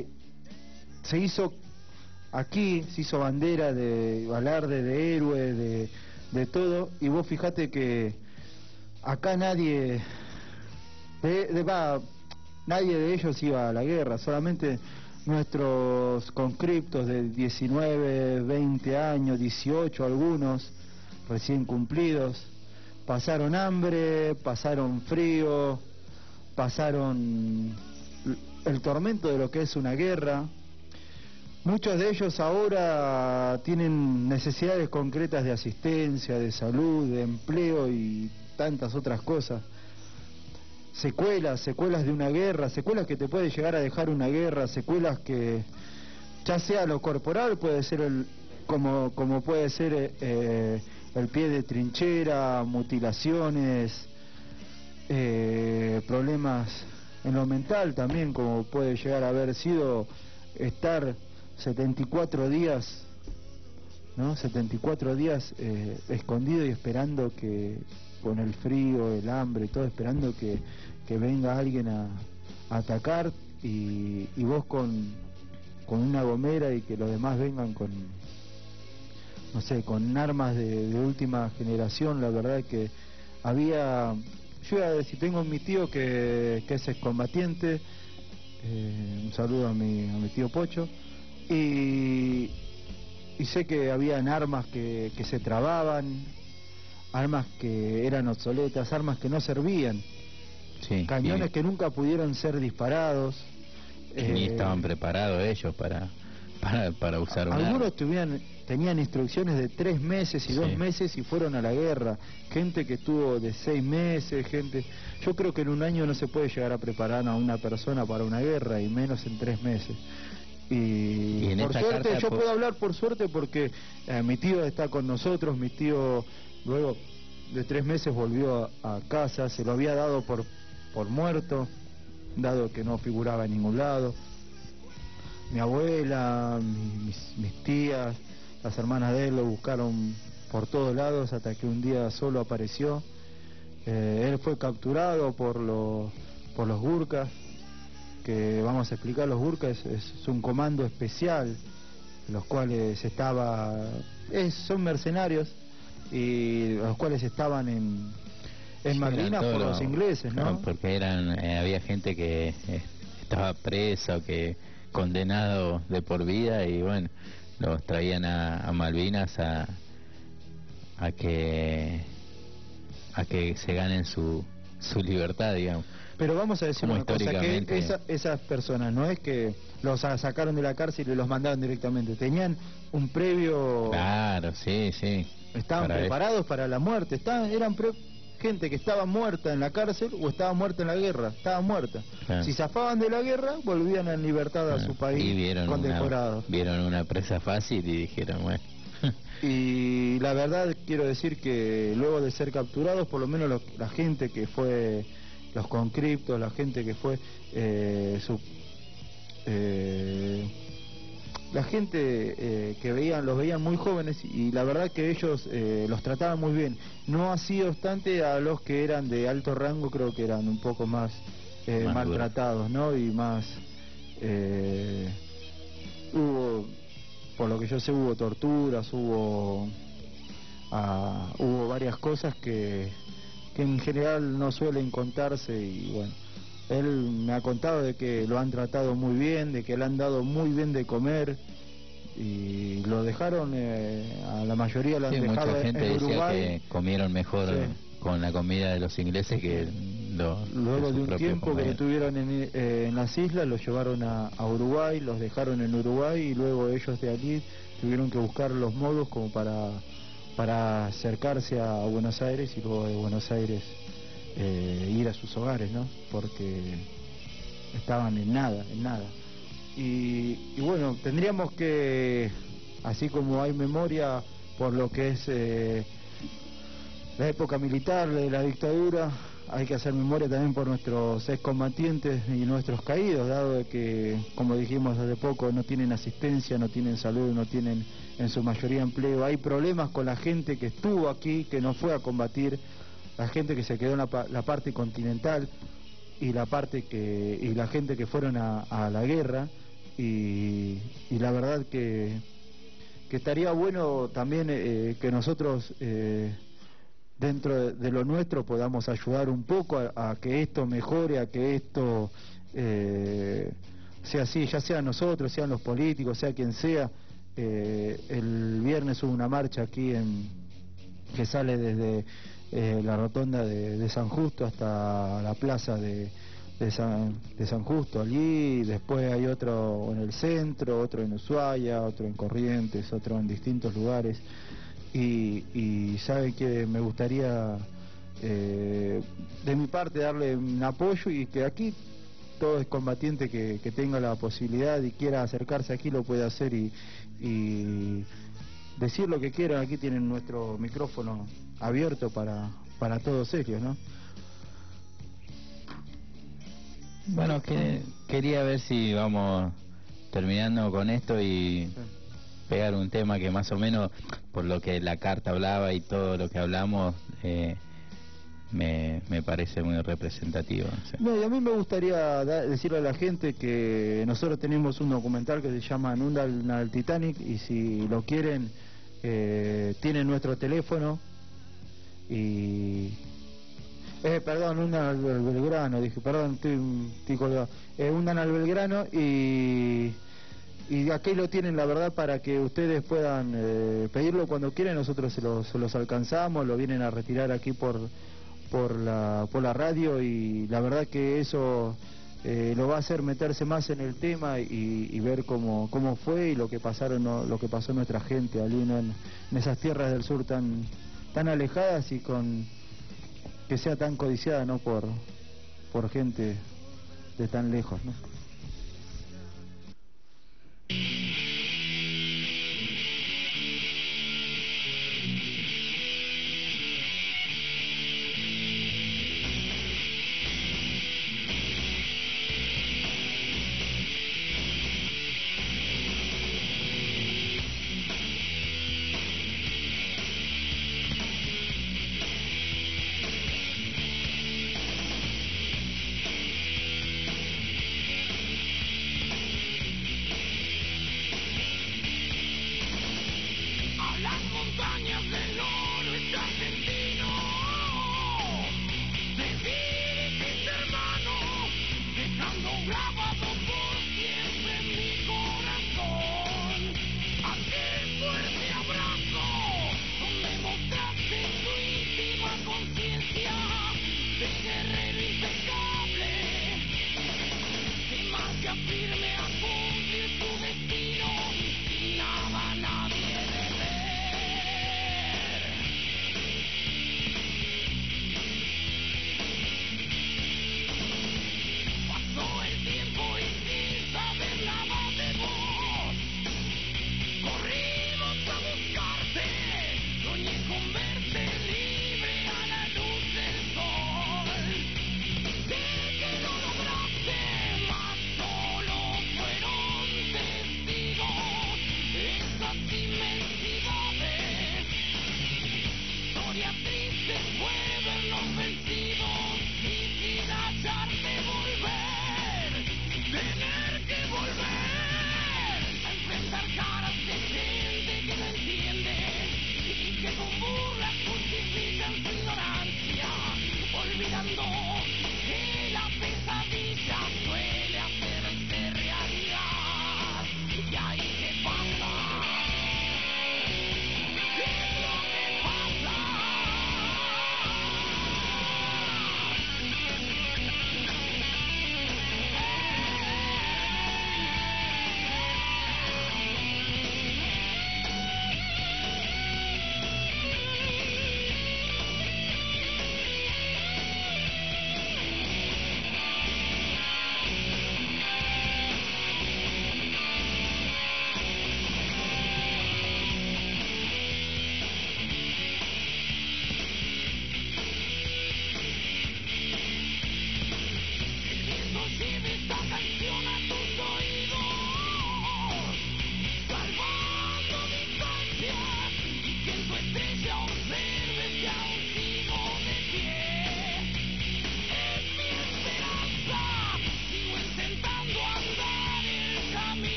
se hizo aquí, se hizo bandera de alarde, de héroe, de todo, y vos fijate que acá nadie de ellos iba a la guerra, solamente nuestros conscriptos de 19, 20 años, 18 algunos, recién cumplidos, pasaron hambre, pasaron frío, pasaron el tormento de lo que es una guerra. Muchos de ellos ahora tienen necesidades concretas de asistencia, de salud, de empleo y tantas otras cosas. Secuelas de una guerra, secuelas que te puede llegar a dejar una guerra, secuelas que ya sea lo corporal, puede ser como puede ser el pie de trinchera, mutilaciones, problemas en lo mental también, como puede llegar a haber sido estar 74 días, ¿no? 74 días escondido y esperando que, con el frío, el hambre y todo, esperando que venga alguien a atacar, y vos con una gomera y que los demás vengan con, no sé, con armas de última generación. La verdad que había, yo iba a decir, tengo mi tío que es excombatiente, un saludo a mi tío Pocho, y sé que habían armas que se trababan, armas que eran obsoletas, armas que no servían, sí, cañones que nunca pudieron ser disparados. Ni estaban preparados ellos para usar una algunos tenían instrucciones de 3 meses y 2 meses y fueron a la guerra. Gente que estuvo de 6 meses, gente... Yo creo que en un año no se puede llegar a preparar a una persona para una guerra, y menos en 3 meses. Y por suerte, yo puedo hablar por suerte porque mi tío está con nosotros. Mi tío luego de 3 meses volvió a casa, se lo había dado por muerto, dado que no figuraba en ningún lado. Mi abuela, mis tías, las hermanas de él lo buscaron por todos lados hasta que un día solo apareció. Él fue capturado por los Gurkhas, que vamos a explicar. Los Gurkhas es un comando especial, los cuales son mercenarios, y los cuales estaban en Malvinas por los ingleses, ¿no? Porque había gente que estaba presa o que condenado de por vida, y bueno, los traían a Malvinas a que se ganen su libertad, digamos. Pero vamos a decir Como una cosa, que históricamente. esas personas no es que los sacaron de la cárcel y los mandaron directamente, tenían un previo... Claro, sí, sí. Estaban Para preparados para la muerte, gente que estaba muerta en la cárcel o estaba muerta en la guerra, estaba muerta. Claro. Si zafaban de la guerra, volvían en libertad a su país Y vieron condecorados. vieron una presa fácil y dijeron, bueno. Y la verdad quiero decir que luego de ser capturados, por lo menos la gente que fue, los conscriptos, la gente que fue la gente que los veían muy jóvenes, y la verdad que ellos los trataban muy bien. No así obstante a los que eran de alto rango, creo que eran un poco más maltratados, ¿no? Y más hubo, por lo que yo sé, hubo torturas, hubo varias cosas que en general no suelen contarse. Y bueno, él me ha contado de que lo han tratado muy bien, de que le han dado muy bien de comer, y lo dejaron, a la mayoría lo han dejado mucha gente en decía Uruguay. que comieron mejor con la comida de los ingleses que Luego su de un propio tiempo que comedor. lo tuvieron en las islas, los llevaron a Uruguay, los dejaron en Uruguay, y luego ellos de allí tuvieron que buscar los modos como para acercarse a Buenos Aires, y luego de Buenos Aires ir a sus hogares, ¿no? Porque estaban en nada. Y bueno, tendríamos que, así como hay memoria por lo que es la época militar de la dictadura, hay que hacer memoria también por nuestros excombatientes y nuestros caídos, dado de que, como dijimos hace poco, no tienen asistencia, no tienen salud, no tienen en su mayoría empleo. Hay problemas con la gente que estuvo aquí, que no fue a combatir, la gente que se quedó en la parte continental, y la gente que fueron a la guerra, y la verdad que estaría bueno también que nosotros dentro de lo nuestro podamos ayudar un poco a que esto mejore, a que esto sea así, ya sean nosotros, sean los políticos, sea quien sea. El viernes hubo una marcha aquí que sale desde la rotonda de San Justo hasta la plaza de San Justo allí. Después hay otro en el centro, otro en Ushuaia, otro en Corrientes, otro en distintos lugares. Y sabe que me gustaría de mi parte darle un apoyo, y que aquí todo excombatiente que tenga la posibilidad y quiera acercarse aquí lo puede hacer, y decir lo que quieran. Aquí tienen nuestro micrófono abierto para todos ellos, ¿no? Bueno, quería ver si vamos terminando con esto y pegar un tema que más o menos, por lo que la carta hablaba y todo lo que hablamos, me parece muy representativo. ¿Sí? No, y a mí me gustaría decirle a la gente que nosotros tenemos un documental que se llama Nundan al Titanic, y si lo quieren, tienen nuestro teléfono, y... perdón, Hundan al Belgrano, dije, perdón, estoy colgado. Hundan al Belgrano, y aquí lo tienen, la verdad, para que ustedes puedan pedirlo cuando quieran. Nosotros se los alcanzamos, lo vienen a retirar aquí por la radio, y la verdad que eso lo va a hacer meterse más en el tema y ver cómo fue y lo que pasó nuestra gente allí, ¿no? en esas tierras del sur tan alejadas, y que sea tan codiciada, ¿no? por gente de tan lejos, ¿no? De guerrero impecable.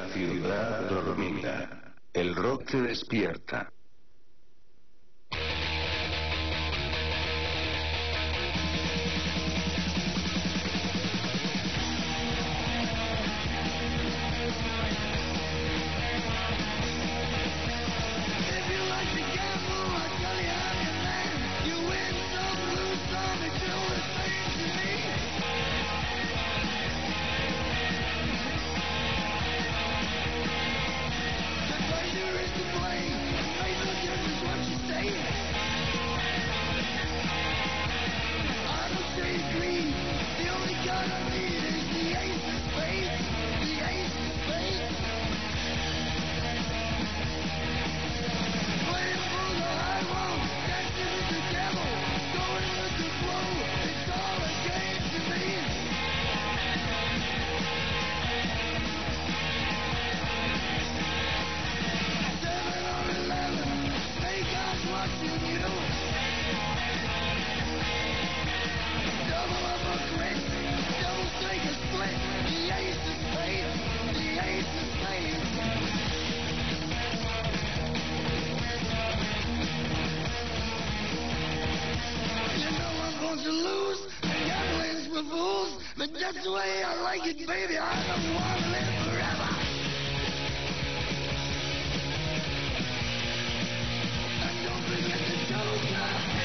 ciudad dormida. El rock te despierta. That's the way I like it, baby. I don't want to live forever. And don't forget the Joker.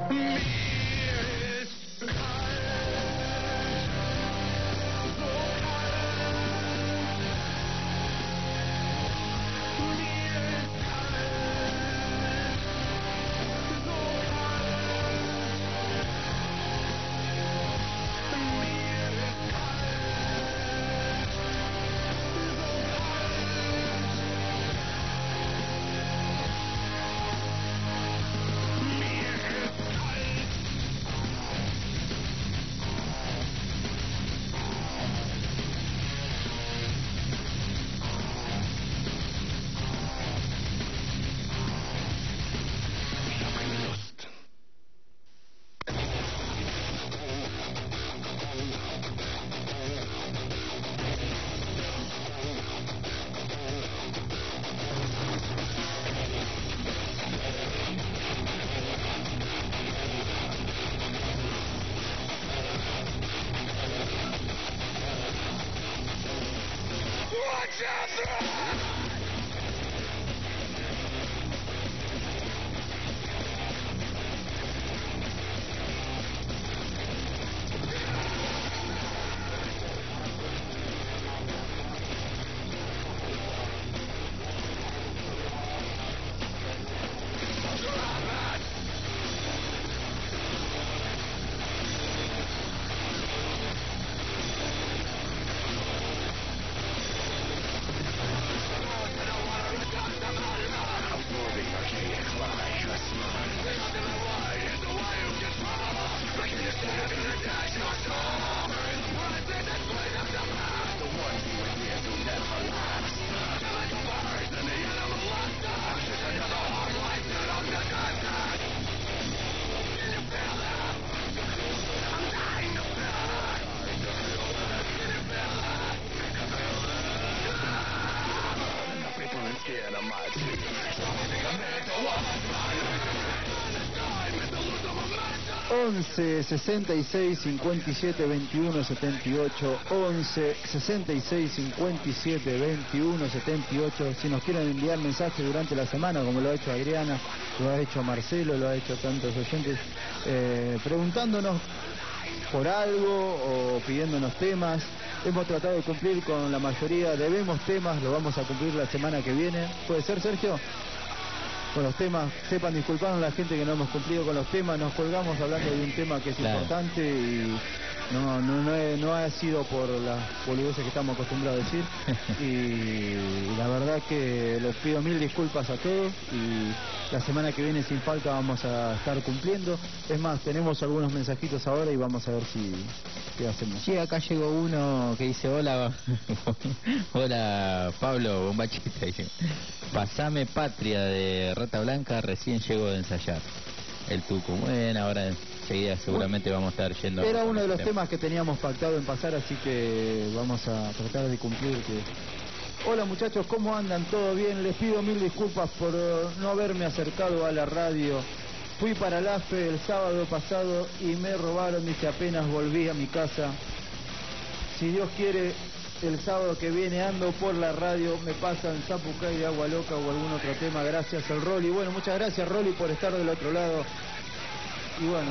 ...11 66 57 21 78... ...11 66 57 21 78... ...si nos quieren enviar mensajes durante la semana... ...como lo ha hecho Adriana... ...lo ha hecho Marcelo... ...lo ha hecho tantos oyentes... ...preguntándonos... ...por algo... ...o pidiéndonos temas... ...hemos tratado de cumplir con la mayoría... ...debemos temas... ...lo vamos a cumplir la semana que viene... ¿Puede ser, Sergio? Con los temas, sepan disculparnos la gente que no hemos cumplido con los temas, nos colgamos hablando de un tema que es importante y no ha sido por las boludeces que estamos acostumbrados a decir y la verdad que les pido mil disculpas a todos y la semana que viene sin falta vamos a estar cumpliendo. Es más, tenemos algunos mensajitos ahora y vamos a ver qué hacemos. Sí, acá llegó uno que dice hola hola Pablo Bombachita, dice pasame Patria de Rata Blanca, recién llego de ensayar. El Tucu, bueno, ahora enseguida seguramente vamos a estar yendo. Era uno de los temas que teníamos pactado en pasar, así que vamos a tratar de cumplir. Hola muchachos, ¿cómo andan? ¿Todo bien? Les pido mil disculpas por no haberme acercado a la radio. Fui para la AFE el sábado pasado y me robaron, dice, apenas volví a mi casa. Si Dios quiere, el sábado que viene ando por la radio, me pasan Zapucay de Agua Loca o algún otro tema. Gracias al Rolly. Bueno, muchas gracias Rolly por estar del otro lado. Y bueno,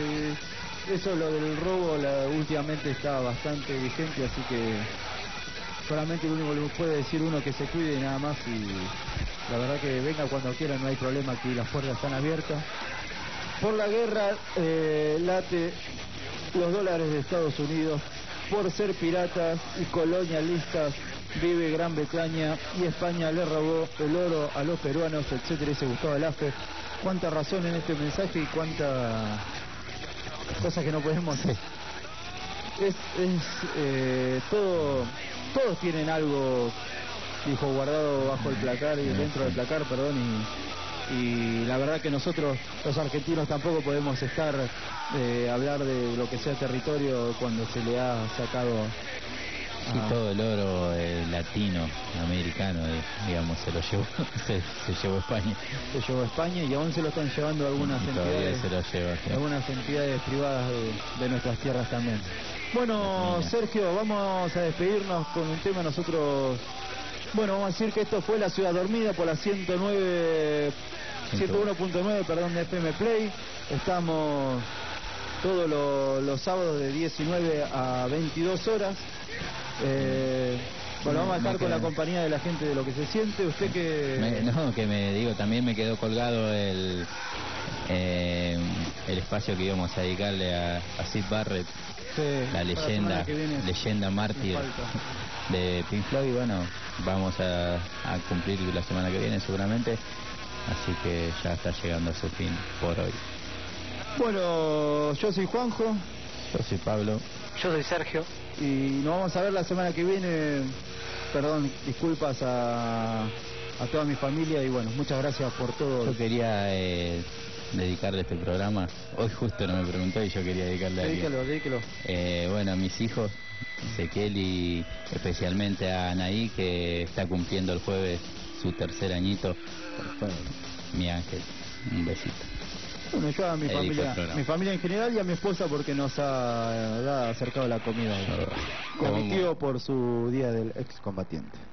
eso lo del robo últimamente está bastante vigente, así que solamente lo único que le puede decir uno que se cuide y nada más. Y la verdad que venga cuando quiera, no hay problema, aquí las puertas están abiertas. Por la guerra late los dólares de Estados Unidos. Por ser piratas y colonialistas vive Gran Bretaña y España le robó el oro a los peruanos, etcétera, dice Gustavo Lafe. Cuánta razón en este mensaje y cuánta cosas que no podemos hacer. Todos tienen algo, dijo, guardado bajo el placar y dentro del placar, perdón, y la verdad que nosotros los argentinos tampoco podemos estar hablar de lo que sea territorio cuando se le ha sacado y todo el oro latino americano, digamos, se lo llevó se llevó España. Se llevó España y aún se lo están llevando algunas entidades, se lo lleva, sí. Algunas entidades privadas de nuestras tierras también. Bueno, Sergio, vamos a despedirnos con un tema. Nosotros, bueno, vamos a decir que esto fue La Ciudad Dormida por la 109.1 101.9, perdón, de FM Play. Estamos todos los sábados de 19 a 22 horas. Bueno, vamos a estar con la compañía de la gente de Lo que se siente. Usted que... también me quedó colgado el espacio que íbamos a dedicarle a Syd Barrett, la leyenda mártir de Pink Floyd. Y bueno, vamos a cumplir la semana que viene seguramente, así que ya está llegando a su fin por hoy. Bueno, yo soy Juanjo. Yo soy Pablo. Yo soy Sergio. Y nos vamos a ver la semana que viene. Perdón, disculpas a toda mi familia y bueno, muchas gracias por todo. Yo quería dedicarle este programa. Hoy justo no me preguntó y yo quería dedicarle a alguien. Dedíquelo. Bueno, a mis hijos, Ezequiel, y especialmente a Anaí, que está cumpliendo el jueves su 3er añito. Mi ángel, un besito. Bueno, yo a mi familia en general y a mi esposa porque nos ha acercado la comida con mi tío por su día del excombatiente.